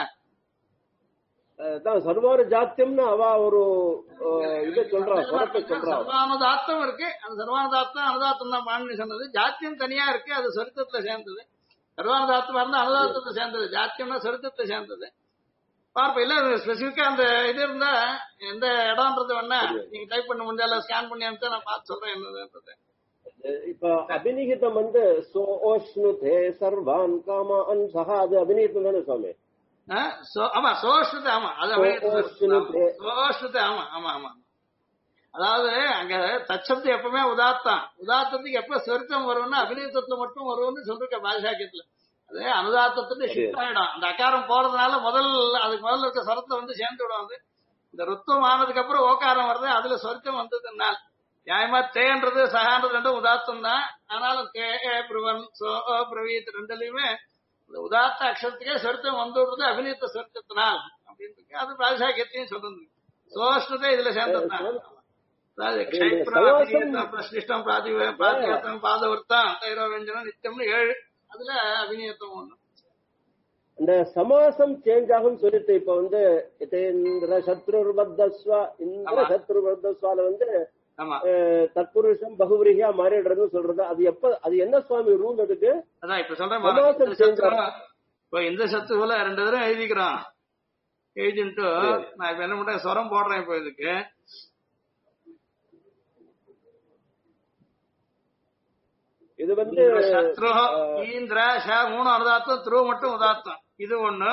சர்வானு ஜாத்தியம்னு அவ ஒரு இதை சொல்றா, சொல்றா. சர்வானுதாத்தம் இருக்கு. அந்த சர்வானுதாத்தம் அனுதாத்தம் தான் பாணினி சொன்னது. ஜாத்தியம் தனியா இருக்கு, அது சொரித்தத்துல சேர்ந்தது. சர்வானுதாத்தமா இருந்தா அனுதாத்தத்தை சேர்ந்தது. ஜாத்தியம்னா சொரித்தத்தை சேர்ந்தது. பார்ப்போம். இல்ல ஸ்பெசிபிக்கா அந்த இது இருந்தா எந்த இடம்ன்றது வேணா நீங்க டைப் பண்ண முடிஞ்சால ஸ்கேன் பண்ணி அனுப்பிச்சா நான் பார்த்து சொல்றேன் என்னதுன்றது. இப்ப அபிநிகிதம் வந்து சோஷ்ணுதே சர்வான் காமான் சஹா, அது அபிநிகிதம் தானே சுவாமி? ஆமா சோஷ்ணுதே. ஆமா அது சோஷ்ணுதே. ஆமா ஆமா ஆமா. அதாவது அங்க தச்சப்து எப்பவுமே உதாத்தம். உதாத்தத்துக்கு எப்ப சொரித்தம் வரும்னா அபிநயத்துல மட்டும் வரும்னு சொல்லிருக்க பாஷாக்கியத்துல. அது அனுதாத்தத்துக்கு ஷிஃப்ட் ஆயிடும். அந்த அகாரம் போறதுனால அதுக்கு முதல்ல இருக்க சொரத்தை வந்து சேர்ந்து விடும். இந்த ருத்தம் ஆனதுக்கு அப்புறம் ஓகாரம் வருது, அதுல சொரித்தம் வந்ததுனால நியாயமா தேன்றது சகான்றது ரெண்டும் உதாத்தம் தான். ஆனாலும் தே பிரவன் சோ பிரவீத் ரெண்டுலயுமே இந்த உதாத்த அக்ஷரத்துக்கே சொருத்தம் வந்து விடுறது அபிநயத்த சொருத்தத்தினால் அப்படின்னு அது பிராசாக்கியத்தையும் சொல்றது. சோஷ்ணத்தை இதுல சேர்ந்ததுதான். பிரசிஷ்டம் பிராதிவத்தம் பாதவர்த்தம் தைரோ வெஞ்சனம் நித்தியம்னு 7. அதுல அபிநயத்தம் ஒண்ணு. இந்த சமாசம் சேஞ்ச் ஆகும் சொல்லிட்டு இப்ப வந்து இந்திர சத்ரு பத்தஸ்வா, இந்திர சத்ரு பத்தஸ்வால வந்து தற்புருஷம் பகுவிரியா மாறிடுறதுன்னு சொல்றது. அது எப்ப, அது என்ன சுவாமி ரூல் அதுக்கு? அதான் இப்ப சொல்றேன். இப்ப இந்த சத்துருல 2 தடவை எழுதிக்கிறான். எழுதிட்டு நான் இப்ப என்ன பண்றேன், சொரம் போடுறேன். இப்ப இதுக்கு இது வந்து சத்ரு ஈந்திர ஷ 3 அனுதாத்தம், துரு மட்டும் உதாத்தம். இது ஒண்ணு.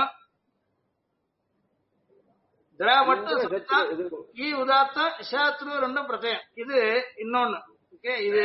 திரா மட்டும் ஈ உதாத்தம், ஷத்ரு 2 பிரத்யம். இது இன்னொன்னு. ஓகே, இது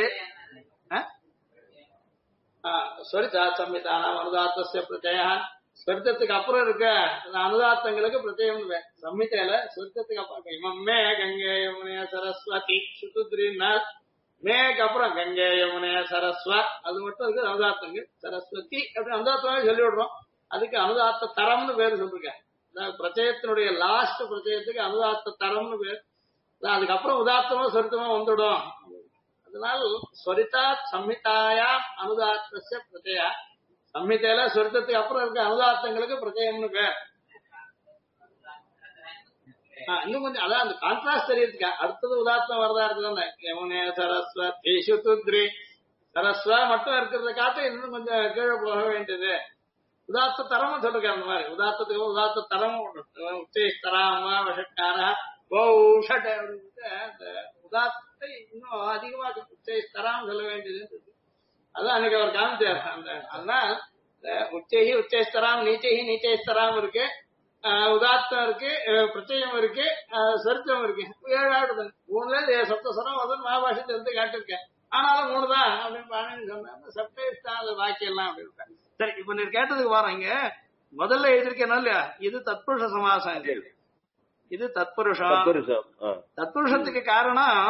ஸ்வரிதா சம்ஹிதானாம் அனுதாத்தஸ்ய பிரத்யய. ஸ்வரித்தத்துக்கு அப்புறம் இருக்க அனுதாத்தங்களுக்கு பிரத்யம் சம்ஹிதையில. ஸ்வரித்தத்துக்கு அப்புறம் இமம்மே கங்கை யமுனே சரஸ்வதி சுத்துத்ரின்னா மேக்கு அப்புறம் கங்கை யமுனே சரஸ்வ அது மட்டும் இருக்கு அனுதாத்தங்கள். சரஸ்வதி அப்படி அனுதாத்தமே சொல்லி விடுறோம். அதுக்கு அனுதாத்த தரம்னு பேரு சொல்லிருக்கேன். பிரச்சயத்தினுடைய லாஸ்ட் பிரச்சயத்துக்கு அனுதாத்த தரம்னு பேர். அதுக்கப்புறம் உதாத்தமா சொரித்தமா வந்துடும். அதனால ஸ்வரிதா சம்ஹிதாயா அனுதாத்தஸ்ய பிரத்யா. சம்ஹிதையில சொரித்தத்துக்கு அப்புறம் இருக்க அனுதாத்தங்களுக்கு பிரத்யம்னு பேர். இன்னும் கொஞ்சம் அதான் அந்த கான்ட்ராஸ்ட் தெரியுதுக்கா. அடுத்தது உதாத்தம் வரதா இருக்குதுன்னு யமுனே சரஸ்வதி சுத்துத்ரி சரஸ்வ மட்டும் இருக்கிறத காட்ட இன்னும் கொஞ்சம் கீழே போக வேண்டியது. உதாத்த தரமும் சொல்லிருக்கேன். அந்த மாதிரி உதாத்தத்துக்கு உதாத்த தரமும் உச்சேஸ்தராமா வஷக்காரா ஓஷட் அப்படின்னு அந்த உதாத்தத்தை இன்னும் அதிகமா உச்சேஸ்தராம் சொல்ல வேண்டியது. அதான் அன்னைக்கு அவர் காமிச்சார். அந்த அதனால உச்சேகி உச்சேஸ்தராம் நீச்சேகி நீச்சேஸ்தராம் இருக்கு, உதாத்தம் இருக்கு, பிரச்சயம் இருக்கு, சொர்க்கம் இருக்கு. 7 ஆடுது. 3ல சப்தஸ்வரம் வந்து மகாபாஷத்தை எடுத்து காட்டிருக்கேன். ஆனாலும் 3 தான் அப்படின்னு பாணினி சொன்னாங்க. சப்டைஸ் தான் அது வாக்கியெல்லாம் அப்படின்னு. சரி, இப்ப நீ கேட்டதுக்கு வரோம். இங்க முதல்ல எழுதிருக்கேன் இல்லையா, இது தத்புருஷ சமாசம். இது தத்புருஷம். தத்புருஷத்துக்கு காரணம்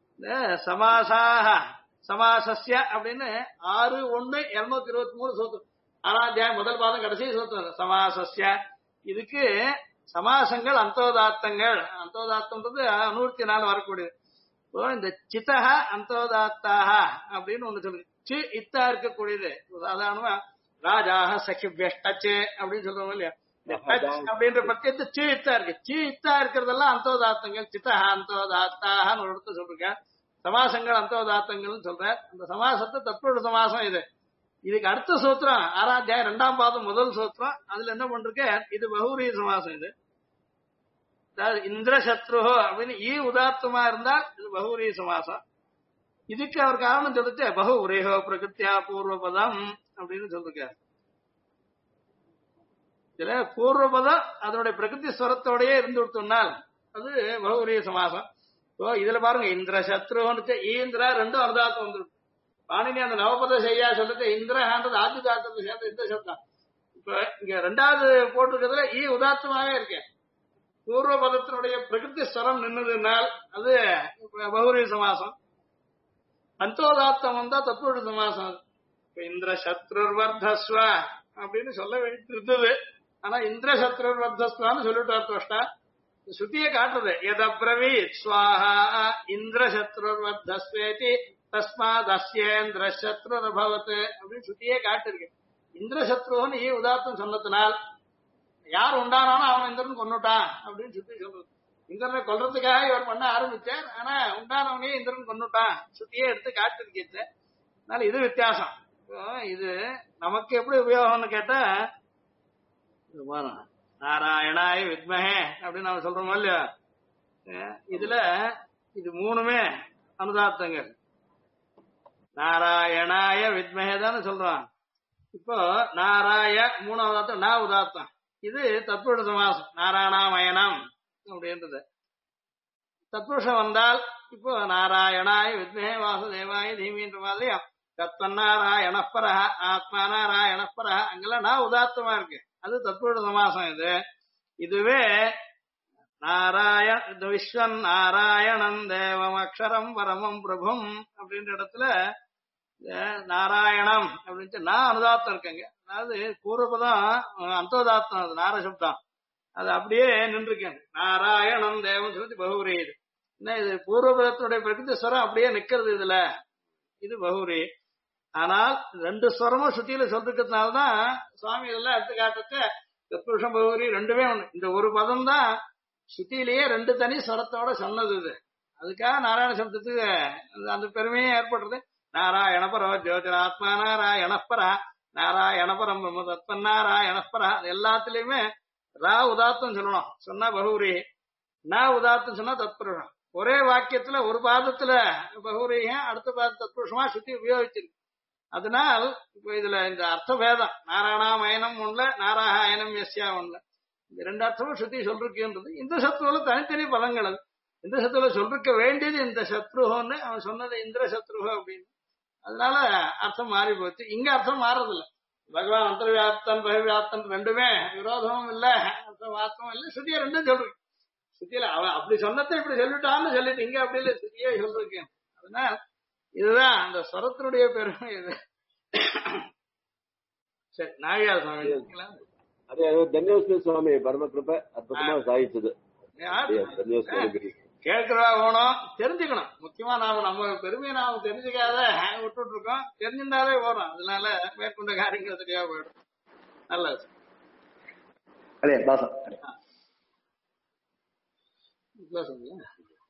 சமாசஸ்ய அப்படின்னு 6:1-223 சூத்திரம். 6ஆம் அத்தியாயம் முதல் பாதம் கடைசி சூத்திரம் சமாசஸ்ய. இதுக்கு சமாசங்கள் அந்தோதாத்தங்கள். அந்தோதாத்தம்ன்றது 104 வரக்கூடியது. இந்த சித்தக அந்தோதாத்தாக அப்படின்னு ஒண்ணு சொல்லுது. சி இத்தா இருக்கக்கூடியது. சாதாரணமா ராஜாக சகிவ்யஷ்டச்சு அப்படின்னு சொல்றோம் இல்லையா, அப்படின்ற பட்சத்து சி இத்தா இருக்கு. சி இத்தா இருக்கிறதெல்லாம் அந்தோதாத்தங்கள். சித்தக அந்தோதாத்தாக ஒரு இடத்த சொல்றேன். சமாசங்கள் அந்தோதாத்தங்கள் சொல்ற. அந்த சமாசத்தை தற்போது சமாசம் இது. இதுக்கு அடுத்த சூத்திரம் 6ஆம் அத்தியாயம் 2ஆம் பாதம் முதல் சூத்திரம். அதுல என்ன பண்றேன், இது பகுரீய சமாசம். இது இந்திரசத்ரு அப்படின்னு உதாத்தமா இருந்தால் இது பகுரீய சமாசம். இதுக்கு அவர் காரணம் சொல்லிட்டு பகுரேகோ பிரகிருத்தியா பூர்வபதம் அப்படின்னு சொல்லிருக்காரு. இதுல பூர்வபதம் அதனுடைய பிரகிருதி ஸ்வரத்தோடயே இருந்து கொடுத்தோம்னால் அது பகுரீய சமாசம். இதுல பாருங்க இந்திரசத்ருன்னு ஈந்திரா 2 அர்த்தாத்தம் வந்துருக்கு. பாணினி அந்த நவபத செய்யா சொல்லிட்டு இந்திரஹான்றது ஆதி தாத்தத்தை சேர்ந்த இந்த சப்தம். இப்ப இங்க 2வது போட்டிருக்கிறதுல உதாத்தமாவே இருக்கேன். பூர்வ பதத்தினுடைய பிரகிருதி ஸ்வரம் நின்றுனால் அது பகுரீய சமாசம். அந்தோதாத்தம் வந்தா தத்புருஷ சமாசம். இப்ப இந்திர சத்ருர்வர்தஸ்வ அப்படின்னு சொல்ல வேண்டியிருந்தது. ஆனா இந்திர சத்ருர்வர்தஸ்வான்னு சொல்லிட்டு தோஷ்டா ஸ்ருதியை காட்டுறது. எதப்ரவீத் ஸ்வாஹா இந்திர சத்ருர்வர்தஸ்வேதி தஸ்மாத் அஸ்யேந்திர சத்ருர்பவத் அப்படின்னு ஸ்ருதியே காட்டிருக்கு. இந்திர சத்ருன்னு உதாத்தம் சொன்னதுனால் யார் உண்டானானோ அவன் இந்திரன் கொன்னுட்டான் அப்படின்னு சுத்தி சொல்றது. இந்திரனை கொல்றதுக்காக இவர் பண்ண ஆரம்பிச்சார். ஆனா உண்டானவனே இந்திரன் கொன்னுட்டான் சுத்தியே எடுத்து காட்டிருக்கீங்க. அதனால இது வித்தியாசம். இது நமக்கு எப்படி உபயோகம்னு கேட்டா, நாராயணாய வித்மஹே அப்படின்னு நம்ம சொல்றோமோ இல்லையா, இதுல இது 3மே அனுதாத்தங்கள். நாராயணாய வித்மஹே தானே சொல்றான். இப்போ நாராய 3வது நா உதாத்தம். இது தத்புருஷ சமாசம். நாராயணாமயனம் அப்படின்றது தத்புருஷம் வந்தால் இப்போ நாராயணாய வித்மஹே வாசுதேவாய தீமின்ற மாதிரியா தத்வநாராயணப்பரஹ ஆத்மா நாராயணப்பரஹ அங்கெல்லாம் நான் உதாத்தமா இருக்கு. அது தத்புருஷ சமாசம். இதுவே விஸ்வன் நாராயணன் தேவம் அக்ஷரம் பரமம் பிரபும் அப்படின்ற இடத்துல நாராயணம் அப்படின்னு நான் அனுதாத்தம் இருக்கேங்க. அதாவது பூர்வபதம் அந்தோதாத்தம், அது நாரசப்தம், அது அப்படியே நின்றுருக்கேன். நாராயணம் தேவம் சொல்லி பகுரீது. என்ன இது பூர்வபதத்தினுடைய பிரகிருதி ஸ்வரம் அப்படியே நிக்கிறது இதுல. இது பகுரி. ஆனால் 2 ஸ்வரமும் சுத்தியில சொல்லிருக்கிறதுனாலதான் சுவாமி இதெல்லாம் எடுத்துக்காட்டுக்கு தத்புருஷம் பகுரி 2மே ஒண்ணு. இந்த ஒரு பதம் தான் சுத்தியிலேயே 2 தனி ஸ்வரத்தோட சொன்னது. இது அதுக்காக நாராயண சப்தத்துக்கு அந்த பெருமையே ஏற்படுறது. நாராயணபரோ ஜோதிராத்மா நாராயணப்பரா நாராயணபரம் தத்வன் நாராயணப்பரா எல்லாத்திலயுமே ரா உதாத்தம் சொல்லணும். சொன்னா பகுரி, நா உதாத்தம் சொன்னா தத்புருஷம். ஒரே வாக்கியத்துல ஒரு பாதத்துல பகுரியும் அடுத்த பாதம் தத்புருஷமா சுத்தி உபயோகிச்சிருக்கு. அதனால் இப்ப இதுல இந்த அர்த்த பேதம் நாராயணாமயனம் ஒண்ணுல நாராயணம் எஸ்யா ஒண்ணுல இந்த 2 அர்த்தமும் சுத்தி சொல்லிருக்குன்றது. இந்த சத்ருல தனித்தனி பதங்கள். அது இந்த சத்ருல சொல்லிருக்க வேண்டியது இந்த சத்ருன்னு அவன் சொன்னது இந்திர சத்ருஹ அப்படின்னு. அதனால அர்த்தம் மாறி போச்சு. இங்க அர்த்தம் மாறதில்லை. பகவான் அந்தர்வியாப்தன் பகிர்வியாப்தன் 2மே விரோதமும் இல்ல, அர்த்தம் இல்ல. சுத்திய 2ம் சொல்றேன். சுத்தியில அவன் அப்படி சொன்னதை இப்படி சொல்லிட்டான்னு சொல்லிட்டு இங்க அப்படி இல்ல, சுத்தியே சொல்றேன். அதனால இதுதான் அந்த ஸ்வரத்தினுடைய பெருமை. இது சரி, நாவியார் சுவாமி ಅದೇ ಧನ್ಯವಾದ ಸ್ವಾಮಿ ಪರಮ ಕೃಪೆ ಅದ್ಭುತமா ಸಾಯಿಸಿದೆ. கேட்கிறா ஓணும் தெரிஞ்சுக்கணும். முக்கியமா நாம நம்ம பெருமையை நாம தெரிஞ்சுக்காத விட்டுட்டு இருக்கோம். தெரிஞ்சிருந்தாலே போறோம். அதனால மேற்கொண்ட காரியங்கள் தெரியா போயிடும். நல்லது. அதே பாசம். சொல்லுங்க.